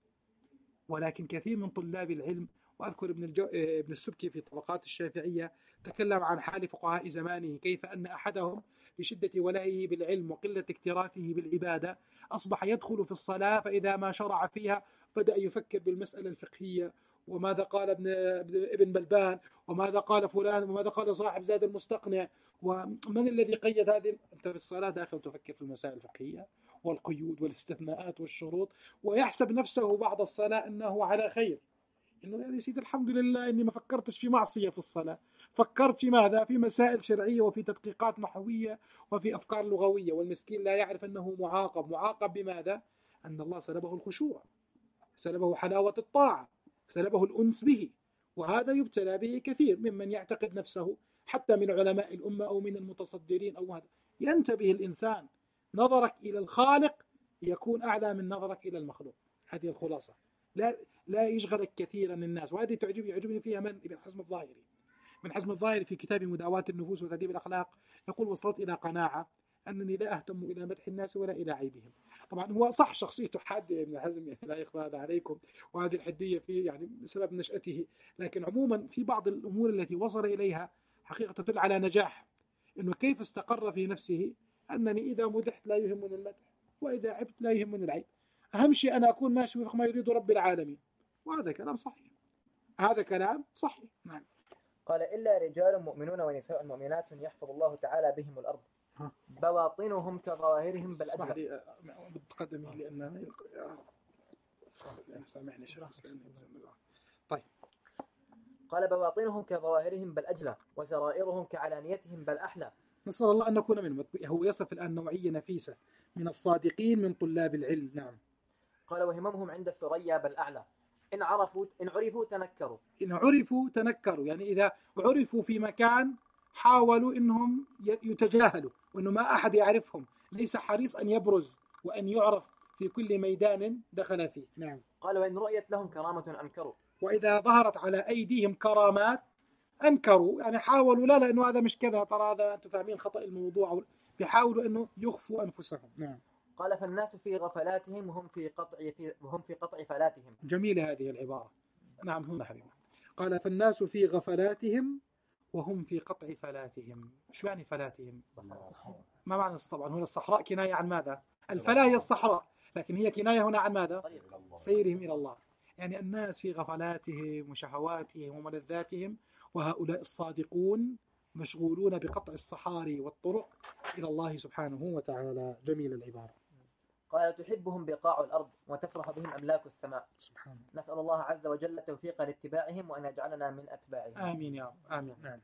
ولكن كثير من طلاب العلم، وأذكر ابن, الجو... ابن السبكي في طبقات الشافعية تكلم عن حال فقهاء زمانه، كيف أن أحدهم لشدة ولهه بالعلم وقلة اكتراثه بالعبادة أصبح يدخل في الصلاة، فإذا ما شرع فيها بدأ يفكر بالمسألة الفقهية، وماذا قال ابن ابن بلبان، وماذا قال فلان، وماذا قال صاحب زاد المستقنع، ومن الذي قيد هذه. أنت في الصلاة داخل تفكر في المسائل الفقهية والقيود والاستثناءات والشروط، ويحسب نفسه بعد الصلاة أنه على خير، إنه يا سيدي الحمد لله إني ما فكرتش في معصية في الصلاة، فكرت في ماذا؟ في مسائل شرعية وفي تدقيقات نحوية وفي أفكار لغوية. والمسكين لا يعرف أنه معاقب. معاقب بماذا؟ أن الله سلبه الخشوع، سلبه حلاوة الطاعة، سلبه الأنس به. وهذا يبتلى به كثير ممن يعتقد نفسه حتى من علماء الأمة أو من المتصدرين أو هذا. ينتبه الإنسان، نظرك إلى الخالق يكون أعلى من نظرك إلى المخلوق. هذه الخلاصة. لا لا يشغلك كثيرا الناس. وهذه تعجب يعجبني فيها من ابن حزم الظاهري. ابن حزم الظاهري في كتاب مداواة النفوس وتهذيب الأخلاق يقول: وصلت إلى قناعة أنني لا أهتم إلى مدح الناس ولا إلى عيبهم. طبعا هو صح شخصيته حادة ابن حزم، لا يخفى هذا عليكم، وهذه الحدية في يعني بسبب نشأته، لكن عموما في بعض الأمور التي وصل إليها حقيقة تدل على نجاح. إنه كيف استقر في نفسه أنني إذا مدحت لا يهمني المدح، وإذا عبت لا يهمني العيب، أهم شيء أنا أكون ماشي وفق ما يريد رب العالمين. وهذا كلام صحيح، هذا كلام صحيح. نعم. قال: إلا رجال مؤمنون ونساء مؤمنات يحفظ الله تعالى بهم الأرض بواطنهم كظواهرهم بل أجل. بتقدمي لأن سامحني شيخ. طيب. قال: بواطنهم كظواهرهم بل أجلى وسرائرهم كعلانيتهم بل أحلى. نسأل الله أن نكون منهم. هو يصف الآن نوعية نفيسة من الصادقين من طلاب العلم. نعم. قال: وهممهم عند الثريا بل أعلى إن عرفوا إن عرفوا تنكروا. إن عرفوا تنكروا، يعني إذا عرفوا في مكان حاولوا إنهم يتجاهلوا، وإنه ما أحد يعرفهم، ليس حريص أن يبرز وأن يعرف في كل ميدان دخل فيه. نعم. قال: وإن رؤيت لهم كرامة أنكروا. وإذا ظهرت على أيديهم كرامات أنكروا، يعني حاولوا لا لا إنه هذا مش كذا، ترى هذا أنتم فاهمين خطأ الموضوع، بيحاولوا إنه يخفوا أنفسهم. نعم. قال: فالناس في غفلاتهم وهم في قطع في وهم في قطع فلاتهم. جميلة هذه العبارة. نعم هنا حبيبي. قال: فالناس في غفلاتهم وهم في قطع فلاتهم. شو يعني فلاتهم؟ ما معنى طبعا هنا الصحراء كناية عن ماذا؟ الفلاة هي الصحراء، لكن هي كناية هنا عن ماذا؟ سيرهم إلى الله. يعني الناس في غفلاتهم وشهواتهم وملذاتهم، وهؤلاء الصادقون مشغولون بقطع الصحاري والطرق إلى الله سبحانه وتعالى. جميل العبارة. قال: تحبهم بقاع الأرض وتفرح بهم أملاك السماء. سبحان الله. نسأل الله عز وجل التوفيق لاتباعهم وأن يجعلنا من أتباعهم. آمين يا رب. آمين. نعم.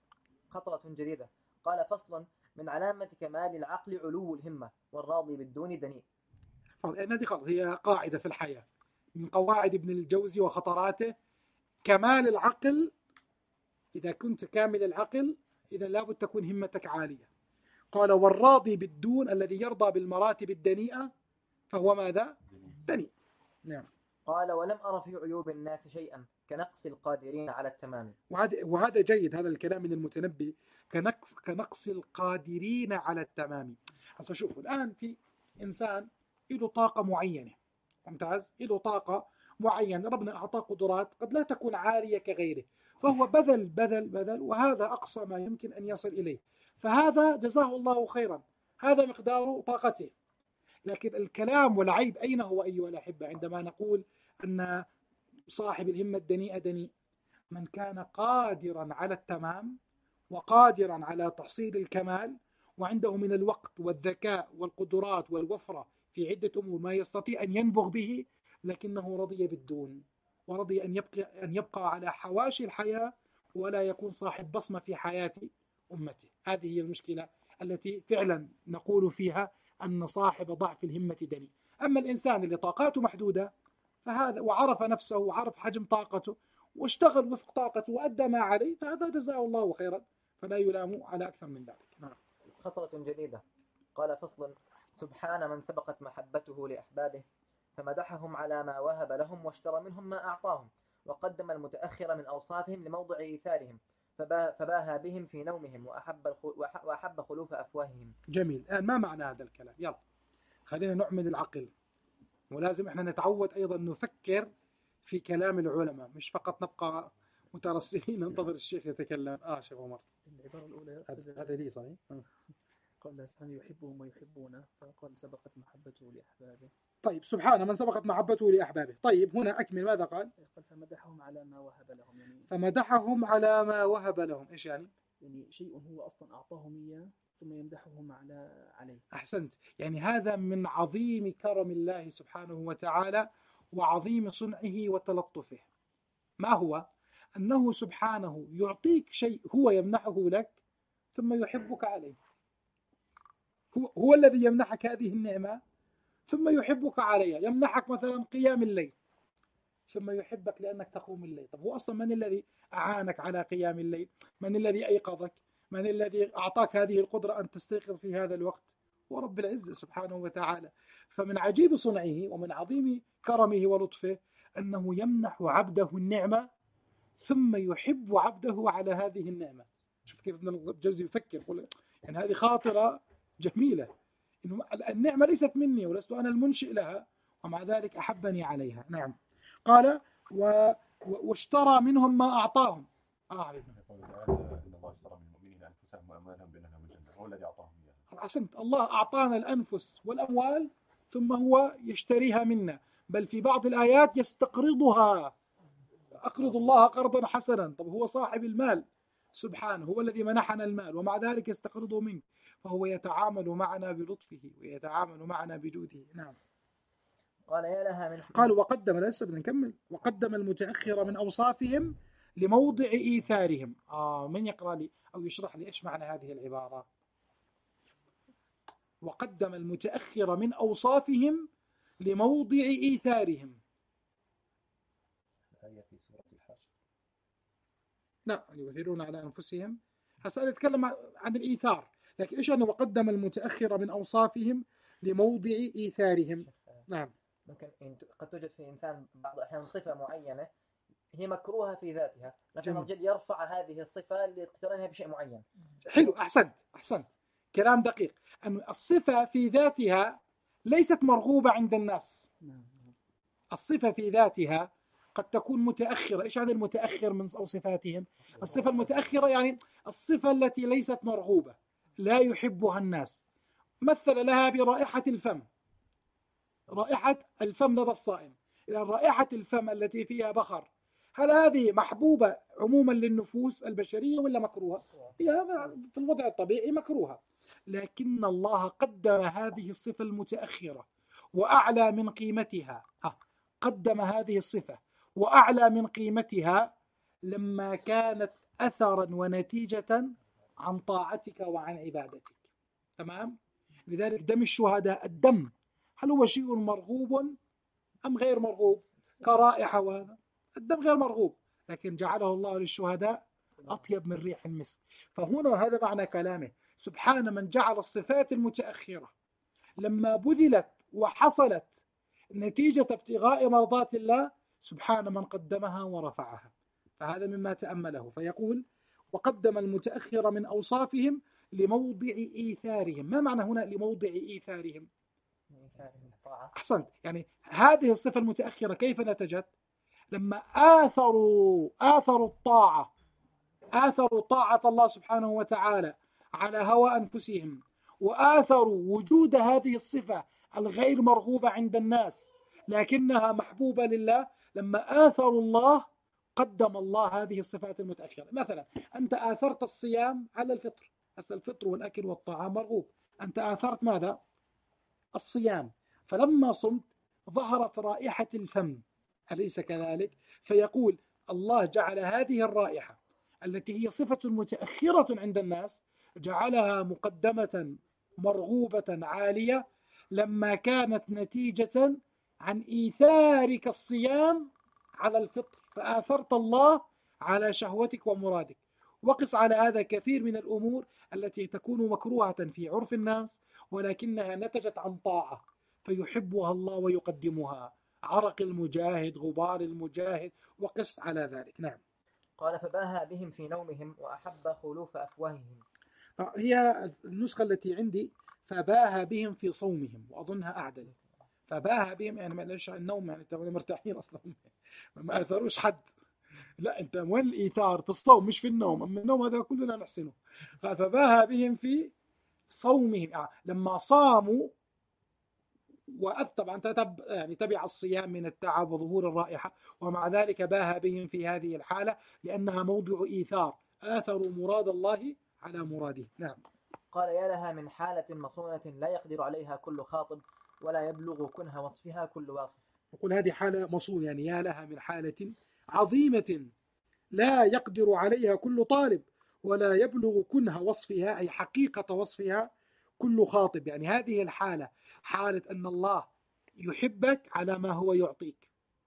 خطرة جديدة. قال: فصل: من علامة كمال العقل علو الهمة والراضي بالدون دنيء. هذه خلاص هي قاعدة في الحياة من قواعد ابن الجوزي وخطراته. كمال العقل، إذا كنت كامل العقل إذا لابد تكون همتك عالية. قال: والراضي بالدون الذي يرضى بالمراتب الدنيئة فهو ماذا؟ دنيء. نعم. قال: ولم أرى في عيوب الناس شيئا كنقص القادرين على التمام. وهذا وهذا جيد، هذا الكلام من المتنبي. كنقص كنقص القادرين على التمام. هسه شوفوا الآن في إنسان له طاقة معينة، ممتاز، له طاقة معينة، ربنا أعطاه قدرات قد لا تكون عالية كغيره، فهو بذل بذل بذل وهذا أقصى ما يمكن أن يصل إليه، فهذا جزاه الله خيرا، هذا مقدار طاقته. لكن الكلام والعيب أين هو أيها الأحبة عندما نقول أن صاحب الهمة الدنيئة دنيء؟ من كان قادرا على التمام وقادرا على تحصيل الكمال وعنده من الوقت والذكاء والقدرات والوفرة في عدة أمور ما يستطيع أن ينبغ به، لكنه رضي بالدون، ورضي أن يبقى, أن يبقى على حواشي الحياة ولا يكون صاحب بصمة في حياتي أمته. هذه هي المشكلة التي فعلا نقول فيها أن صاحب ضعف الهمة دني. أما الإنسان اللي طاقاته محدودة فهذا وعرف نفسه وعرف حجم طاقته واشتغل وفق طاقته وأدى ما عليه فهذا جزاه الله خيرا، فلا يلام على أكثر من ذلك. نعم. خطرة جديدة. قال فصل: سبحان من سبقت محبته لأحبابه فمدحهم على ما وهب لهم واشترى منهم ما أعطاهم، وقدم المتأخر من أوصافهم لموضع إيثارهم فباهى بهم في نومهم وأحب, وأحب خلوف أفواههم. جميل. الآن ما معنى هذا الكلام؟ يلا خلينا نعمل العقل، ولازم احنا نتعود أيضا نفكر في كلام العلماء، مش فقط نبقى مترسلين ننتظر الشيخ يتكلم. آه شيخ عمر، العبارة الأولى هذا لي صحيح. قال سبحانه يحبهم ويحبونه، فقال سبقت محبته لأحبابه. طيب سبحان من سبقت محبته لأحبابه. طيب هنا أكمل، ماذا قال؟ قال فمدحهم على ما وهب لهم، يعني فمدحهم على ما وهب لهم. إيش يعني؟ يعني شيء هو أصلا أعطاهم إياه ثم يمدحهم على عليه. أحسنت. يعني هذا من عظيم كرم الله سبحانه وتعالى وعظيم صنعه وتلطفه. ما هو؟ أنه سبحانه يعطيك شيء هو يمنحه لك ثم يحبك عليه. هو, هو الذي يمنحك هذه النعمة ثم يحبك عليها. يمنحك مثلا قيام الليل ثم يحبك لأنك تقوم الليل. طب هو أصلا من الذي أعانك على قيام الليل؟ من الذي أيقظك؟ من الذي أعطاك هذه القدرة أن تستيقظ في هذا الوقت؟ هو رب العزة سبحانه وتعالى. فمن عجيب صنعه ومن عظيم كرمه ولطفه أنه يمنح عبده النعمة ثم يحب عبده على هذه النعمة. شوف كيف ابن الجوزي يفكر، يقول يعني هذه خاطرة جميلة، إنه النعمة ليست مني ولست أنا المنشئ لها ومع ذلك أحبني عليها. نعم. قال و... واشترى منهم ما أعطاهم. آه يقول تعالى إن الله اشترى من المؤمنين أنفسهم وأموالهم بأن لهم الجنة، هو الذي أعطاهم إياها. أحسنت. الله أعطانا الأنفس والأموال ثم هو يشتريها منا، بل في بعض الآيات يستقرضها. أقرض الله قرضا حسنا. طب هو صاحب المال سبحانه، هو الذي منحنا المال ومع ذلك يستقرضه منك، فهو يتعامل معنا بلطفه ويتعامل معنا بجوده. نعم. قال يا لها من قال وقدم، لسه بدنا نكمل، وقدم المتأخر من أوصافهم لموضع إيثارهم. آه من يقرأ لي أو يشرح لي إيش معنى هذه العبارة؟ وقدم المتأخر من أوصافهم لموضع إيثارهم. آية في سورة الحشر. لا، يؤثرون على أنفسهم. هسأل أتكلم عن الإيثار، لكن إيش أنه وقدم المتأخر من أوصافهم لموضع إيثارهم. نعم. ممكن قد توجد في إنسان بعض الأحيان صفة معينة هي مكروهة في ذاتها، لكن الرجل يرفع هذه الصفة لاقترانها بشيء معين. حلو. أحسنت أحسنت كلام دقيق. أن الصفة في ذاتها ليست مرغوبة عند الناس. الصفة في ذاتها قد تكون متأخرة. إيش هذا المتأخر من صفاتهم؟ الصفة المتأخرة يعني الصفة التي ليست مرغوبة، لا يحبها الناس. مثل لها برائحة الفم. رائحة الفم لدى الصائم، إلى رائحة الفم التي فيها بخر، هل هذه محبوبة عموما للنفوس البشرية ولا مكروهة؟ هي في الوضع الطبيعي مكروهة، لكن الله قدم هذه الصفة المتأخرة وأعلى من قيمتها. قدم هذه الصفة وأعلى من قيمتها لما كانت أثرا ونتيجة عن طاعتك وعن عبادتك. تمام؟ لذلك دم الشهداء، الدم هل هو شيء مرغوب أم غير مرغوب؟ كرائحة، وهذا الدم غير مرغوب، لكن جعله الله للشهداء أطيب من ريح المسك. فهنا هذا معنى كلامه. سبحان من جعل الصفات المتأخرة لما بذلت وحصلت نتيجة ابتغاء مرضات الله، سبحان من قدمها ورفعها. فهذا مما تأمله. فيقول وقدم المتأخر من أوصافهم لموضع إيثارهم. ما معنى هنا لموضع إيثارهم؟ أحسنت. يعني هذه الصفة المتأخرة كيف نتجت؟ لما آثروا آثروا الطاعة آثروا طاعة الله سبحانه وتعالى على هوى أنفسهم، وآثروا وجود هذه الصفة الغير مرغوبة عند الناس لكنها محبوبة لله. لما آثروا الله قدم الله هذه الصفات المتأخرة. مثلا أنت آثرت الصيام على الفطر، بس الفطر والأكل والطعام مرغوب، أنت آثرت ماذا؟ الصيام. فلما صمت ظهرت رائحة الفم، أليس كذلك؟ فيقول الله جعل هذه الرائحة التي هي صفة متأخرة عند الناس جعلها مقدمة مرغوبة عالية لما كانت نتيجة عن إيثارك الصيام على الفطر، فآثرت الله على شهوتك ومرادك. وقس على هذا كثير من الأمور التي تكون مكروهة في عرف الناس ولكنها نتجت عن طاعة فيحبها الله ويقدمها، عرق المجاهد، غبار المجاهد، وقس على ذلك. نعم. قال فباهى بهم في نومهم وأحب خلوف أفواههم. هي النسخة التي عندي فباهى بهم في صومهم، وأظنها أعدل. فباهى بهم يعني ما ليش النوم، يعني انتوا مرتاحين أصلا ما أثروش حد. لا، أنت وين الإيثار؟ في الصوم مش في النوم. أما النوم هذا كلنا نحسنه. فباهى بهم في صومهم، يعني لما صاموا وطبعا تتب يعني تبع الصيام من التعب وظهور الرائحة، ومع ذلك باهى بهم في هذه الحالة لأنها موضع إيثار، آثروا مراد الله على مراده. نعم. قال يا لها من حالة مصونة لا يقدر عليها كل خاطب ولا يبلغ كنه وصفها كل واصف. يقول هذه حالة مصون، يعني يا لها من حالة عظيمة لا يقدر عليها كل طالب ولا يبلغ كنه وصفها، أي حقيقة وصفها، كل خاطب. يعني هذه الحالة حالة أن الله يحبك على ما هو يعطيك،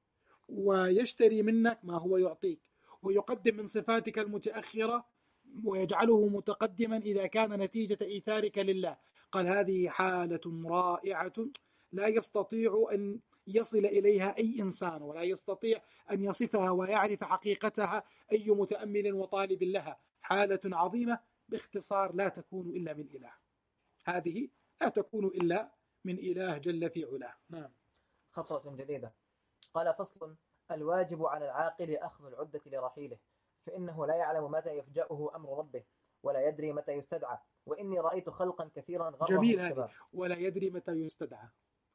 ويشتري منك ما هو يعطيك، ويقدم من صفاتك المتأخرة ويجعله متقدما إذا كان نتيجة إيثارك لله. قال هذه حالة رائعة لا يستطيع أن يصل إليها أي إنسان، ولا يستطيع أن يصفها ويعرف حقيقتها أي متأمل وطالب لها. حالة عظيمة باختصار لا تكون إلا من إله. هذه لا تكون إلا من إله جل في علاه. نعم. خطوة جديدة. قال فصل: الواجب على العاقل أخذ العدة لرحيله، فإنه لا يعلم متى يفجأه أمر ربه ولا يدري متى يستدعى، وإني رأيت خلقا كثيرا غرهم جميل الشباب. هذه، ولا يدري متى يستدعى.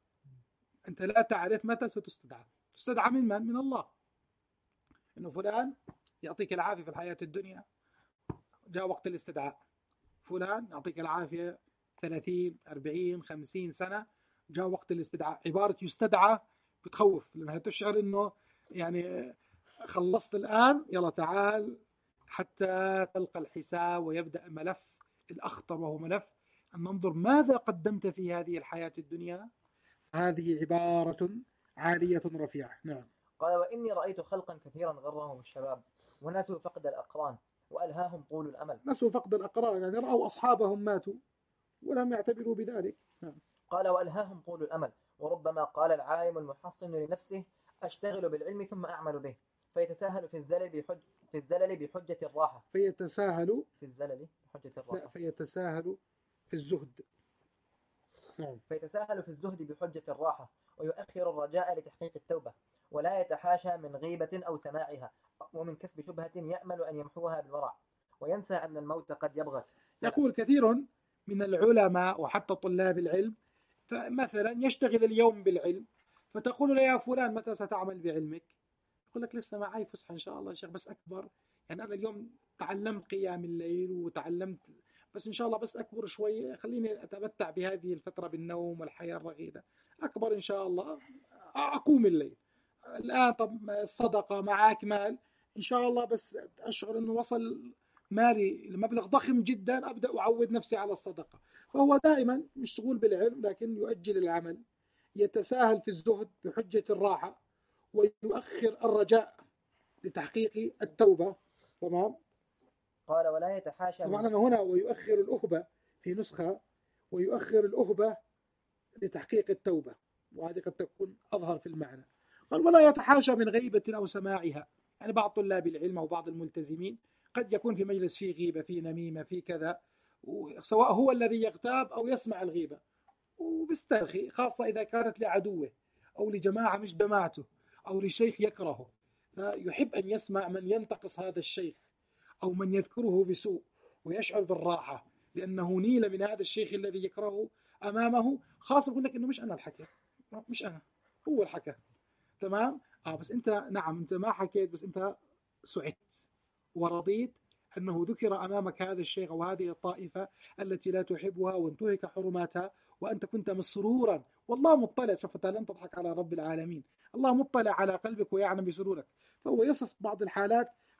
أنت لا تعرف متى ستستدعى. تستدعى من من؟ من الله. إنه فلان يعطيك العافية في الحياة الدنيا، جاء وقت الاستدعاء. فلان يعطيك العافية ثلاثين أربعين خمسين سنة، جاء وقت الاستدعاء. عبارة يستدعى بتخوف، لأنها تشعر إنه يعني خلصت الآن، يلا تعال حتى تلقى الحساب ويبدأ ملف الأخطر، وهو ملف أن ننظر ماذا قدمت في هذه الحياة الدنيا. هذه عبارة عالية رفيعة. نعم. قال وإني رأيت خلقا كثيرا غرهم الشباب ونسوا فقد الأقران وألهاهم طول الأمل. نسوا فقد الأقران، يعني رأوا أصحابهم ماتوا ولم يعتبروا بذلك. نعم. قال وألهاهم طول الأمل، وربما قال العالم المحصن لنفسه أشتغل بالعلم ثم أعمل به، فيتساهل في الزلل بحج في الزلل بحجة الراحة. فيتساهل في الزلل بحجة الراحة. لا، فيتساهل في الزهد. نعم. فيتساهل في الزهد بحجة الراحة، ويؤخر الرجاء لتحقيق التوبة، ولا يتحاشى من غيبة أو سماعها، ومن كسب شبهة يأمل أن يمحوها بالورع، وينسى أن الموت قد يبغت. يقول كثير من العلماء وحتى طلاب العلم، فمثلا يشتغل اليوم بالعلم، فتقول له يا فلان متى ستعمل بعلمك؟ يقول لك لسه معي فسحة إن شاء الله يا شيخ، بس أكبر. يعني أنا اليوم تعلمت قيام الليل وتعلمت، بس إن شاء الله بس أكبر شوية، خليني أتمتع بهذه الفترة بالنوم والحياة الرغيدة. أكبر إن شاء الله أقوم الليل. الآن طب الصدقة معاك مال إن شاء الله، بس أشعر أنه وصل مالي لمبلغ ضخم جدا أبدأ أعود نفسي على الصدقة. فهو دائما مشغول بالعلم لكن يؤجل العمل، يتساهل في الزهد بحجة الراحة، ويؤخر الرجاء لتحقيق التوبة. تمام. قال ولا يتحاشى. طبعا أنا هنا ويؤخر الأهبة في نسخة، ويؤخر الأهبة لتحقيق التوبة، وهذه قد تكون أظهر في المعنى. قال ولا يتحاشى من غيبة أو سماعها. يعني بعض طلاب العلم وبعض الملتزمين قد يكون في مجلس فيه غيبة، فيه نميمة، فيه كذا، سواء هو الذي يغتاب أو يسمع الغيبة، وبيسترخي، خاصة إذا كانت لعدوه أو لجماعة مش جماعته أو لشيخ يكرهه، فيحب أن يسمع من ينتقص هذا الشيخ أو من يذكره بسوء، ويشعر بالراحة لأنه نيل من هذا الشيخ الذي يكرهه أمامه. خاصة يقول لك إنه مش أنا الحكي، مش أنا، هو الحكي. تمام. آه بس أنت نعم أنت ما حكيت، بس أنت سعدت ورضيت أنه ذكر أمامك هذا الشيخ أو هذه الطائفة التي لا تحبها وانتهك حرماتها، وأنت كنت مسرورا، والله مطلع. شفت لن تضحك على رب العالمين، الله مطلع على قلبك ويعلم بسرورك. فهو يصف بعض الحالات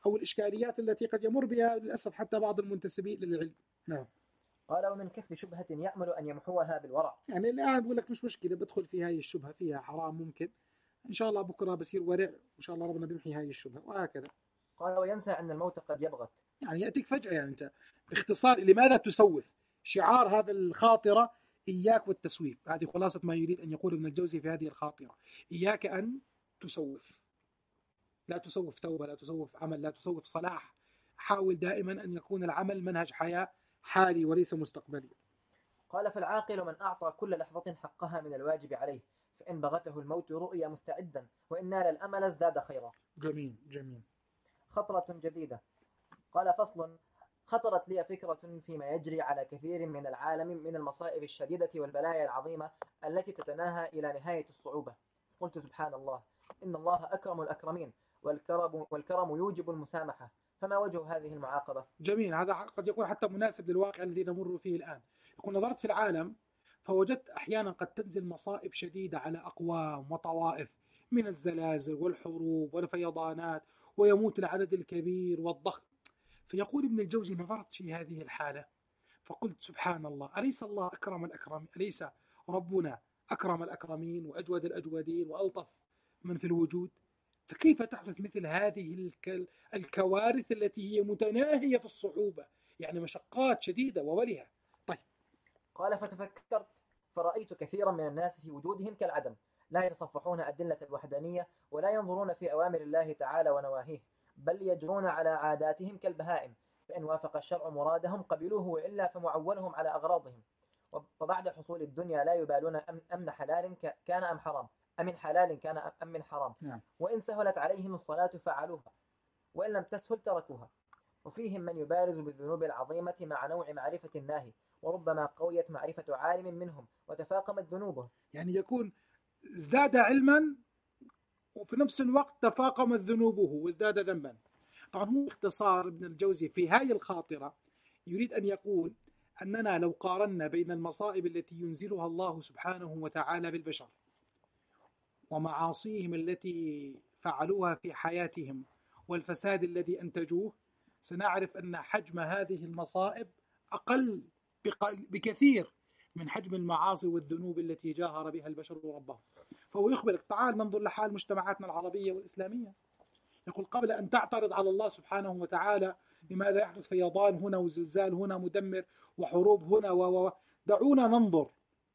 أو الإشكاليات التي قد يمر بها للأسف حتى بعض المنتسبين للعلم. نعم. قال ومن كسب شبهة يأمل أن يمحوها بالورع. يعني الآن بقول لك مش مشكلة بدخل في هاي الشبهة فيها حرام ممكن إن شاء الله بكرة بصير ورع وإن شاء الله ربنا بيمحي هاي الشبهة وهكذا. قال وينسى أن الموت قد يبغت. يعني يأتيك فجأة يعني أنت باختصار لماذا تسوف؟ شعار هذا الخاطرة إياك والتسويف. هذه خلاصة ما يريد أن يقول ابن الجوزي في هذه الخاطرة. إياك أن تسوف. لا تسوف توبة، لا تسوف عمل، لا تسوف صلاح. حاول دائما أن يكون العمل منهج حياة حالي وليس مستقبلي. قال فالعاقل من أعطى كل لحظة حقها من الواجب عليه، فإن بغته الموت رؤيا مستعدا، وإن نال الأمل ازداد خيرا. جميل جميل. خطرة جديدة. قال فصل: خطرت لي فكرة فيما يجري على كثير من العالم من المصائب الشديدة والبلايا العظيمة التي تتناهى إلى نهاية الصعوبة. قلت سبحان الله، إن الله أكرم الأكرمين، والكرم, والكرم يوجب المسامحة، فما وجه هذه المعاقبة؟ جميل. هذا قد يكون حتى مناسب للواقع الذي نمر فيه الآن. يقول نظرت في العالم فوجدت أحيانا قد تنزل مصائب شديدة على أقوام وطوائف من الزلازل والحروب والفيضانات، ويموت العدد الكبير والضخم. فيقول ابن الجوزي نظرت في هذه الحالة فقلت سبحان الله، أليس الله أكرم الأكرمين؟ أليس ربنا أكرم الأكرمين وأجود الأجودين وألطف من في الوجود؟ فكيف تحدث مثل هذه الكوارث التي هي متناهية في الصعوبة، يعني مشقات شديدة وولها؟ طيب. قال فتفكرت فرأيت كثيرا من الناس في وجودهم كالعدم، لا يتصفحون أدلة الوحدانية ولا ينظرون في أوامر الله تعالى ونواهيه، بل يجرون على عاداتهم كالبهائم، فإن وافق الشرع مرادهم قبلوه، وإلا فمعولهم على أغراضهم. وبعد حصول الدنيا لا يبالون أمن حلال كان أم حرام، أمن حلال كان أم من حرام. نعم. وإن سهلت عليهم الصلاة فعلوها، وإن لم تسهل تركوها. وفيهم من يبارز بالذنوب العظيمة مع نوع معرفة الناهي، وربما قويت معرفة عالم منهم وتفاقمت ذنوبه. يعني يكون ازداد علما وفي نفس الوقت تفاقمت ذنوبه وازداد ذنبا. طبعا هو اختصار ابن الجوزي في هذه الخاطرة يريد أن يقول أننا لو قارنا بين المصائب التي ينزلها الله سبحانه وتعالى بالبشر ومعاصيهم التي فعلوها في حياتهم والفساد الذي أنتجوه، سنعرف أن حجم هذه المصائب أقل بكثير من حجم المعاصي والذنوب التي جاهر بها البشر ربهم. فهو يخبرك تعال ننظر لحال مجتمعاتنا العربية والإسلامية. يقول قبل أن تعترض على الله سبحانه وتعالى لماذا يحدث فيضان هنا وزلزال هنا مدمر وحروب هنا و دعونا ننظر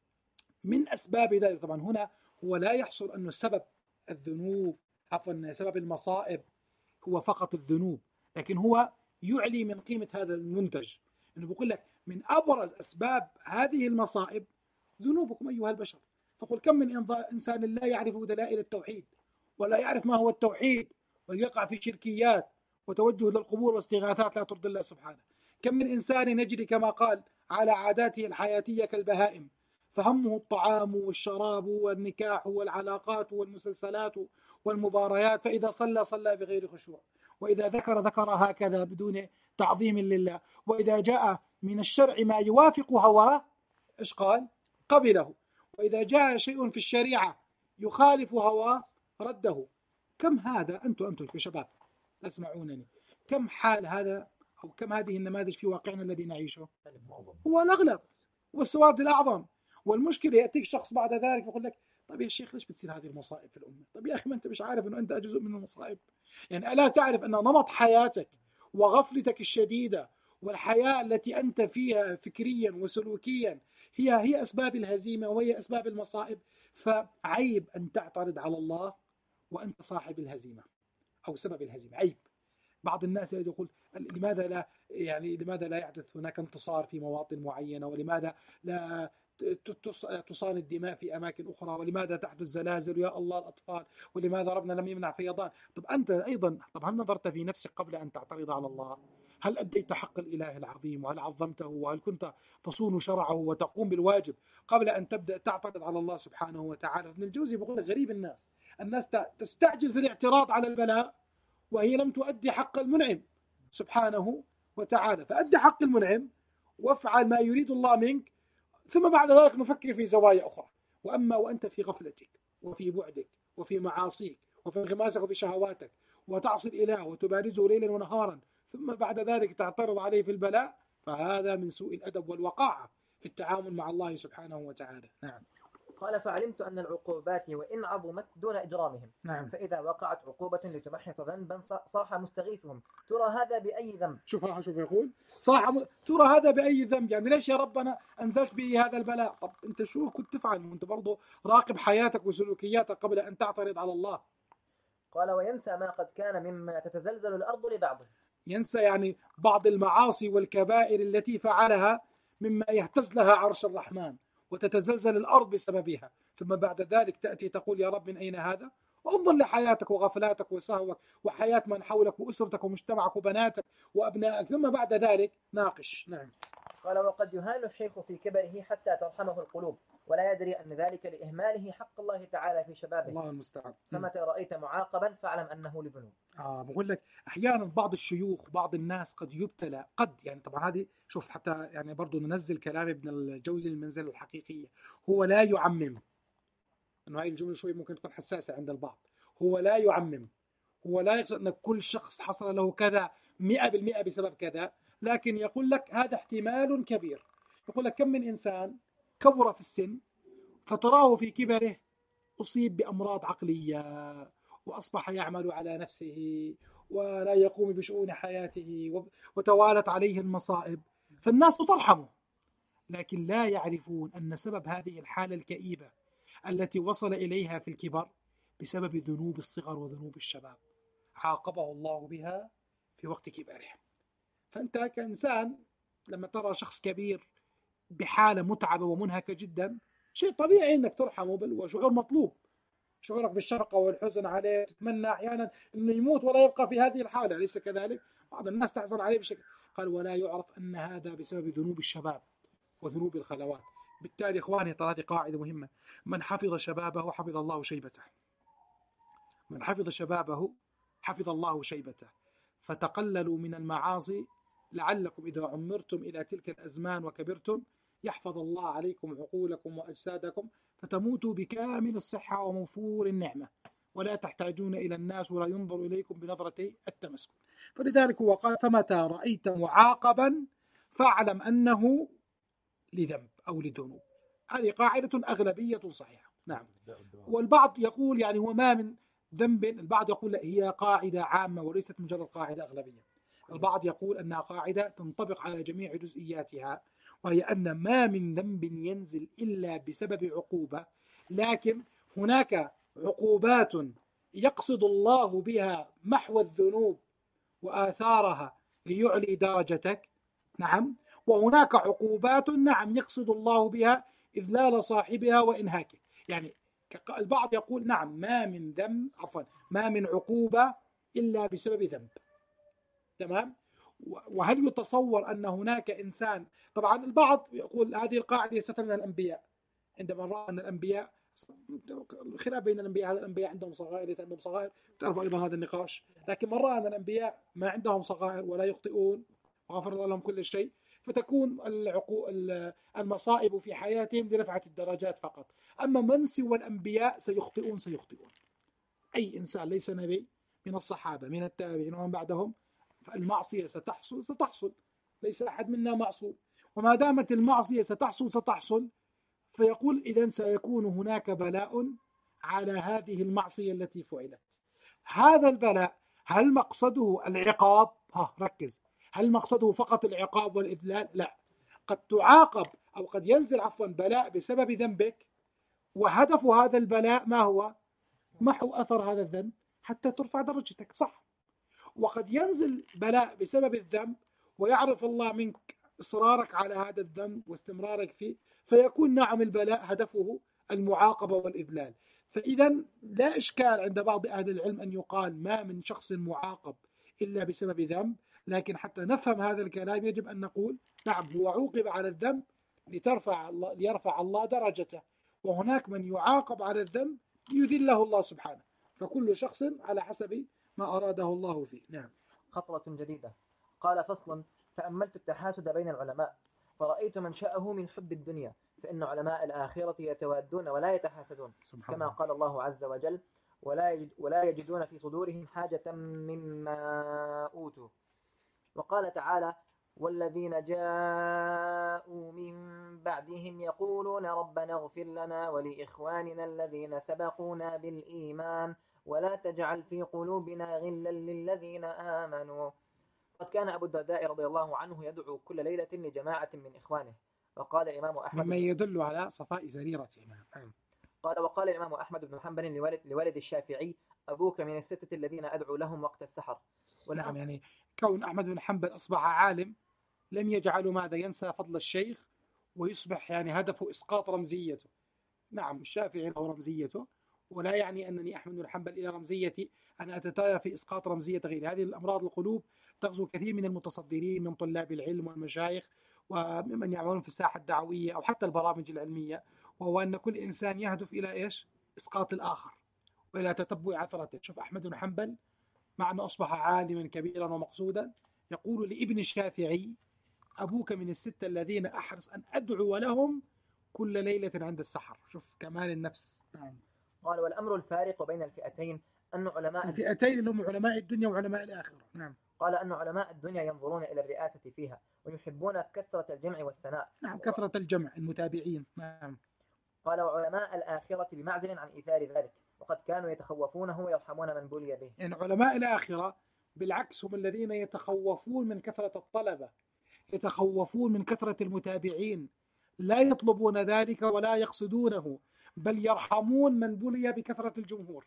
من أسباب ذلك. طبعا هنا هو لا يحصل أن سبب الذنوب عفوا سبب المصائب هو فقط الذنوب، لكن هو يعلي من قيمة هذا المنتج. إنه بيقول لك من أبرز أسباب هذه المصائب ذنوبكم أيها البشر. فقل كم من إنسان لا يعرف دلائل التوحيد ولا يعرف ما هو التوحيد ويقع في شركيات وتوجه للقبور واستغاثات لا ترضي الله سبحانه. كم من إنسان نجري كما قال على عاداته الحياتية كالبهائم، فهمه الطعام والشراب والنكاح والعلاقات والمسلسلات والمباريات، فإذا صلى صلى بغير خشوع، وإذا ذكر ذكر هكذا بدون تعظيم لله، وإذا جاء من الشرع ما يوافق هواه إيش قال؟ قبله، وإذا جاء شيء في الشريعة يخالف هواه رده. كم هذا أنتم أنتم كشباب تسمعونني، كم حال هذا أو كم هذه النماذج في واقعنا الذي نعيشه؟ هو الأغلب والسواد الأعظم. والمشكلة يأتيك شخص بعد ذلك يقول لك طيب يا شيخ ليش بتصير هذه المصائب في الأمة؟ طيب يا أخي ما أنت مش عارف أنه أنت جزء من المصائب؟ يعني ألا تعرف أن نمط حياتك وغفلتك الشديدة والحياة التي أنت فيها فكريا وسلوكيا هي هي أسباب الهزيمة وهي أسباب المصائب؟ فعيب أن تعترض على الله وأنت صاحب الهزيمة أو سبب الهزيمة. عيب. بعض الناس يقول لماذا لا يعني لماذا لا يحدث هناك انتصار في مواطن معينة، ولماذا لا تصان الدماء في أماكن أخرى، ولماذا تحدث زلازل يا الله الأطفال، ولماذا ربنا لم يمنع فيضان. طب أنت أيضا طب هل نظرت في نفسك قبل أن تعترض على الله؟ هل أديت حق الإله العظيم وهل عظمته وهل كنت تصون شرعه وتقوم بالواجب قبل أن تبدأ تعترض على الله سبحانه وتعالى؟ ابن الجوزي بيقول غريب الناس الناس تستعجل في الاعتراض على البلاء وهي لم تؤدي حق المنعم سبحانه وتعالى. فأدي حق المنعم وافعل ما يريد الله منك، ثم بعد ذلك نفكر في زوايا أخرى. وأما وأنت في غفلتك وفي بعدك وفي معاصيك وفي انغماسك وفي شهواتك وتعصي الإله وتبارزه ليلا ونهارا ثم بعد ذلك تعترض عليه في البلاء، فهذا من سوء الأدب والوقاحة في التعامل مع الله سبحانه وتعالى. نعم. قال فعلمت أن العقوبات وإن عظمت دون إجرامهم، نعم. فإذا وقعت عقوبة لتمحص ذنبا صاح مستغيثهم ترى هذا بأي ذنب؟ شوف شوف يقول صاح م... ترى هذا بأي ذنب، يعني ليش يا ربنا أنزلت به هذا البلاء؟ طب أنت شو كنت تفعل وأنت برضه راقب حياتك وسلوكياتك قبل أن تعترض على الله. قال وينسى ما قد كان مما تتزلزل الأرض لبعضه. ينسى يعني بعض المعاصي والكبائر التي فعلها مما يهتز لها عرش الرحمن وتتزلزل الأرض بسببها، ثم بعد ذلك تأتي تقول يا رب من أين هذا؟ وانظر لحياتك وغفلاتك وسهوك وحياة من حولك وأسرتك ومجتمعك وبناتك وأبنائك، ثم بعد ذلك ناقش. نعم. قال وقد يهان الشيخ في كبره حتى ترحمه القلوب ولا يدري أن ذلك لإهماله حق الله تعالى في شبابه. الله المستعان. فمتى رأيت معاقبا فاعلم أنه لذنوب. آه بقول لك أحيانا بعض الشيوخ بعض الناس قد يبتلى، قد يعني طبعا هذه شوف حتى يعني برضو ننزل كلام ابن الجوزي المنزل الحقيقية، هو لا يعمم، إنه هاي الجملة شوي ممكن تكون حساسة عند البعض، هو لا يعمم، هو لا يقصد أن كل شخص حصل له كذا مئة بالمئة بسبب كذا، لكن يقول لك هذا احتمال كبير. يقول لك كم من إنسان كبر في السن فتراه في كبره أصيب بأمراض عقلية وأصبح يعمل على نفسه ولا يقوم بشؤون حياته وتوالت عليه المصائب، فالناس ترحمه، لكن لا يعرفون أن سبب هذه الحالة الكئيبة التي وصل إليها في الكبر بسبب ذنوب الصغر وذنوب الشباب عاقبه الله بها في وقت كبره. فأنت كإنسان لما ترى شخص كبير بحالة متعبة ومنهكة جدا شيء طبيعي أنك ترحمه، بل وشعور مطلوب، شعورك بالشفقة والحزن عليه، تتمنى أحيانا أنه يموت ولا يبقى في هذه الحالة، أليس كذلك؟ بعض الناس تحزن عليه بشكل. قال ولا يعرف أن هذا بسبب ذنوب الشباب وذنوب الخلوات. بالتالي إخواني ترى هذه قاعدة مهمة، من حفظ شبابه حفظ الله شيبته، من حفظ شبابه حفظ الله شيبته. فتقللوا من المعاصي لعلكم إذا عمرتم إلى تلك الأزمان وكبرتم يحفظ الله عليكم عقولكم وأجسادكم فتموتوا بكامل الصحة وموفور النعمة ولا تحتاجون إلى الناس ولا ينظر إليكم بنظرة التمسكن. فلذلك هو قال فمتى رأيت معاقبا فاعلم أنه لذنب أو لذنوب. هذه قاعدة أغلبية صحيحة. نعم. والبعض يقول يعني هو ما من ذنب، البعض يقول لا هي قاعدة عامة وليست مجرد قاعدة أغلبية. البعض يقول أنها قاعدة تنطبق على جميع جزئياتها، وهي أن ما من ذنب ينزل إلا بسبب عقوبة، لكن هناك عقوبات يقصد الله بها محو الذنوب وآثارها ليعلي درجتك. نعم. وهناك عقوبات نعم يقصد الله بها إذلال صاحبها وإنهاكه. يعني البعض يقول نعم ما من ذنب عفوا ما من عقوبة إلا بسبب ذنب. تمام. وهل يتصور أن هناك إنسان، طبعا البعض يقول هذه القاعدة ليست من الأنبياء، عندما رأى أن الأنبياء خلاف بين الأنبياء، هذا الأنبياء عندهم صغائر ليس عندهم صغائر، تعرفوا أيضا هذا النقاش، لكن من رأى أن الأنبياء ما عندهم صغائر ولا يخطئون وغفر الله لهم كل شيء، فتكون المصائب في حياتهم لرفعة الدرجات فقط. أما من سوى الأنبياء سيخطئون سيخطئون أي إنسان ليس نبي من الصحابة من التابعين ومن بعدهم، فالمعصية ستحصل ستحصل، ليس أحد منا معصوم، وما دامت المعصية ستحصل ستحصل، فيقول إذن سيكون هناك بلاء على هذه المعصية التي فعلت. هذا البلاء هل مقصده العقاب؟ ها ركز، هل مقصده فقط العقاب والإذلال؟ لا، قد تعاقب أو قد ينزل عفوا بلاء بسبب ذنبك، وهدف هذا البلاء ما هو؟ محو أثر هذا الذنب حتى ترفع درجتك، صح. وقد ينزل بلاء بسبب الذنب ويعرف الله منك إصرارك على هذا الذنب واستمرارك فيه، فيكون نعم البلاء هدفه المعاقبة والإذلال. فإذا لا إشكال عند بعض أهل العلم أن يقال ما من شخص معاقب إلا بسبب ذنب، لكن حتى نفهم هذا الكلام يجب أن نقول نعم هو عوقب على الذنب لترفع الله ليرفع الله درجته، وهناك من يعاقب على الذنب ليذله الله سبحانه، فكل شخص على حسب ما أراده الله فيه. نعم. خطوة جديدة. قال فصل تأملت التحاسد بين العلماء فرأيت منشأه من حب الدنيا، فإن علماء الآخرة يتوادون ولا يتحاسدون، كما قال الله عز وجل ولا يجد ولا يجدون في صدورهم حاجة مما أوتوا. وقال تعالى: والذين جاءوا من بعدهم يقولون ربنا اغفر لنا ولإخواننا الذين سبقونا بالإيمان ولا تجعل في قلوبنا غلا للذين آمنوا. قد كان أبو الدرداء رضي الله عنه يدعو كل ليلة لجماعة من إخوانه. وقال الإمام أحمد مما يدل على صفاء سريرتهم. قال وقال الإمام أحمد بن حنبل لولد, لولد الشافعي: أبوك من الستة الذين أدعو لهم وقت السحر. نعم، يعني كون أحمد بن حنبل أصبح عالم لم يجعله ماذا ينسى فضل الشيخ ويصبح يعني هدفه إسقاط رمزيته. نعم، الشافعي له رمزيته، ولا يعني أنني أحمد بن حنبل إلى رمزيتي أنا أتتايا في إسقاط رمزية غيري. هذه الأمراض القلوب تغزو كثير من المتصدرين من طلاب العلم والمشايخ وممن يعملون في الساحة الدعوية أو حتى البرامج العلمية، وهو أن كل إنسان يهدف إلى إيش؟ إسقاط الآخر وإلى تتبع عثرته. شوف أحمد بن حنبل مع أنه أصبح عالما كبيرا ومقصودا يقول لابن الشافعي: أبوك من الستة الذين أحرص أن أدعو لهم كل ليلة عند السحر. شوف كمال النفس. نعم. قال: والأمر الفارق بين الفئتين أن علماء الفئتين اللي هم علماء الدنيا وعلماء الآخرة. نعم. قال أن علماء الدنيا ينظرون إلى الرئاسة فيها ويحبون كثرة الجمع والثناء. نعم، كثرة الجمع المتابعين. نعم. قال: وعلماء الآخرة بمعزل عن إيثار ذلك وقد كانوا يتخوفونه ويرحمون من بلي به. يعني علماء الآخرة بالعكس هم الذين يتخوفون من كثرة الطلبة، يتخوفون من كثرة المتابعين، لا يطلبون ذلك ولا يقصدونه، بل يرحمون من بلي بكثرة الجمهور.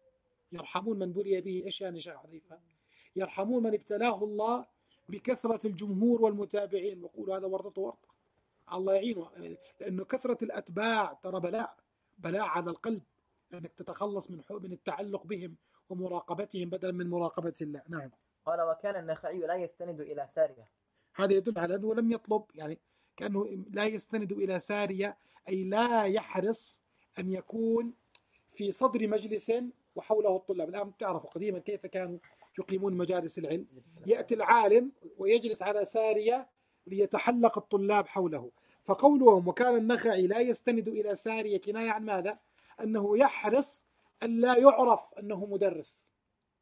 يرحمون من بلي به. إيش يعني شيخ حذيفة؟ يرحمون من ابتلاه الله بكثرة الجمهور والمتابعين، ويقول هذا ورطة ورطة، الله يعينه، لأنه كثرة الأتباع ترى بلاء بلاء على القلب، أنك تتخلص من من التعلق بهم ومراقبتهم بدلا من مراقبة الله. نعم. قال: وكان النخعي لا يستند إلى سارية. هذا يدل على أنه لم يطلب، يعني كأنه لا يستند إلى سارية، أي لا يحرص أن يكون في صدر مجلس وحوله الطلاب. الآن تعرفوا قديما كيف كانوا يقيمون مجالس العلم، يأتي العالم ويجلس على سارية ليتحلق الطلاب حوله. فقولهم وكان النخعي لا يستند إلى سارية كناية عن ماذا؟ أنه يحرص أن لا يعرف أنه مدرس،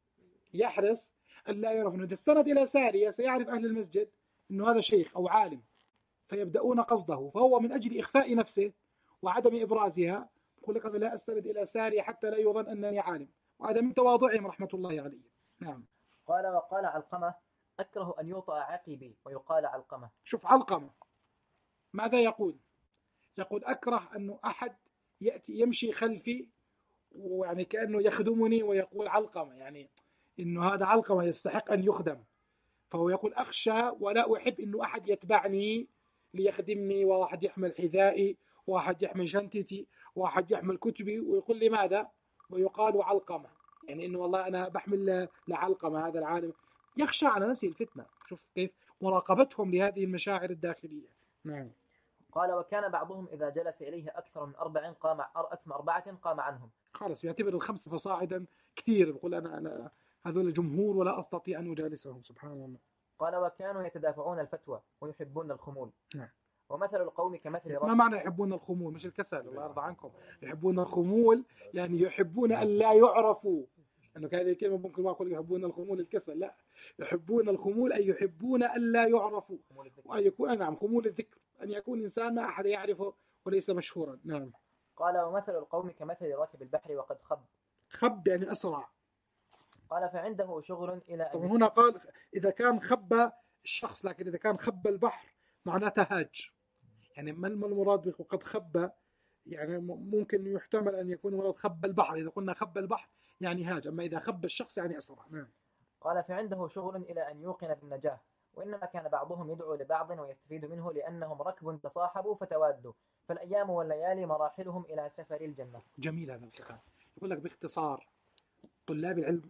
يحرص أن لا يعرف أنه إذا استند إلى سارية سيعرف أهل المسجد أنه هذا شيخ أو عالم، فيبدأون قصده. فهو من أجل إخفاء نفسه وعدم إبرازها يقول لك لا أستند إلى سارية حتى لا يظن أنني عالم، وهذا من تواضعهم رحمة الله عليه. نعم. قال: وقال علقمة: أكره أن يوطأ عقبي ويقال علقمة. شوف علقمة ماذا يقول؟ يقول أكره أنه أحد يأتي يمشي خلفي ويعني كأنه يخدمني ويقول علقمة، يعني إنه هذا علقمة يستحق أن يخدم. فهو يقول أخشى ولا أحب إنه أحد يتبعني ليخدمني، واحد يحمل حذائي، واحد يحمل شنطتي، واحد يحمل كتبي، ويقول لي ماذا؟ ويقال علقمة، يعني إنه والله أنا بحمل لعلقمة هذا العالم. يخشى على نفسه الفتنة. شوف كيف مراقبتهم لهذه المشاعر الداخلية. نعم. قال: وكان بعضهم إذا جلس إليه أكثر من أربع قام أكثر من أربعة قام عنهم. خلاص يعتبر الخمسة فصاعدا كثير، يقول أنا أنا هذول جمهور ولا أستطيع أن أجالسهم. سبحان الله. قال: وكانوا يتدافعون الفتوى ويحبون الخمول. نعم. ومثل القوم كمثل ما معنى يحبون الخمول؟ مش الكسل، الله يرضى عنكم. يحبون الخمول يعني يحبون أن لا يعرفوا، لأنه هذه الكلمة ممكن ما أقول يحبون الخمول الكسل، لا، يحبون الخمول أي يحبون أن لا يعرفوا، وأن يكون نعم خمول الذكر، أن يكون إنسان ما أحد يعرفه وليس مشهورا. نعم. قال: ومثل القوم كمثل راكب البحر وقد خب. خب يعني أسرع. قال: فعنده شغل إلى أن طبعا هنا قال إذا كان خب الشخص، لكن إذا كان خب البحر معناته هاج، يعني ما المراد بقد خب؟ يعني ممكن يحتمل أن يكون مراد خب البحر، إذا قلنا خب البحر يعني هاج، أما إذا خب الشخص يعني أسرع. نعم. قال: فعنده شغل إلى أن يوقن بالنجاة، وإنما كان بعضهم يدعو لبعض ويستفيد منه لأنهم ركب تصاحبوا فتوادوا، فالأيام والليالي مراحلهم إلى سفر الجنة. جميل هذا الكلام. يقول لك باختصار طلاب العلم،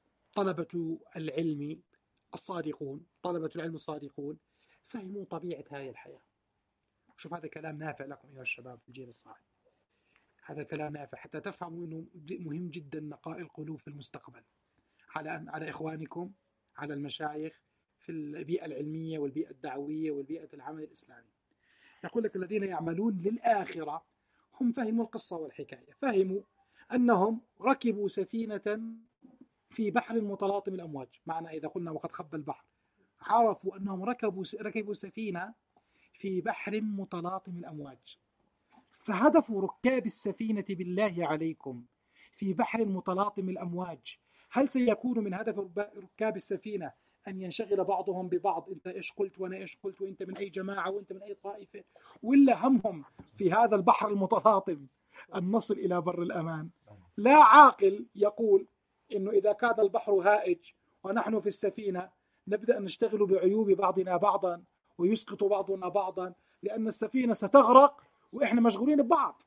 طلبة العلم الصادقون، طلبة العلم الصادقون فهموا طبيعة هذه الحياة. شوف هذا كلام نافع لكم أيها الشباب في الجيل الصاعد، هذا كلام نافع حتى تفهموا أنه مهم جدا نقاء القلوب في المستقبل على على إخوانكم، على المشايخ في البيئة العلمية والبيئة الدعوية والبيئة العمل الإسلامي. يقول لك الذين يعملون للآخرة هم فهموا القصة والحكاية، فهموا أنهم ركبوا سفينة في بحر متلاطم الأمواج. معنى إذا قلنا وقد خب البحر، عرفوا أنهم ركبوا ركبوا سفينة في بحر متلاطم الأمواج، فهدف ركاب السفينة بالله عليكم في بحر متلاطم الأمواج، هل سيكون من هدف ركاب السفينة أن ينشغل بعضهم ببعض، أنت إيش قلت وأنا إيش قلت وأنت من أي جماعة وأنت من أي طائفة، ولا همهم في هذا البحر المتلاطم أن نصل إلى بر الأمان؟ لا عاقل يقول إنه إذا كان البحر هائج ونحن في السفينة نبدأ نشتغل بعيوب بعضنا بعضا ويسقط بعضنا بعضا، لأن السفينة ستغرق وإحنا مشغولين ببعض.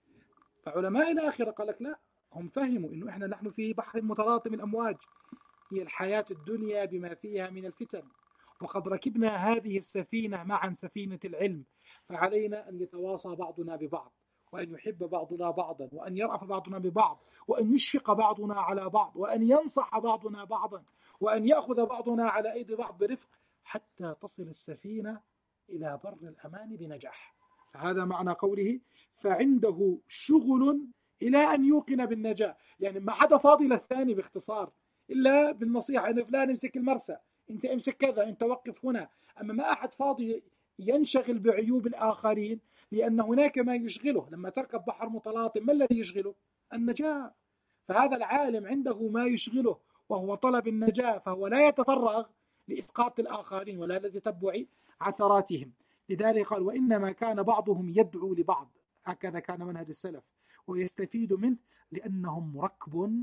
فعلماء الآخرة قال لك لا، هم فهموا إنه إحنا نحن في بحر متلاطم الأمواج، هي الحياة الدنيا بما فيها من الفتن، وقد ركبنا هذه السفينة معا سفينة العلم، فعلينا أن يتواصى بعضنا ببعض، وأن يحب بعضنا بعضا، وأن يرأف بعضنا ببعض، وأن يشفق بعضنا على بعض، وأن ينصح بعضنا بعضا، وأن يأخذ بعضنا على أيدي بعض برفق، حتى تصل السفينة إلى بر الأمان بنجاح. فهذا معنى قوله فعنده شغل إلى أن يوقن بالنجاة، يعني ما حدا فاضي للثاني باختصار إلا بالنصيحة، إن فلان امسك المرسى، أنت امسك كذا، أنت وقف هنا. أما ما أحد فاضي ينشغل بعيوب الآخرين، لأن هناك ما يشغله. لما تركب بحر متلاطم ما الذي يشغله؟ النجاة. فهذا العالم عنده ما يشغله وهو طلب النجاة، فهو لا يتفرغ لإسقاط الآخرين ولا لتتبع عثراتهم. لذلك قال وإنما كان بعضهم يدعو لبعض، هكذا كان منهج السلف، ويستفيد منه لأنهم ركب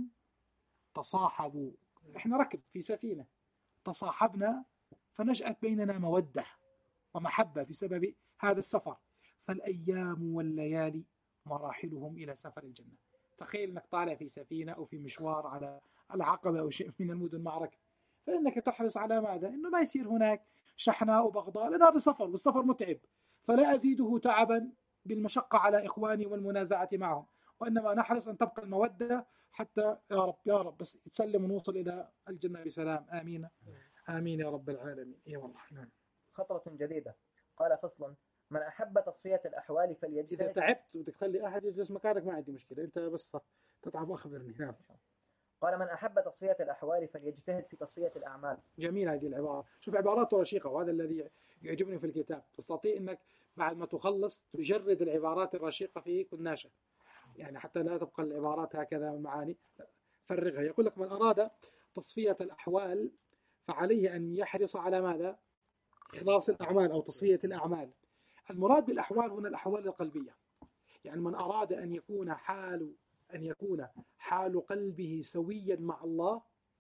تصاحبوا. إحنا ركب في سفينة تصاحبنا فنشأت بيننا مودة ومحبة بسبب هذا السفر، فالأيام والليالي مراحلهم إلى سفر الجنة. تخيل أنك طالع في سفينة أو في مشوار على العقبة أو شيء من المدن معركة، فإنك تحرص على ماذا؟ إنه ما يصير هناك شحناء وبغضاء، لأن هذا سفر والسفر متعب، فلا أزيده تعبا بالمشقة على إخواني والمنازعة معهم، وإنما نحرص أن تبقى المودة حتى يا رب يا رب بس يتسلم ونوصل إلى الجنة بسلام. آمين آمين يا رب العالمين. إيه والله. نعم. خطرة جديدة. قال فصل: من أحب تصفية الأحوال فليجتهد. إذا تعبت وبدك تخلي أحد يجلس مكانك ما عندي مشكلة، أنت بس تتعب وأخبرني. نعم. قال: من أحب تصفية الأحوال فليجتهد في تصفية الأعمال. جميل هذه العبارة. شوف عباراته رشيقة، وهذا الذي يعجبني في الكتاب، تستطيع أنك بعد ما تخلص تجرد العبارات الرشيقة في كل ناشة، يعني حتى لا تبقى العبارات هكذا معاني، فرغها. يقول لك من أراد تصفية الأحوال فعليه أن يحرص على ماذا؟ إخلاص الأعمال أو تصفية الأعمال. المراد بالأحوال هنا الأحوال القلبية، يعني من أراد أن يكون حال أن يكون حال قلبه سويا مع الله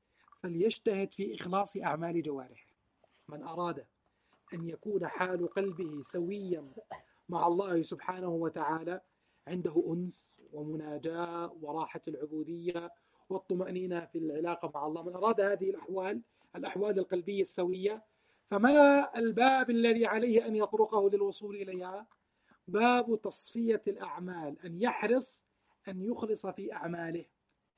فليجتهد في إخلاص أعمال جوارحه. من أراد أن يكون حال قلبه سويا مع الله سبحانه وتعالى، عنده أنس ومناجاة وراحة العبودية والطمأنينة في العلاقة مع الله، من أراد هذه الأحوال الأحوال القلبية السوية، فما الباب الذي عليه أن يطرقه للوصول إليها؟ باب تصفية الأعمال، أن يحرص أن يخلص في أعماله.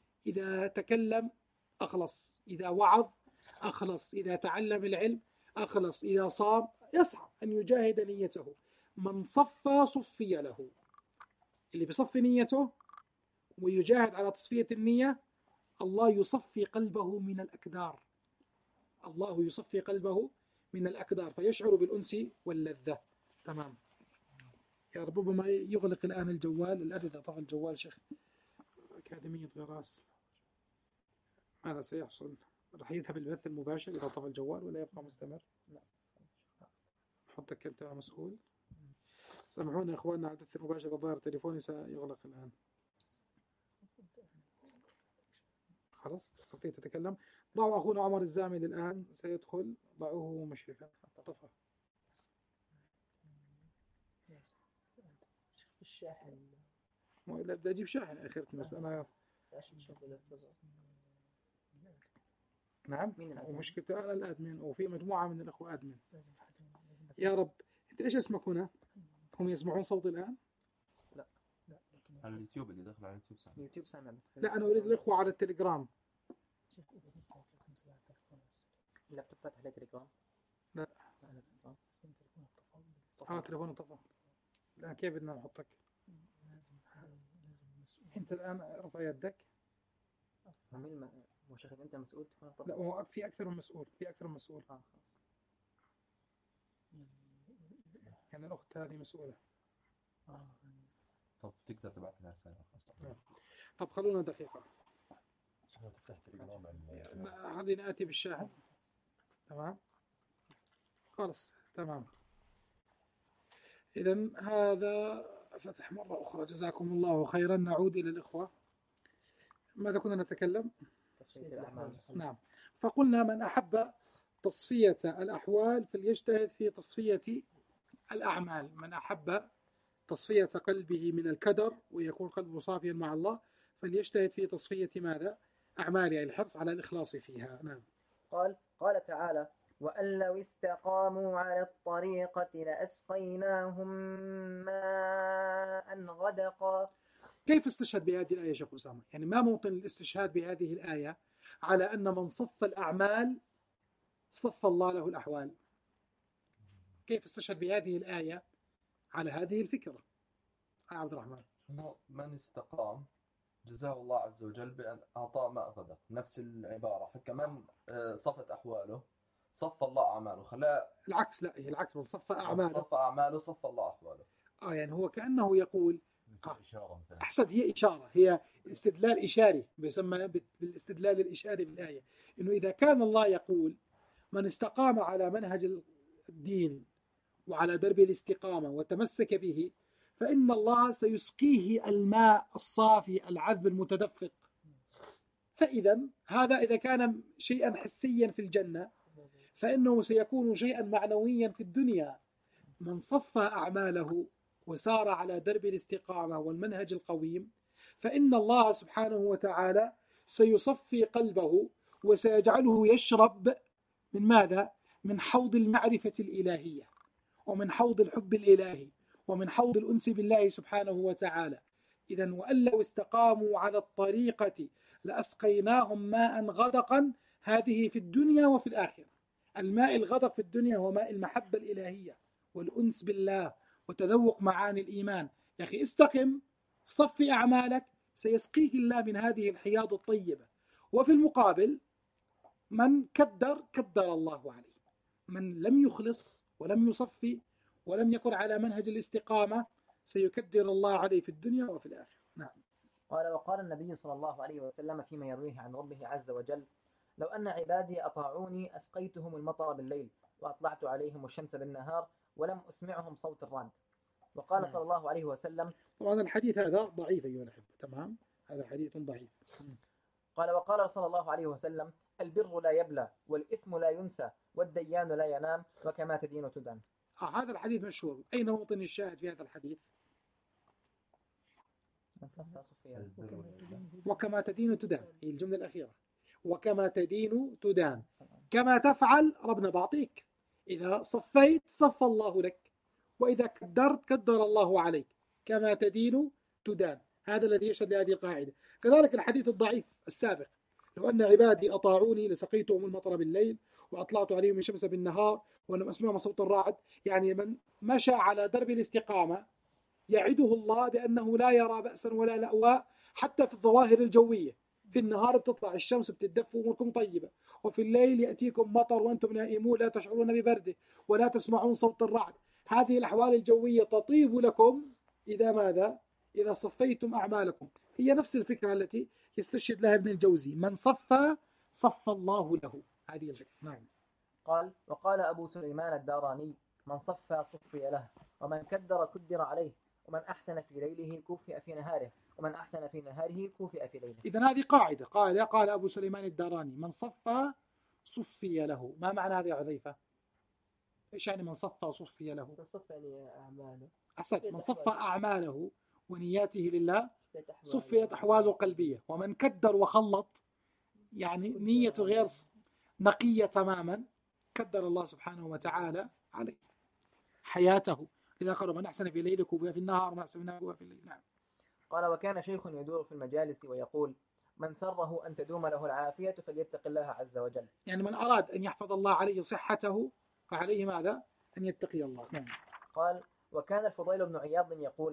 إذا تكلم أخلص، إذا وعظ أخلص، إذا تعلم العلم أخلص، إذا صام يسعى أن يجاهد نيته. من صفى صفي له، اللي بصفي نيته ويجاهد على تصفية النية الله يصفي قلبه من الأكدار، الله يصفي قلبه من الأكدار فيشعر بالأنس واللذة. تمام يا رب. ربما يغلق الآن الجوال، الآن إذا طفى الجوال شيخ أكاديمية غراس ماذا سيحصل؟ رح يذهب البث المباشر إذا طفى الجوال ولا يبقى مستمر؟ لا حطك أنت مسؤول. سامحونا يا إخواننا على البث المباشر، الظاهر تليفوني سيغلق الآن. خلاص تستطيع تتكلم. ضعوا أخونا عمر الزامل الآن سيدخل، ضعوه مشرفا. طفى الشاحن. لا بدي أجيب شاحن آخرتي بس أنا. نعم. ومشكلة أنا الأدمن وفي مجموعة من الأخوة أدمن. يا رب. أنت إيش اسمك هنا؟ هم يسمعون صوتي الآن؟ لا لا. على اليوتيوب اللي داخل على اليوتيوب سامع. يوتيوب سامع بس. لا أنا أريد الأخوة على التليجرام. اللابتوب فاتح عليه تليجرام؟ لا. اه تليفون طفى. لا كيف بدنا نحطك؟ أنت الآن ارفع يدك. مين ما هو شيخ أنت مسؤول تكون لا، هو في أكثر من مسؤول، في أكثر من مسؤول. آه. يعني الأخت هذه مسؤولة. آه. طب تقدر تبعث لنا رسالة. طب خلونا دقيقة. شنو تفتح تليجرام ال- ما- هذه نأتي بالشاهد. تمام. خلاص تمام. إذن هذا فتح مرة أخرى. جزاكم الله خيرا. نعود إلى الإخوة. ماذا كنا نتكلم؟ تصفية الأعمال. نعم. فقلنا من أحب تصفية الأحوال فليجتهد في تصفية الأعمال. من أحب تصفية قلبه من الكدر ويكون قلبه صافيا مع الله فليجتهد في تصفية ماذا؟ أعماله، الحرص على الإخلاص فيها. نعم. قال قال تعالى: وأن لو استقاموا على الطريقة لأسقيناهم ماء غدقا. كيف استشهد بهذه الآية شيخ أسامة؟ يعني ما موطن الاستشهاد بهذه الآية على أن من صف الأعمال صف الله له الأحوال؟ كيف استشهد بهذه الآية على هذه الفكرة؟ آه عبد الرحمن. من استقام جزاه الله عز وجل بأن أعطاه ماء غدق. نفس العبارة. كمان صفت أحواله صف الله أعماله. خلاه العكس. لا، هي العكس. من صف أعماله صف أعماله صف الله أحواله. آه يعني هو كأنه يقول آه. إشارة مثلا. أحسن. هي إشارة، هي استدلال إشاري، بيسمى بالاستدلال الإشاري بالآية. إنه إذا كان الله يقول من استقام على منهج الدين وعلى درب الاستقامة وتمسك به فإن الله سيسقيه الماء الصافي العذب المتدفق. فإذا هذا إذا كان شيئا حسيا في الجنة فإنه سيكون شيئا معنويا في الدنيا. من صفى أعماله وسار على درب الاستقامة والمنهج القويم فإن الله سبحانه وتعالى سيصفي قلبه وسيجعله يشرب من ماذا؟ من حوض المعرفة الإلهية ومن حوض الحب الإلهي ومن حوض الأنس بالله سبحانه وتعالى. إذن وأن لو استقاموا على الطريقة لأسقيناهم ماء غدقا. هذه في الدنيا وفي الآخرة. الماء الغدق في الدنيا هو ماء المحبة الإلهية والأنس بالله وتذوق معاني الإيمان. يا أخي استقم، صفي أعمالك، سيسقيك الله من هذه الحياض الطيبة. وفي المقابل من كدر كدر الله عليه. من لم يخلص ولم يصفي ولم يكن على منهج الاستقامة سيكدر الله عليه في الدنيا وفي الآخرة. نعم. قال وقال النبي صلى الله عليه وسلم فيما يرويه عن ربه عز وجل: لو أن عبادي أطاعوني أسقيتهم المطر بالليل وأطلعت عليهم الشمس بالنهار ولم أسمعهم صوت الرعد. وقال نعم. صلى الله عليه وسلم. طبعا الحديث هذا ضعيف أيها الأحبة. تمام. هذا حديث ضعيف. قال وقال صلى الله عليه وسلم: البر لا يبلى والإثم لا ينسى والديان لا ينام وكما تدين تدان. آه هذا الحديث مشهور. أين موطن الشاهد في هذا الحديث؟ من صفى صفيا. وكما تدين تدان. هي الجملة الأخيرة. وكما تدين تدان. كما تفعل ربنا بعطيك. إذا صفيت صف الله لك وإذا كدرت كدر الله عليك. كما تدين تدان. هذا الذي يشهد لهذه القاعدة. كذلك الحديث الضعيف السابق: لو أن عبادي أطاعوني لسقيتهم المطر بالليل وأطلعت عليهم الشمس بالنهار ولم أسمعهم صوت الرعد. يعني من مشى على درب الاستقامة يعده الله بأنه لا يرى بأسا ولا لأواء حتى في الظواهر الجوية. في النهار بتطلع الشمس بتدفوا أموركم طيبة، وفي الليل يأتيكم مطر وأنتم نائمون لا تشعرون ببرده ولا تسمعون صوت الرعد. هذه الأحوال الجوية تطيب لكم إذا ماذا؟ إذا صفيتم أعمالكم. هي نفس الفكرة التي يستشهد لها ابن الجوزي: من صفى صف الله له. هذه الفكرة. نعم. قال وقال أبو سليمان الداراني: من صفى صفي له ومن كدر كدر عليه ومن أحسن في ليله كوفئ في نهاره ومن أحسن في نهاره كوفئ في ليله. إذن هذه قاعدة. قال قال أبو سليمان الداراني: من صفى صفي له. ما معنى هذا يا حذيفة؟ إيش يعني من صفى صفي له؟ صف يعني أعماله. أحسنت. من صفى أعماله ونياته لله صفيت أحواله القلبية. ومن كدر وخلط يعني نيته غير نقية تماما كدر الله سبحانه وتعالى عليه حياته. إذا قالوا من أحسن في الليل كوفئ في النهار ومن أحسن في النهار كوفئ في الليل. نعم. قال وكان شيخ يدور في المجالس ويقول: من سره أن تدوم له العافية فليتق الله عز وجل. يعني من أراد أن يحفظ الله عليه صحته فعليه ماذا؟ أن يتقي الله. نعم. قال وكان الفضيل بن عياض يقول: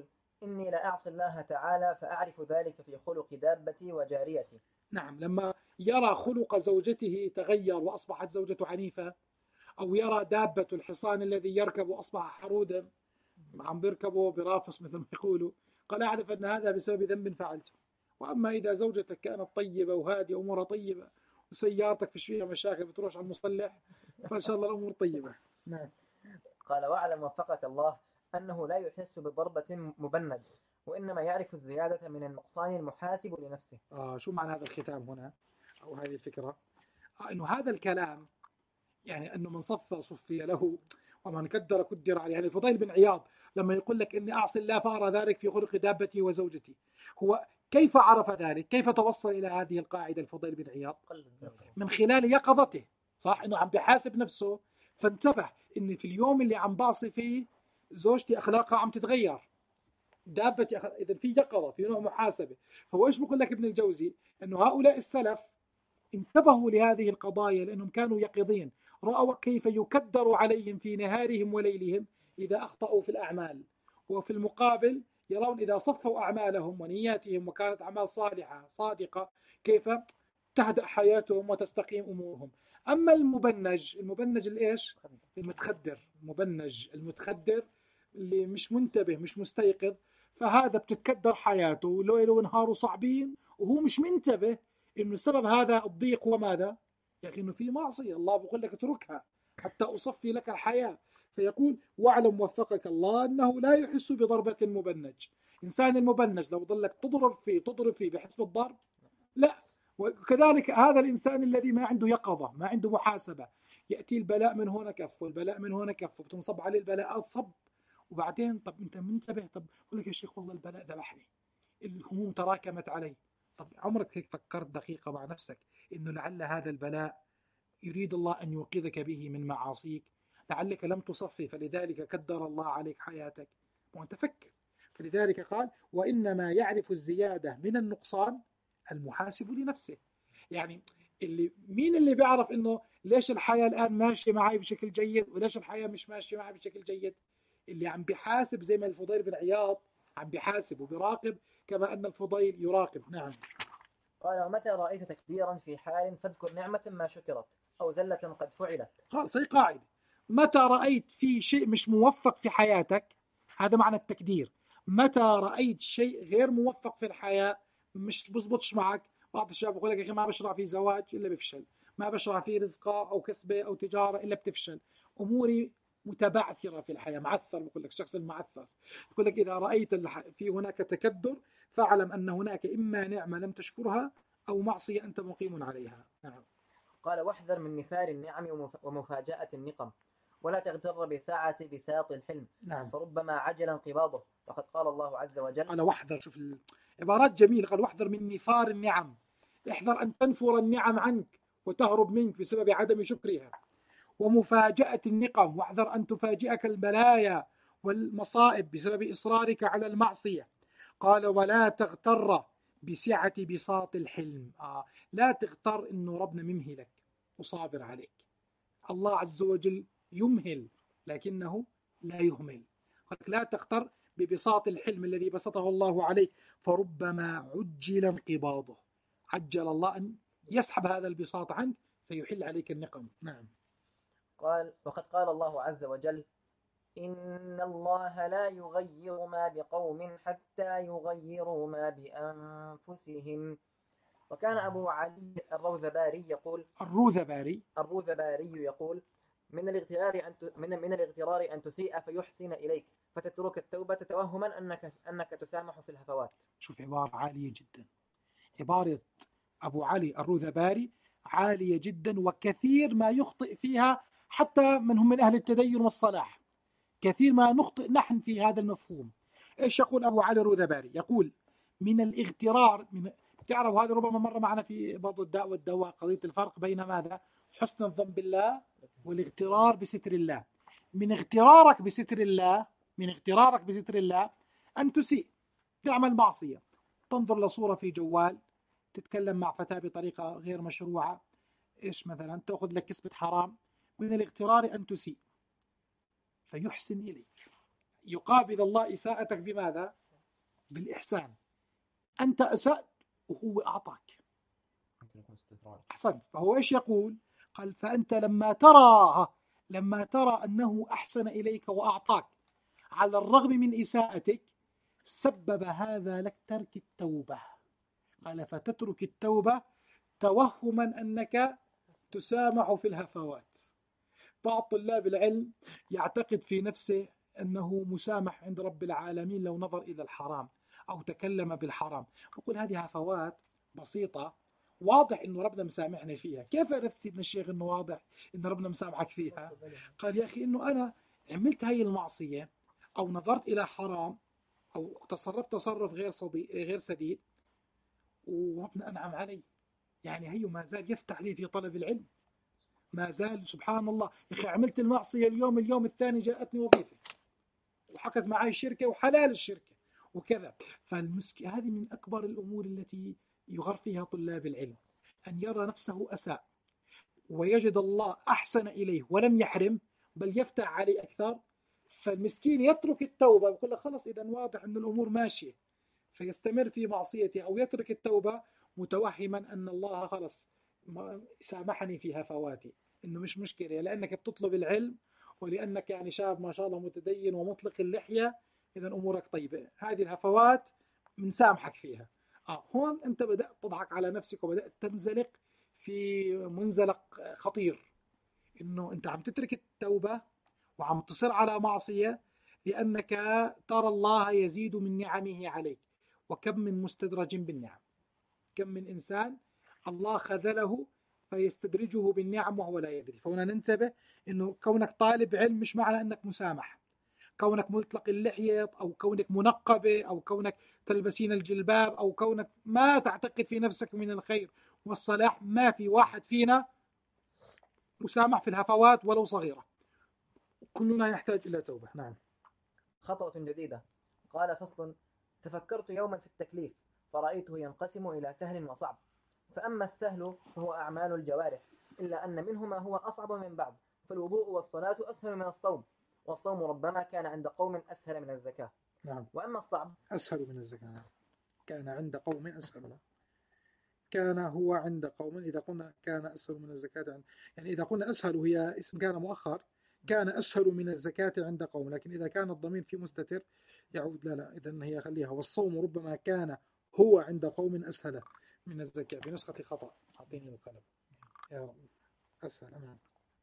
إني لأعصي الله تعالى فأعرف ذلك في خلق دابتي وجاريتي. نعم، لما يرى خلق زوجته تغير وأصبحت زوجته عنيفة، أو يرى دابة الحصان الذي يركب أصبح حرودا عم بيركبه برافس مثل ما يقولوا، قال أعرف أن هذا بسبب ذنب فعلته. وأما إذا زوجتك كانت طيبة وهادئة أمورها طيبة وسيارتك فيش فيها مشاكل بتروح على المصلح، فإن شاء الله الأمور طيبة. نعم. قال واعلم وفقك الله أنه لا يحس بضربة مبند، وإنما يعرف الزيادة من النقصان المحاسب لنفسه. آه شو معنى هذا الختام هنا أو هذه الفكرة؟ آه إنه هذا الكلام يعني أنه من صف صفي له ومن قدر قدر عليه. يعني الفضيل بن عياض لما يقول لك إني أعصي الله فأرى ذلك في خلق دابتي وزوجتي، هو كيف عرف ذلك؟ كيف توصل إلى هذه القاعدة الفضيل بن عياض؟ من خلال يقظته، صح؟ إنه عم بيحاسب نفسه، فانتبه إن في اليوم اللي عم بعصي فيه زوجتي أخلاقها عم تتغير، دابتي أخلاق. إذا في يقظة، في نوع محاسبة. فهو إيش بقول لك ابن الجوزي؟ إنه هؤلاء السلف انتبهوا لهذه القضايا لأنهم كانوا يقظين، رأوا كيف يكدر عليهم في نهارهم وليلهم إذا أخطأوا في الأعمال، وفي المقابل يرون إذا صفوا أعمالهم ونياتهم وكانت أعمال صالحة صادقة كيف تهدأ حياتهم وتستقيم أمورهم. أما المبنج، المبنج الإيش؟ المتخدر، المبنج المتخدر اللي مش منتبه مش مستيقظ، فهذا بتتكدر حياته ليله ونهاره صعبين وهو مش منتبه إنه سبب هذا الضيق هو ماذا؟ يا أخي إنه في معصية، الله بقول لك اتركها حتى أصفي لك الحياة. فيقول واعلم وفقك الله أنه لا يحس بضربة مبنج. إنسان المبنج لو ضلك تضرب فيه تضرب فيه بحس بالضرب؟ لا. وكذلك هذا الإنسان الذي ما عنده يقظة، ما عنده محاسبة، يأتي البلاء من هنا كف والبلاء من هنا كف وبتنصب عليه البلاءات صب، وبعدين طب أنت منتبه، طب يقول لك يا شيخ والله البلاء ذبحني، الهموم تراكمت علي. طب عمرك هيك فكرت دقيقة مع نفسك إنه لعل هذا البلاء يريد الله أن يوقظك به من معاصيك، لعلك لم تصفي فلذلك كدر الله عليك حياتك، وأنت فكر. فلذلك قال وإنما يعرف الزيادة من النقصان المحاسب لنفسه. يعني اللي مين اللي بيعرف إنه ليش الحياة الآن ماشية معي بشكل جيد وليش الحياة مش ماشية معي بشكل جيد؟ اللي عم بيحاسب زي ما الفضيل بن عياض عم بيحاسب وبيراقب كما أن الفضيل يراقب. نعم. قال ومتى رأيت تكديرا في حال فاذكر نعمة ما شكرت أو زلة قد فعلت. خلاص هي قاعدة، متى رأيت في شيء مش موفق في حياتك هذا معنى التكدير. متى رأيت شيء غير موفق في الحياة مش بزبطش معك، بعض الشباب يقول لك يا أخي ما بشرع في زواج إلا بفشل، ما بشرع في رزقة أو كسبة أو تجارة إلا بتفشل، أموري متبعثرة في الحياة، معثر. بقول لك الشخص المعثر يقول لك إذا رأيت في هناك تكدر فاعلم أن هناك إما نعمة لم تشكرها أو معصية أنت مقيم عليها. نعم. قال واحذر من نفار النعم ومفاجأة النقم، ولا تغتر بساعة بساط الحلم. نعم. فربما عجل انقباضه، وقد قال الله عز وجل قال واحذر، شوف العبارات جميلة، قال واحذر من نفار النعم، احذر أن تنفر النعم عنك وتهرب منك بسبب عدم شكرها، ومفاجأة النقم، واحذر أن تفاجئك البلايا والمصائب بسبب إصرارك على المعصية. قال ولا تغتر بسعة بساط الحلم، آه. لا تغتر إنه ربنا ممهلك وصابر عليك. الله عز وجل يمهل لكنه لا يهمل. لا تغتر ببساط الحلم الذي بسطه الله عليك، فربما عجل انقباضه، عجل الله أن يسحب هذا البساط عنك فيحل عليك النقم. نعم. قال وقد قال الله عز وجل إن الله لا يغير ما بقوم حتى يغيروا ما بأنفسهم. وكان أبو علي الروذباري يقول الروذباري الروذباري يقول من الاغترار أن من من الاغترار أن تسيء فيحسن إليك فتترك التوبة توهما أنك أنك تسامح في الهفوات. شوف عبارة عالية جدا، عبارة أبو علي الروذباري عالية جدا، وكثير ما يخطئ فيها حتى من هم من أهل التدين والصلاح، كثير ما نخطئ نحن في هذا المفهوم. إيش يقول أبو علي الروذباري؟ يقول من الاغترار، من تعرف هذا ربما مر معنا في بعض الداء والدواء، قضية الفرق بين ماذا؟ حسن الظن بالله والاغترار بستر الله. من اغترارك بستر الله، من اغترارك بستر الله أن تسيء، تعمل معصية، تنظر لصورة في جوال، تتكلم مع فتاة بطريقة غير مشروعة، إيش مثلا تأخذ لك كسبة حرام. من الاغترار أن تسيء فيحسن إليك، يقابل الله إساءتك بماذا؟ بالإحسان، أنت أسأت وهو أعطاك. أحسنت. فهو إيش يقول؟ قال فأنت لما ترى لما ترى أنه أحسن إليك وأعطاك على الرغم من إساءتك، سبب هذا لك ترك التوبة. قال فتترك التوبة توهما أنك تسامح في الهفوات. بعض طلاب العلم يعتقد في نفسه أنه مسامح عند رب العالمين لو نظر إلى الحرام أو تكلم بالحرام. يقول هذه هفوات بسيطة، واضح أنه ربنا مسامحني فيها. كيف عرفت سيدنا الشيخ أنه واضح أن ربنا مسامحك فيها؟ قال يا أخي أنه أنا عملت هاي المعصية أو نظرت إلى حرام أو تصرفت تصرف غير صديق غير سديد وربنا أنعم علي. يعني هي ما زال يفتح لي في طلب العلم، ما زال سبحان الله. يا أخي عملت المعصية اليوم، اليوم الثاني جاءتني وظيفة وحكت معي شركة وحلال الشركة وكذا. فالمسك هذه من أكبر الأمور التي يغر فيها طلاب العلم، أن يرى نفسه أساء ويجد الله أحسن إليه ولم يحرم بل يفتح عليه أكثر. فالمسكين يترك التوبة ويقول له خلص إذا واضح أن الأمور ماشية، فيستمر في معصيته، أو يترك التوبة متوهما أن الله خلص سامحني في هفواتي، إنه مش مشكلة لأنك بتطلب العلم ولأنك يعني شاب ما شاء الله متدين ومطلق اللحية، إذا أمورك طيبة. هذه الهفوات بنسامحك فيها. آه هون أنت بدأت تضحك على نفسك وبدأت تنزلق في منزلق خطير، إنه أنت عم تترك التوبة وعم تصر على معصية لأنك ترى الله يزيد من نعمه عليك. وكم من مستدرج بالنعم، كم من إنسان الله خذله فيستدرجه بالنعم وهو لا يدري. فهنا ننتبه إنه كونك طالب علم مش معنى أنك مسامح، كونك مطلق اللحية أو كونك منقبة أو كونك تلبسين الجلباب أو كونك ما تعتقد في نفسك من الخير والصلاح، ما في واحد فينا مسامح في الهفوات ولو صغيرة، كلنا يحتاج إلى توبة. نعم. خطوة جديدة. قال فصل: تفكرت يوما في التكليف فرأيته ينقسم إلى سهل وصعب، فأما السهل فهو أعمال الجوارح، إلا أن منهما هو أصعب من بعض، فالوضوء والصلاة أسهل من الصوم، والصوم ربما كان عند قوم أسهل من الزكاة. نعم. وأما الصعب أسهل من الزكاة. نعم. كان عند قوم أسهل. كان هو عند قوم، إذا قلنا كان أسهل من الزكاة، يعني إذا قلنا أسهل هي اسم كان مؤخر، كان أسهل من الزكاة عند قوم، لكن إذا كان الضمير في مستتر يعود لا لا إذن هي خليها. والصوم ربما كان هو عند قوم أسهل من الزكاة. بنسخة خطأ، أعطيني القلم يا رب. أسهل. أمام.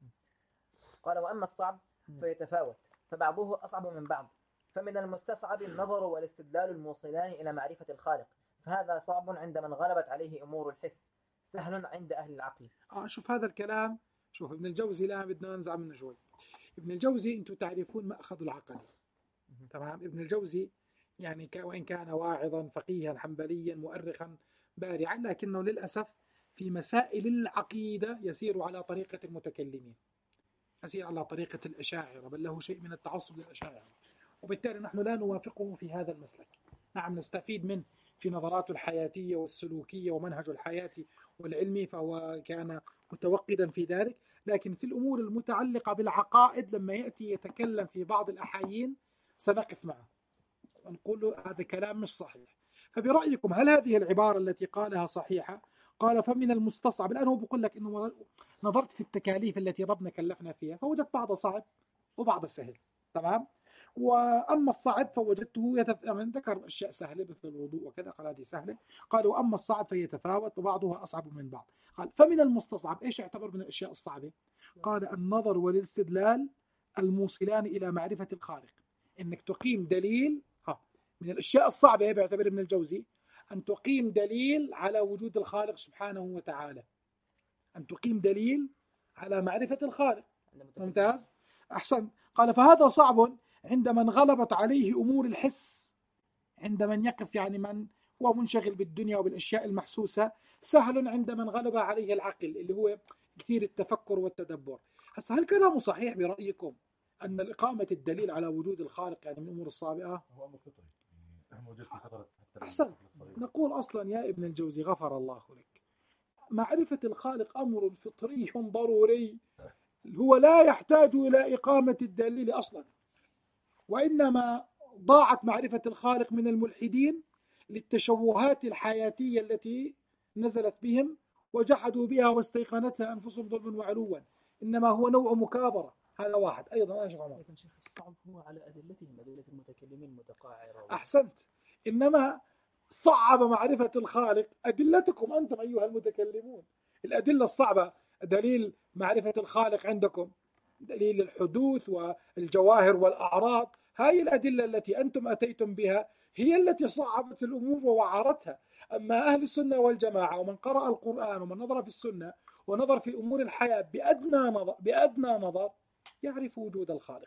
قال: وأما الصعب فيتفاوت، فبعضه أصعب من بعض، فمن المستصعب النظر والاستدلال الموصلان إلى معرفة الخالق، فهذا صعب عند من غلبت عليه أمور الحس، سهل عند أهل العقل. آه شوف هذا الكلام، شوف ابن الجوزي لا بدنا ننزع منه شوي. ابن الجوزي أنتم تعرفون مأخذ العقل، تمام؟ ابن الجوزي يعني وإن كان واعظا فقيها حنبليا مؤرخا بارعا، لكنه للأسف في مسائل العقيدة يسير على طريقة المتكلمين، يسير على طريقة الأشاعرة، بل له شيء من التعصب للأشاعرة، وبالتالي نحن لا نوافقه في هذا المسلك. نعم نستفيد منه في نظراته الحياتية والسلوكية ومنهجه الحياتي والعلمي، فهو كان متوقدا في ذلك، لكن في الأمور المتعلقة بالعقائد لما يأتي يتكلم في بعض الأحايين سنقف معه ونقول له هذا كلام مش صحيح. فبرأيكم هل هذه العبارة التي قالها صحيحة؟ قال فمن المستصعب. الآن هو بقول لك إنه نظرت في التكاليف التي ربنا كلفنا فيها فوجدت بعض صعب وبعض سهل، تمام؟ وأما الصعب فوجدته يتف... يعني ذكر أشياء سهلة مثل الوضوء وكذا، قال هذه سهلة. قال وأما الصعب فيتفاوت وبعضها أصعب من بعض. قال فمن المستصعب، إيش يعتبر من الأشياء الصعبة؟ قال النظر والاستدلال الموصلان إلى معرفة الخالق، إنك تقيم دليل. ها من الأشياء الصعبة بيعتبر ابن الجوزي أن تقيم دليل على وجود الخالق سبحانه وتعالى، أن تقيم دليل على معرفة الخالق. ممتاز، أحسن. قال فهذا صعب عند من غلبت عليه أمور الحس، عند من يقف يعني من هو منشغل بالدنيا وبالأشياء المحسوسة، سهل عند من غلب عليه العقل اللي هو كثير التفكر والتدبر. هسه هل كلامه صحيح برأيكم أن إقامة الدليل على وجود الخالق يعني من الأمور الصعبة؟ هو أمر فطري موجود في فترة. أحسن. نقول أصلا يا ابن الجوزي غفر الله لك، معرفة الخالق أمر فطري ضروري، هو لا يحتاج إلى إقامة الدليل أصلا، وإنما ضاعت معرفة الخالق من الملحدين للتشوهات الحياتية التي نزلت بهم وجحدوا بها واستيقنتها أنفسهم ظلما وعلوا، إنما هو نوع مكابرة. هذا واحد. أيضا أيضا شيخ الصعب هو على أدلتهم، أدلة المتكلمين متقاعرة. أحسنت. إنما صعب معرفة الخالق أدلتكم أنتم أيها المتكلمون. الأدلة الصعبة دليل معرفة الخالق عندكم، دليل الحدوث والجواهر والأعراض، هذه الأدلة التي أنتم أتيتم بها هي التي صعبت الأمور ووعرتها. أما أهل السنة والجماعة ومن قرأ القرآن ومن نظر في السنة ونظر في أمور الحياة بأدنى نظر, بأدنى نظر يعرف وجود الخالق.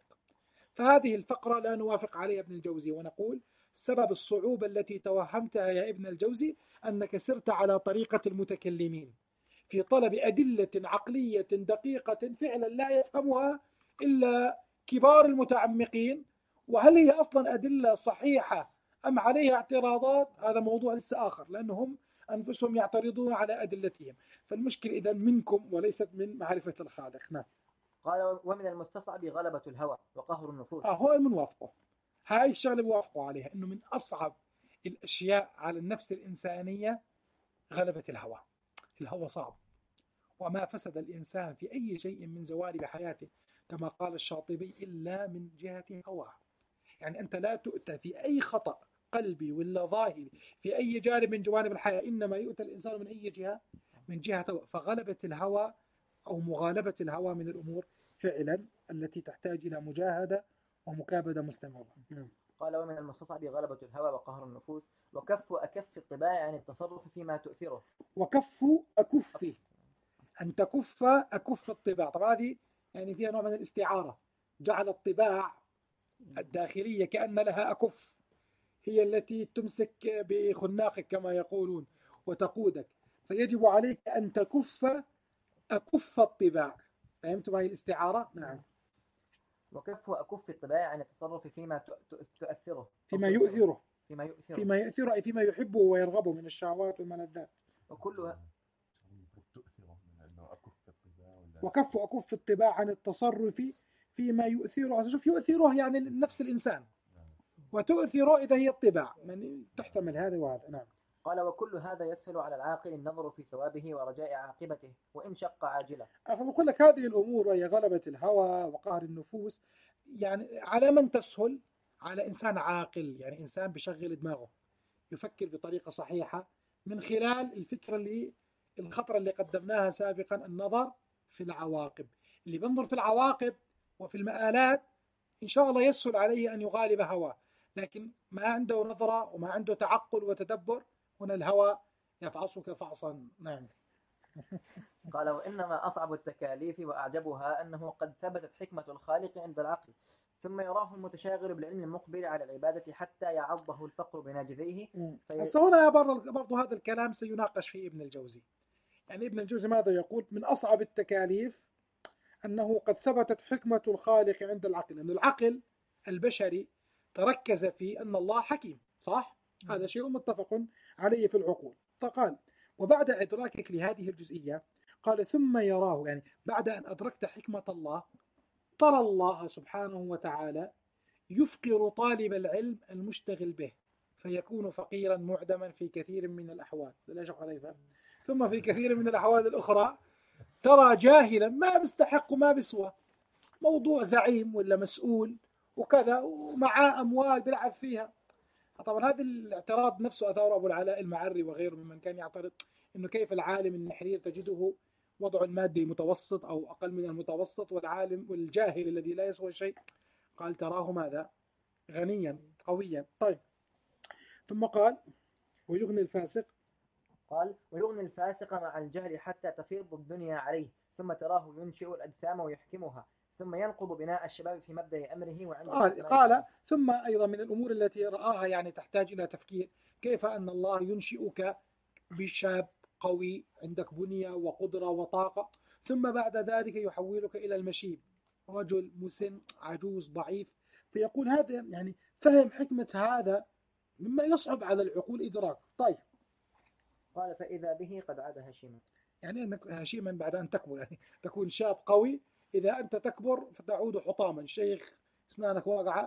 فهذه الفقرة لا نوافق عليها ابن الجوزي، ونقول سبب الصعوبة التي توهمتها يا ابن الجوزي أنك سرت على طريقة المتكلمين في طلب أدلة عقلية دقيقة فعلا لا يفهمها إلا كبار المتعمقين، وهل هي أصلا أدلة صحيحة أم عليها اعتراضات هذا موضوع لسه آخر، لأنهم أنفسهم يعترضون على أدلتهم. فالمشكلة إذا منكم وليست من معرفة الخالق. نعم. قال ومن المستصعب غلبة الهوى وقهر النفوس. آه هو المنوافقه، هاي الشغلة بوافقوا عليها، إنه من أصعب الأشياء على النفس الإنسانية غلبة الهوى. الهوى صعب، وما فسد الإنسان في أي شيء من جوانب حياته كما قال الشاطبي إلا من جهة هواه. يعني أنت لا تؤتى في أي خطأ قلبي ولا ظاهري في أي جانب من جوانب الحياة، إنما يؤتى الإنسان من أي جهة؟ من جهة هوى. فغلبة الهوى أو مغالبة الهوى من الأمور فعلا التي تحتاج إلى مجاهدة ومكابدة مستمرة. قال ومن المستصعب غلبة الهوى وقهر النفوس وكف أكف الطباع عن التصرف فيما تؤثره. وكف أكف، أن تكف أكف الطباع. طبعا هذه يعني فيها نوع من الاستعارة، جعل الطباع الداخلية كأن لها أكف، هي التي تمسك بخناقك كما يقولون وتقودك، فيجب عليك أن تكف أكف الطباع. فهمتم هذه الاستعارة؟ نعم. وكف أكف الطباع عن التصرف فيما تؤثره، فيما يؤثره فيما يؤثره فيما يؤثره أي فيما يحبه ويرغبه من الشهوات والملذات. وكلها وكف أكف الطباع عن التصرف فيما يؤثره. شوف يؤثره يعني نفس الإنسان، وتؤثره إذا هي الطباع من تحتمل هذا وهذا. نعم. قال وكل هذا يسهل على العاقل النظر في ثوابه ورجاء عاقبته وإن شق عاجله. أقول لك هذه الأمور وهي غلبة الهوى وقهر النفوس يعني على من تسهل؟ على إنسان عاقل، يعني إنسان بشغل دماغه يفكر بطريقة صحيحة من خلال الفكرة اللي الخطرة اللي قدمناها سابقا، النظر في العواقب. اللي بنظر في العواقب وفي المآلات إن شاء الله يسهل عليه أن يغالب هواه، لكن ما عنده نظرة وما عنده تعقل وتدبر هنا الهوى يفعصك فعصا. نعم. قال وإنما أصعب التكاليف وأعجبها أنه قد ثبتت حكمة الخالق عند العقل، ثم يراه المتشاغل بالعلم المقبل على العبادة حتى يعضه الفقر بناجذيه. في... بس هنا برضو هذا الكلام سيناقش فيه ابن الجوزي. يعني ابن الجوزي ماذا يقول؟ من أصعب التكاليف أنه قد ثبتت حكمة الخالق عند العقل، أن العقل البشري تركز في أن الله حكيم، صح؟ هذا شيء متفق عليه في العقول. فقال وبعد إدراكك لهذه الجزئية قال ثم يراه، يعني بعد أن أدركت حكمة الله ترى الله سبحانه وتعالى يفقر طالب العلم المشتغل به فيكون فقيرا معدما في كثير من الأحوال. لا شك عليه. ثم في كثير من الأحوال الأخرى ترى جاهلا ما بيستحق وما بيسوى، موضوع زعيم ولا مسؤول وكذا ومعاه أموال بيلعب فيها. طبعا هذا الاعتراض نفسه أثاره أبو العلاء المعري وغيره ممن كان يعترض إنه كيف العالم النحرير تجده وضع المادي متوسط أو أقل من المتوسط، والعالم والجاهل الذي لا يسوى شيء قال تراه ماذا؟ غنيا قويا. طيب ثم قال ويغني الفاسق، قال ويغني الفاسق مع الجهل حتى تفيض الدنيا عليه، ثم تراه ينشئ الأجسام ويحكمها، ثم ينقض بناء الشباب في مبدأ أمره. وعند قال, قال ثم أيضا من الأمور التي رآها يعني تحتاج إلى تفكير، كيف أن الله ينشئك بشاب قوي عندك بنية وقدرة وطاقة، ثم بعد ذلك يحولك إلى المشيب رجل مسن عجوز ضعيف. فيقول هذا يعني فهم حكمة هذا مما يصعب على العقول إدراك. طيب قال فإذا به قد عاد هشيما، يعني أنك هشيما بعد أن تكبر، يعني تكون شاب قوي، إذا أنت تكبر فتعود حطاما شيخ أسنانك واقعة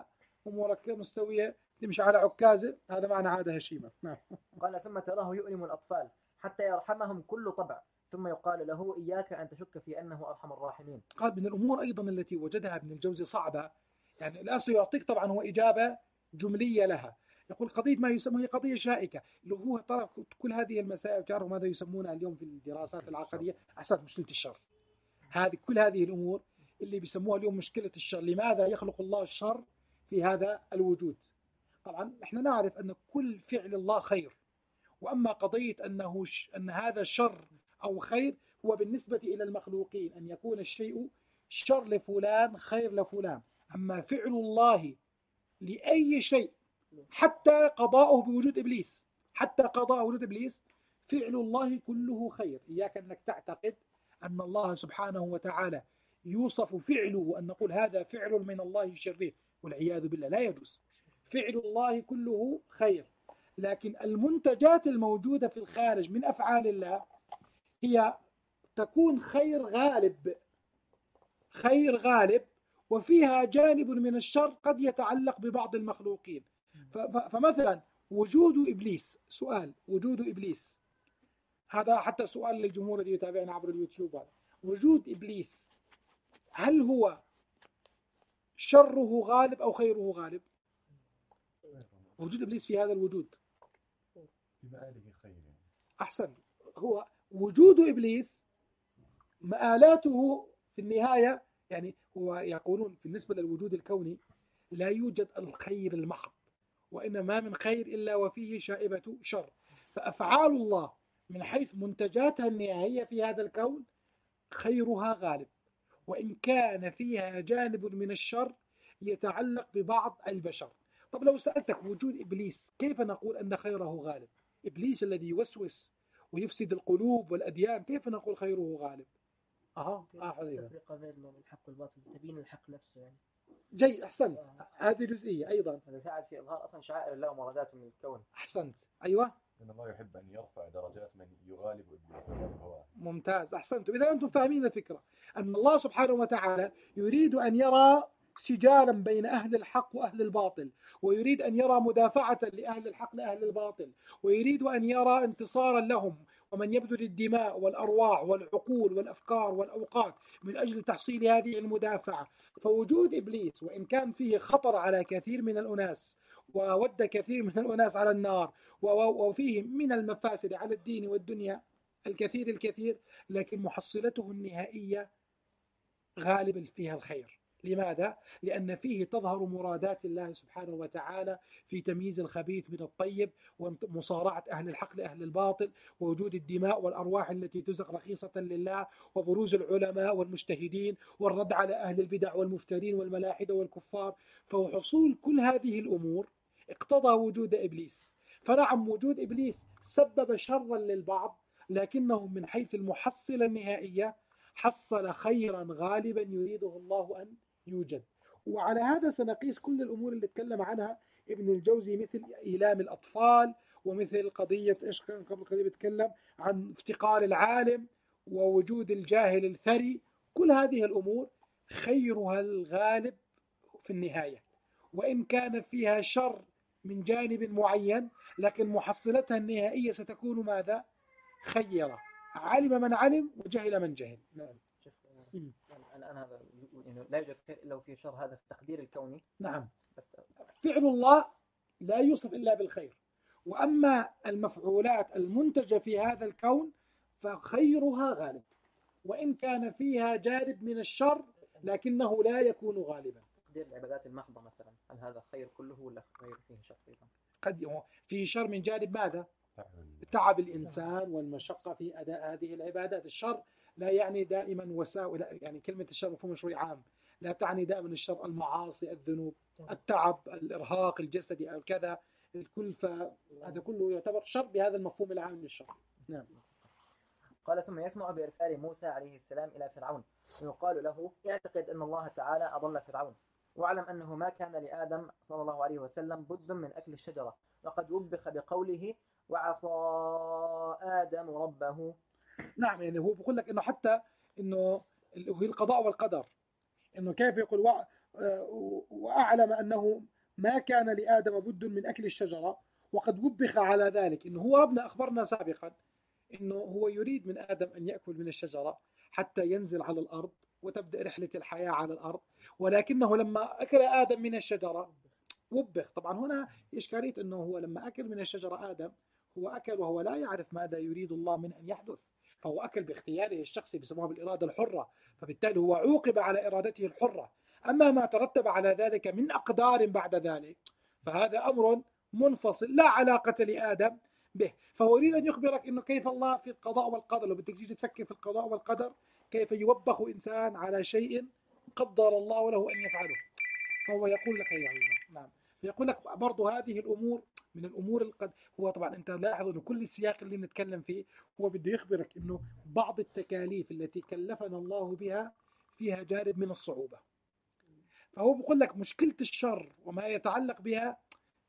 أمورك مستوية تمشي على عكازة، هذا معنى عادة هشيمة. نعم. قال ثم تراه يؤلم الأطفال حتى يرحمهم كل طبع، ثم يقال له إياك أن تشك في أنه أرحم الراحمين. قال من الأمور أيضا التي وجدها ابن الجوزي صعبة، يعني لا سيعطيك طبعا هو إجابة جملية لها، يقول قضية ما يسمى هي قضية شائكة، اللي هو ترى كل هذه المسائل تعرف ماذا يسمونها اليوم في الدراسات العقدية؟ أحسن مشكلة الشر. هذه كل هذه الأمور اللي بيسموها اليوم مشكلة الشر، لماذا يخلق الله الشر في هذا الوجود؟ طبعا احنا نعرف أن كل فعل الله خير، وأما قضية أنه ش... أن هذا شر أو خير هو بالنسبة إلى المخلوقين، أن يكون الشيء شر لفلان خير لفلان. أما فعل الله لأي شيء حتى قضاؤه بوجود إبليس، حتى قضاء وجود إبليس فعل الله كله خير. إياك أنك تعتقد أن الله سبحانه وتعالى يوصف فعله أن نقول هذا فعل من الله شرير، والعياذ بالله، لا يجوز. فعل الله كله خير، لكن المنتجات الموجودة في الخارج من أفعال الله هي تكون خير غالب، خير غالب، وفيها جانب من الشر قد يتعلق ببعض المخلوقين. فمثلا وجود إبليس، سؤال وجود إبليس، هذا حتى سؤال للجمهور الذي يتابعنا عبر اليوتيوب، هذا وجود إبليس هل هو شره غالب أو خيره غالب؟ وجود إبليس في هذا الوجود في مآله خير. أحسن، هو وجود إبليس مآلاته في النهاية، يعني هو يقولون بالنسبة للوجود الكوني لا يوجد الخير المحض، وإنما من خير إلا وفيه شائبة شر. فأفعال الله من حيث منتجاتها النهائية في هذا الكون خيرها غالب، وإن كان فيها جانب من الشر يتعلق ببعض البشر. طب لو سألتك وجود إبليس كيف نقول أن خيره غالب؟ إبليس الذي يوسوس ويفسد القلوب والأديان كيف نقول خيره غالب؟ أها آه حقيقة. التفرقة بين الحق والباطل، تبين الحق نفسه يعني. جيد، أحسنت. هذه جزئية أيضا، هذا يساعد في إظهار أصلا شعائر الله ومراداته من الكون. أحسنت. أيوة، إن الله يحب أن يرفع درجات من يغالب إبليس. ممتاز، أحسنتم. إذا أنتم فاهمين الفكرة أن الله سبحانه وتعالى يريد أن يرى سجالا بين أهل الحق وأهل الباطل، ويريد أن يرى مدافعة لأهل الحق لأهل الباطل، ويريد أن يرى انتصارا لهم، ومن يبذل الدماء والأرواح والعقول والأفكار والأوقات من أجل تحصيل هذه المدافعة. فوجود إبليس وإن كان فيه خطر على كثير من الأناس، وود كثير من الأناس على النار، وفيه من المفاسد على الدين والدنيا الكثير الكثير، لكن محصلته النهائية غالبا فيها الخير. لماذا؟ لأن فيه تظهر مرادات الله سبحانه وتعالى في تمييز الخبيث من الطيب، ومصارعة أهل الحق لأهل الباطل، ووجود الدماء والأرواح التي تزق رخيصة لله، وبروز العلماء والمجتهدين، والرد على أهل البدع والمفترين والملاحدة والكفار. فحصول كل هذه الأمور اقتضى وجود إبليس. فنعم وجود إبليس سبب شرا للبعض، لكنه من حيث المحصلة النهائية حصل خيرا غالبا يريده الله أن يوجد. وعلى هذا سنقيس كل الأمور اللي تكلم عنها ابن الجوزي، مثل إيلام الأطفال، ومثل قضية إيش كان قبل قليل بيتكلم عن افتقار العالم ووجود الجاهل الثري. كل هذه الأمور خيرها الغالب في النهاية، وإن كان فيها شر من جانب معين، لكن محصلتها النهائية ستكون ماذا؟ خيرة. علم من علم وجهل من جهل. نعم. الآن هذا يعني لا يوجد خير إلا وفيه شر، هذا في التقدير الكوني. نعم. بس فعل الله لا يوصف إلا بالخير، وأما المفعولات المنتجة في هذا الكون فخيرها غالب، وإن كان فيها جانب من الشر لكنه لا يكون غالبا. تقدير العبادات المحضة مثلا، هل هذا خير كله ولا خير فيه شر أيضا؟ قد فيه شر من جانب ماذا؟ تعب الإنسان والمشقة في أداء هذه العبادات. الشر لا يعني دائما وساوي، يعني كلمة الشر مفهوم شوي عام، لا تعني دائما الشر المعاصي، الذنوب، التعب، الإرهاق الجسدي أو كذا، الكلفة، هذا كله يعتبر شر بهذا المفهوم العام للشر. نعم. قال ثم يسمع بإرسال موسى عليه السلام إلى فرعون، ويقال له اعتقد أن الله تعالى أضل فرعون، واعلم أنه ما كان لآدم صلى الله عليه وسلم بد من أكل الشجرة، وقد وبخ بقوله وعصى آدم ربه. نعم، يعني هو بيقول لك إنه حتى إنه هي القضاء والقدر، إنه كيف يقول وأعلم أنه ما كان لآدم بد من أكل الشجرة، وقد وبخ على ذلك إنه هو ربنا أخبرنا سابقا إنه هو يريد من آدم أن يأكل من الشجرة حتى ينزل على الأرض وتبدأ رحلة الحياة على الأرض، ولكنه لما أكل آدم من الشجرة وبخ. طبعا هنا إشكالية أنه هو لما أكل من الشجرة آدم هو أكل وهو لا يعرف ماذا يريد الله من أن يحدث، فهو أكل باختياره الشخصي بسبب الإرادة الحرة، فبالتالي هو عوقب على إرادته الحرة. أما ما ترتب على ذلك من أقدار بعد ذلك فهذا أمر منفصل لا علاقة لآدم به. فهو يريد أن يخبرك أنه كيف الله في القضاء والقدر، لو بدك تيجي تفكر في القضاء والقدر كيف يوبخ إنسان على شيء قدر الله له أن يفعله، فهو يقول لك هي عيونا. نعم، فيقول لك برضو هذه الأمور من الأمور القد هو طبعا أنت لاحظ أنه كل السياق اللي بنتكلم فيه هو بده يخبرك أنه بعض التكاليف التي كلفنا الله بها فيها جانب من الصعوبة. فهو بيقول لك مشكلة الشر وما يتعلق بها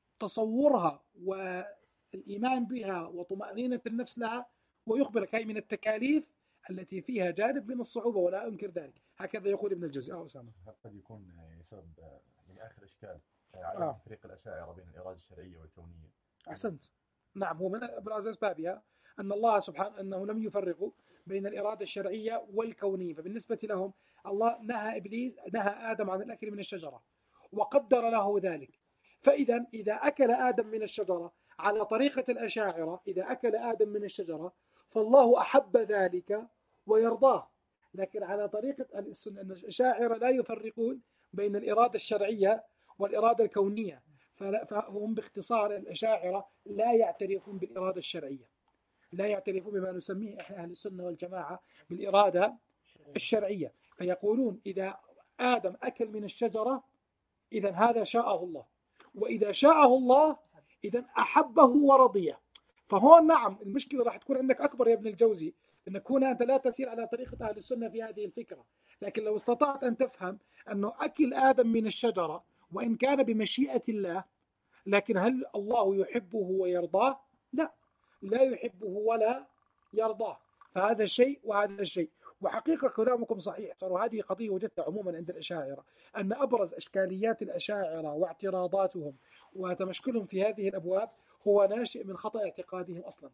تصورها والإيمان بها وطمأنينة النفس لها، ويخبرك هي من التكاليف التي فيها جانب من الصعوبة ولا أنكر ذلك. هكذا يقول ابن الجوزي. أو أسامة قد يكون سبب من آخر إشكال على آه. تفريق الأشاعرة بين الإرادة الشرعية والكونية. أحسنت. نعم، هو من أبرز أسبابها أن الله سبحانه أنه لم يفرقوا بين الإرادة الشرعية والكونية. فبالنسبة لهم الله نهى إبليس نهى آدم عن الأكل من الشجرة وقدر له ذلك. فإذا إذا أكل آدم من الشجرة على طريقة الأشاعرة، إذا أكل آدم من الشجرة فالله أحب ذلك ويرضاه. لكن على طريقة السنة أن الأشاعرة لا يفرقون بين الإرادة الشرعية والإرادة الكونية، فهم باختصار الأشاعرة لا يعترفون بالإرادة الشرعية، لا يعترفون بما نسميه إحنا أهل السنة والجماعة بالإرادة الشرعية. فيقولون إذا آدم أكل من الشجرة إذن هذا شاءه الله، وإذا شاءه الله إذن أحبه ورضيه. فهون نعم المشكلة راح تكون عندك أكبر يا ابن الجوزي، أنك هنا أنت لا تسير على طريقة أهل السنة في هذه الفكرة. لكن لو استطعت أن تفهم أنه أكل آدم من الشجرة وإن كان بمشيئة الله، لكن هل الله يحبه ويرضاه؟ لا، لا يحبه ولا يرضاه. فهذا شيء وهذا شيء. وحقيقة كلامكم صحيح، ترى هذه قضية وجدتها عموما عند الأشاعرة، أن أبرز إشكاليات الأشاعرة واعتراضاتهم وتمشكلهم في هذه الأبواب هو ناشئ من خطأ اعتقادهم أصلا،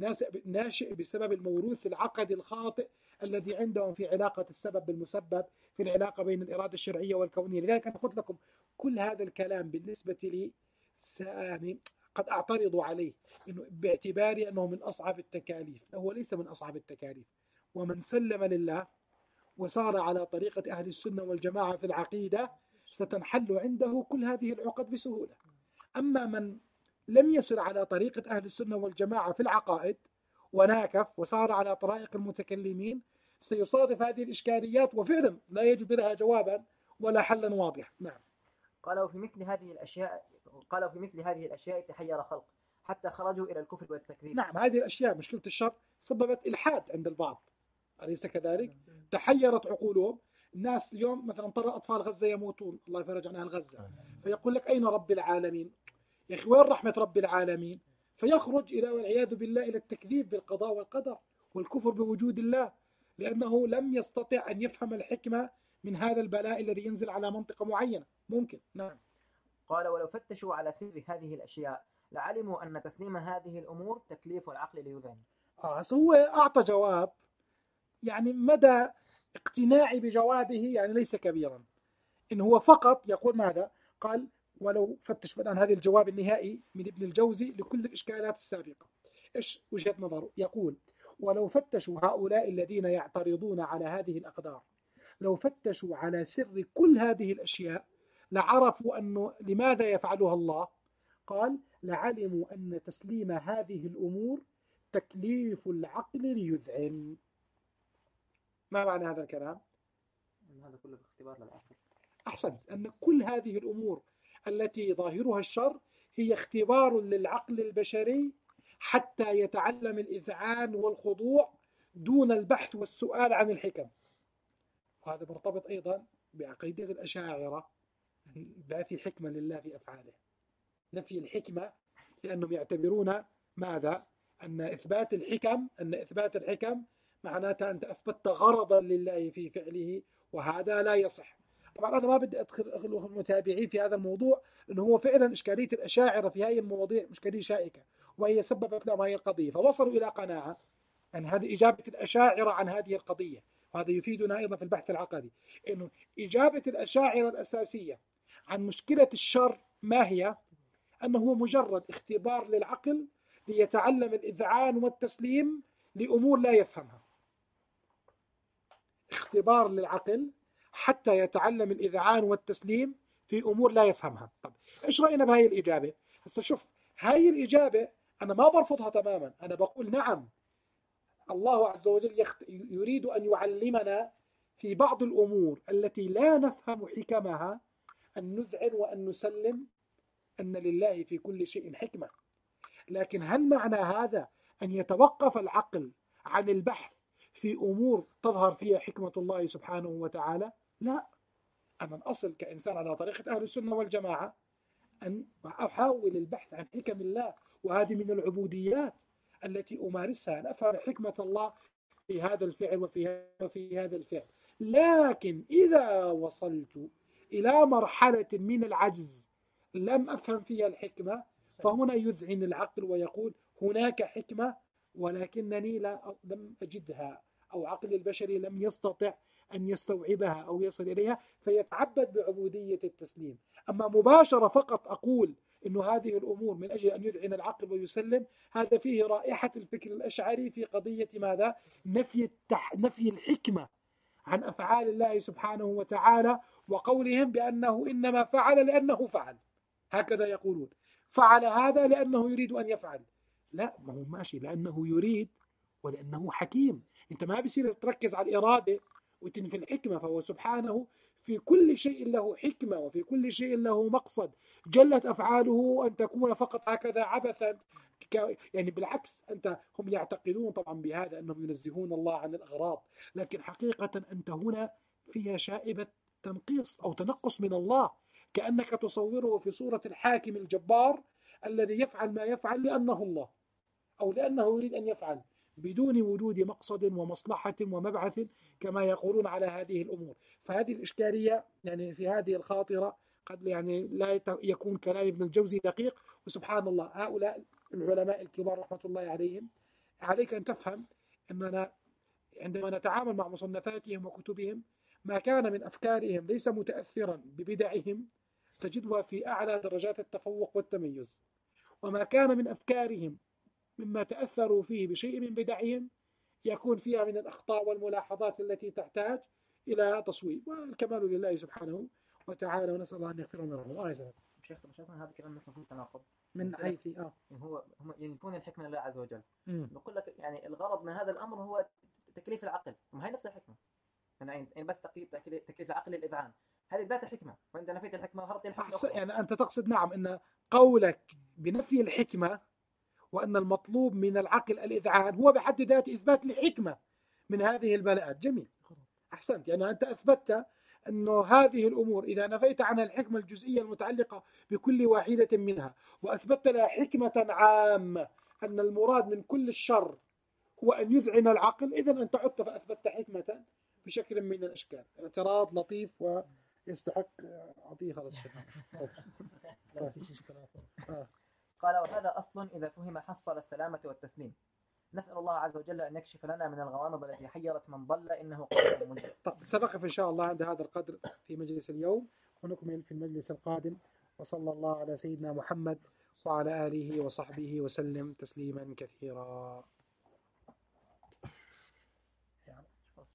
ناشئ بسبب الموروث العقدي الخاطئ الذي عندهم في علاقة السبب بالمسبب، في العلاقة بين الإرادة الشرعية والكونية. لذلك أنا قلت لكم كل هذا الكلام بالنسبة لي يعني قد أعترض عليه، إنه باعتباري أنه من أصعب التكاليف. هو ليس من أصعب التكاليف، ومن سلم لله وصار على طريقة أهل السنة والجماعة في العقيدة ستنحل عنده كل هذه العقد بسهولة. أما من لم يسر على طريقة أهل السنة والجماعة في العقائد وناكف وصار على طرائق المتكلمين سيصادف هذه الإشكاليات، وفعلا لا يجد لها جوابا ولا حلا واضح. نعم. قالوا في مثل هذه الأشياء قالوا في مثل هذه الأشياء تحير خلق حتى خرجوا إلى الكفر والتكذيب. نعم، هذه الأشياء مشكلة الشر سببت إلحاد عند البعض، أليس كذلك؟ تحيرت عقولهم. الناس اليوم مثلا ترى أطفال غزة يموتون، الله يفرج عن أهل غزة، فيقول لك أين رب العالمين؟ يا أخي وين رحمة رب العالمين؟ فيخرج إلى والعياذ بالله إلى التكذيب بالقضاء والقدر والكفر بوجود الله، لأنه لم يستطع أن يفهم الحكمة من هذا البلاء الذي ينزل على منطقة معينة. ممكن. نعم. قال ولو فتشوا على سر هذه الأشياء لعلموا أن تسليم هذه الأمور تكليف العقل ليذعن. آه هو أعطى جواب يعني مدى اقتناعي بجوابه يعني ليس كبيرا، إن هو فقط يقول ماذا؟ قال ولو فتشوا. الآن هذا الجواب النهائي من ابن الجوزي لكل الإشكالات السابقة. إيش وجهة نظره؟ يقول ولو فتشوا هؤلاء الذين يعترضون على هذه الأقدار، لو فتشوا على سر كل هذه الأشياء لعرفوا أنه لماذا يفعلها الله. قال لعلموا أن تسليم هذه الأمور تكليف العقل ليذعن. ما معنى هذا الكلام؟ هذا كله باختبار للعقل. أحسنت، أن كل هذه الأمور التي ظاهرها الشر هي اختبار للعقل البشري حتى يتعلم الإذعان والخضوع دون البحث والسؤال عن الحكم. وهذا مرتبط أيضا بعقيدة الأشاعرة، ما في حكمة لله في أفعاله، نفي الحكمة، لأنهم يعتبرون ماذا؟ أن إثبات الحكم أن إثبات الحكم معناتها أنت أثبتت غرضا لله في فعله، وهذا لا يصح. طبعا أنا ما بدي أدخل المتابعين في هذا الموضوع، لأنه هو فعلا إشكالية الأشاعرة في هذه المواضيع إشكالية شائكة، وهي سببت لهم هذه القضية، فوصلوا إلى قناعة أن هذه إجابة الأشاعرة عن هذه القضية. وهذا يفيدنا أيضا في البحث العقدي، أنه إجابة الأشاعرة الأساسية عن مشكلة الشر ما هي؟ أنه هو مجرد اختبار للعقل ليتعلم الإذعان والتسليم لأمور لا يفهمها. اختبار للعقل حتى يتعلم الإذعان والتسليم في أمور لا يفهمها. طب إيش رأينا بهاي الإجابة؟ هسه شوف، هاي الإجابة أنا ما برفضها تماما، أنا بقول نعم، الله عز وجل يريد أن يعلمنا في بعض الأمور التي لا نفهم حكمها أن نذعن وأن نسلم أن لله في كل شيء حكمة. لكن هل معنى هذا أن يتوقف العقل عن البحث في أمور تظهر فيها حكمة الله سبحانه وتعالى؟ لا. أنا الأصل كإنسان على طريقة أهل السنة والجماعة أن أحاول البحث عن حكم الله، وهذه من العبوديات التي أمارسها، أن أفهم حكمة الله في هذا الفعل وفي هذا الفعل. لكن إذا وصلت إلى مرحلة من العجز لم أفهم فيها الحكمة، فهنا يذعن العقل ويقول هناك حكمة ولكنني لا لم أجدها، أو عقل البشري لم يستطع أن يستوعبها أو يصل إليها، فيتعبد بعبودية التسليم. أما مباشرة فقط أقول إنه هذه الأمور من أجل أن يذعن العقل ويسلم، هذا فيه رائحة الفكر الأشعري في قضية ماذا؟ نفي التح... نفي الحكمة عن أفعال الله سبحانه وتعالى، وقولهم بأنه إنما فعل لأنه فعل، هكذا يقولون، فعل هذا لأنه يريد أن يفعل. لا، ما هو ماشي لأنه يريد ولأنه حكيم. أنت ما بيصير تركز على الإرادة وتنفي الحكمة، فهو سبحانه في كل شيء له حكمة وفي كل شيء له مقصد. جلت أفعاله أن تكون فقط هكذا عبثا، يعني بالعكس، أنت هم يعتقدون طبعا بهذا أنهم ينزهون الله عن الأغراض، لكن حقيقة أنت هنا فيها شائبة تنقيص أو تنقص من الله، كأنك تصوره في صورة الحاكم الجبار الذي يفعل ما يفعل لأنه الله، أو لأنه يريد أن يفعل بدون وجود مقصد ومصلحة ومبعث كما يقولون على هذه الأمور. فهذه الإشكالية يعني في هذه الخاطرة قد يعني لا يكون كلام ابن الجوزي دقيق. وسبحان الله، هؤلاء العلماء الكبار رحمة الله عليهم، عليك أن تفهم أننا عندما نتعامل مع مصنفاتهم وكتبهم، ما كان من أفكارهم ليس متأثرا ببدعهم تجدها في أعلى درجات التفوق والتميز، وما كان من أفكارهم مما تأثروا فيه بشيء من بدعهم يكون فيها من الأخطاء والملاحظات التي تحتاج إلى تصويب، والكمال لله سبحانه وتعالى، ونسأل الله أن يغفر لنا ورحمه. آه يا شيخ مش أصلا هذا الكلام مثل في تناقض من حيث آه هو هم ينفون الحكمة لله عز وجل. مم. نقول لك يعني الغرض من هذا الأمر هو تكليف العقل، ما هي نفس الحكمة، يعني بس تكليف العقل الإذعان، هذه ذات الحكمة، وأنت نفيت الحكمة وهربت الحكمة. يعني أنت تقصد نعم أن قولك بنفي الحكمة وأن المطلوب من العقل الإذعان هو بحد ذاته إثبات الحكمة من هذه البلاءات. جميل، أحسنت. يعني أنت أثبتت أنه هذه الأمور إذا نفيت عنها الحكمة الجزئية المتعلقة بكل واحدة منها وأثبتت لها حكمة عامة أن المراد من كل الشر هو أن يذعن العقل، إذن أنت عدت فأثبتت حكمة بشكل من الأشكال. اعتراض لطيف ويستحق أعطيه خلاص. قال وهذا أصل إذا فهم حصل السلامة والتسليم. نسأل الله عز وجل أن يكشف لنا من الغوامض التي حيرت من ضل إنه قادر منجد. طب سنقف إن شاء الله عند هذا القدر في مجلس اليوم، ونكمل في المجلس القادم. وصلى الله على سيدنا محمد وعلى آله وصحبه وسلم تسليما كثيرا.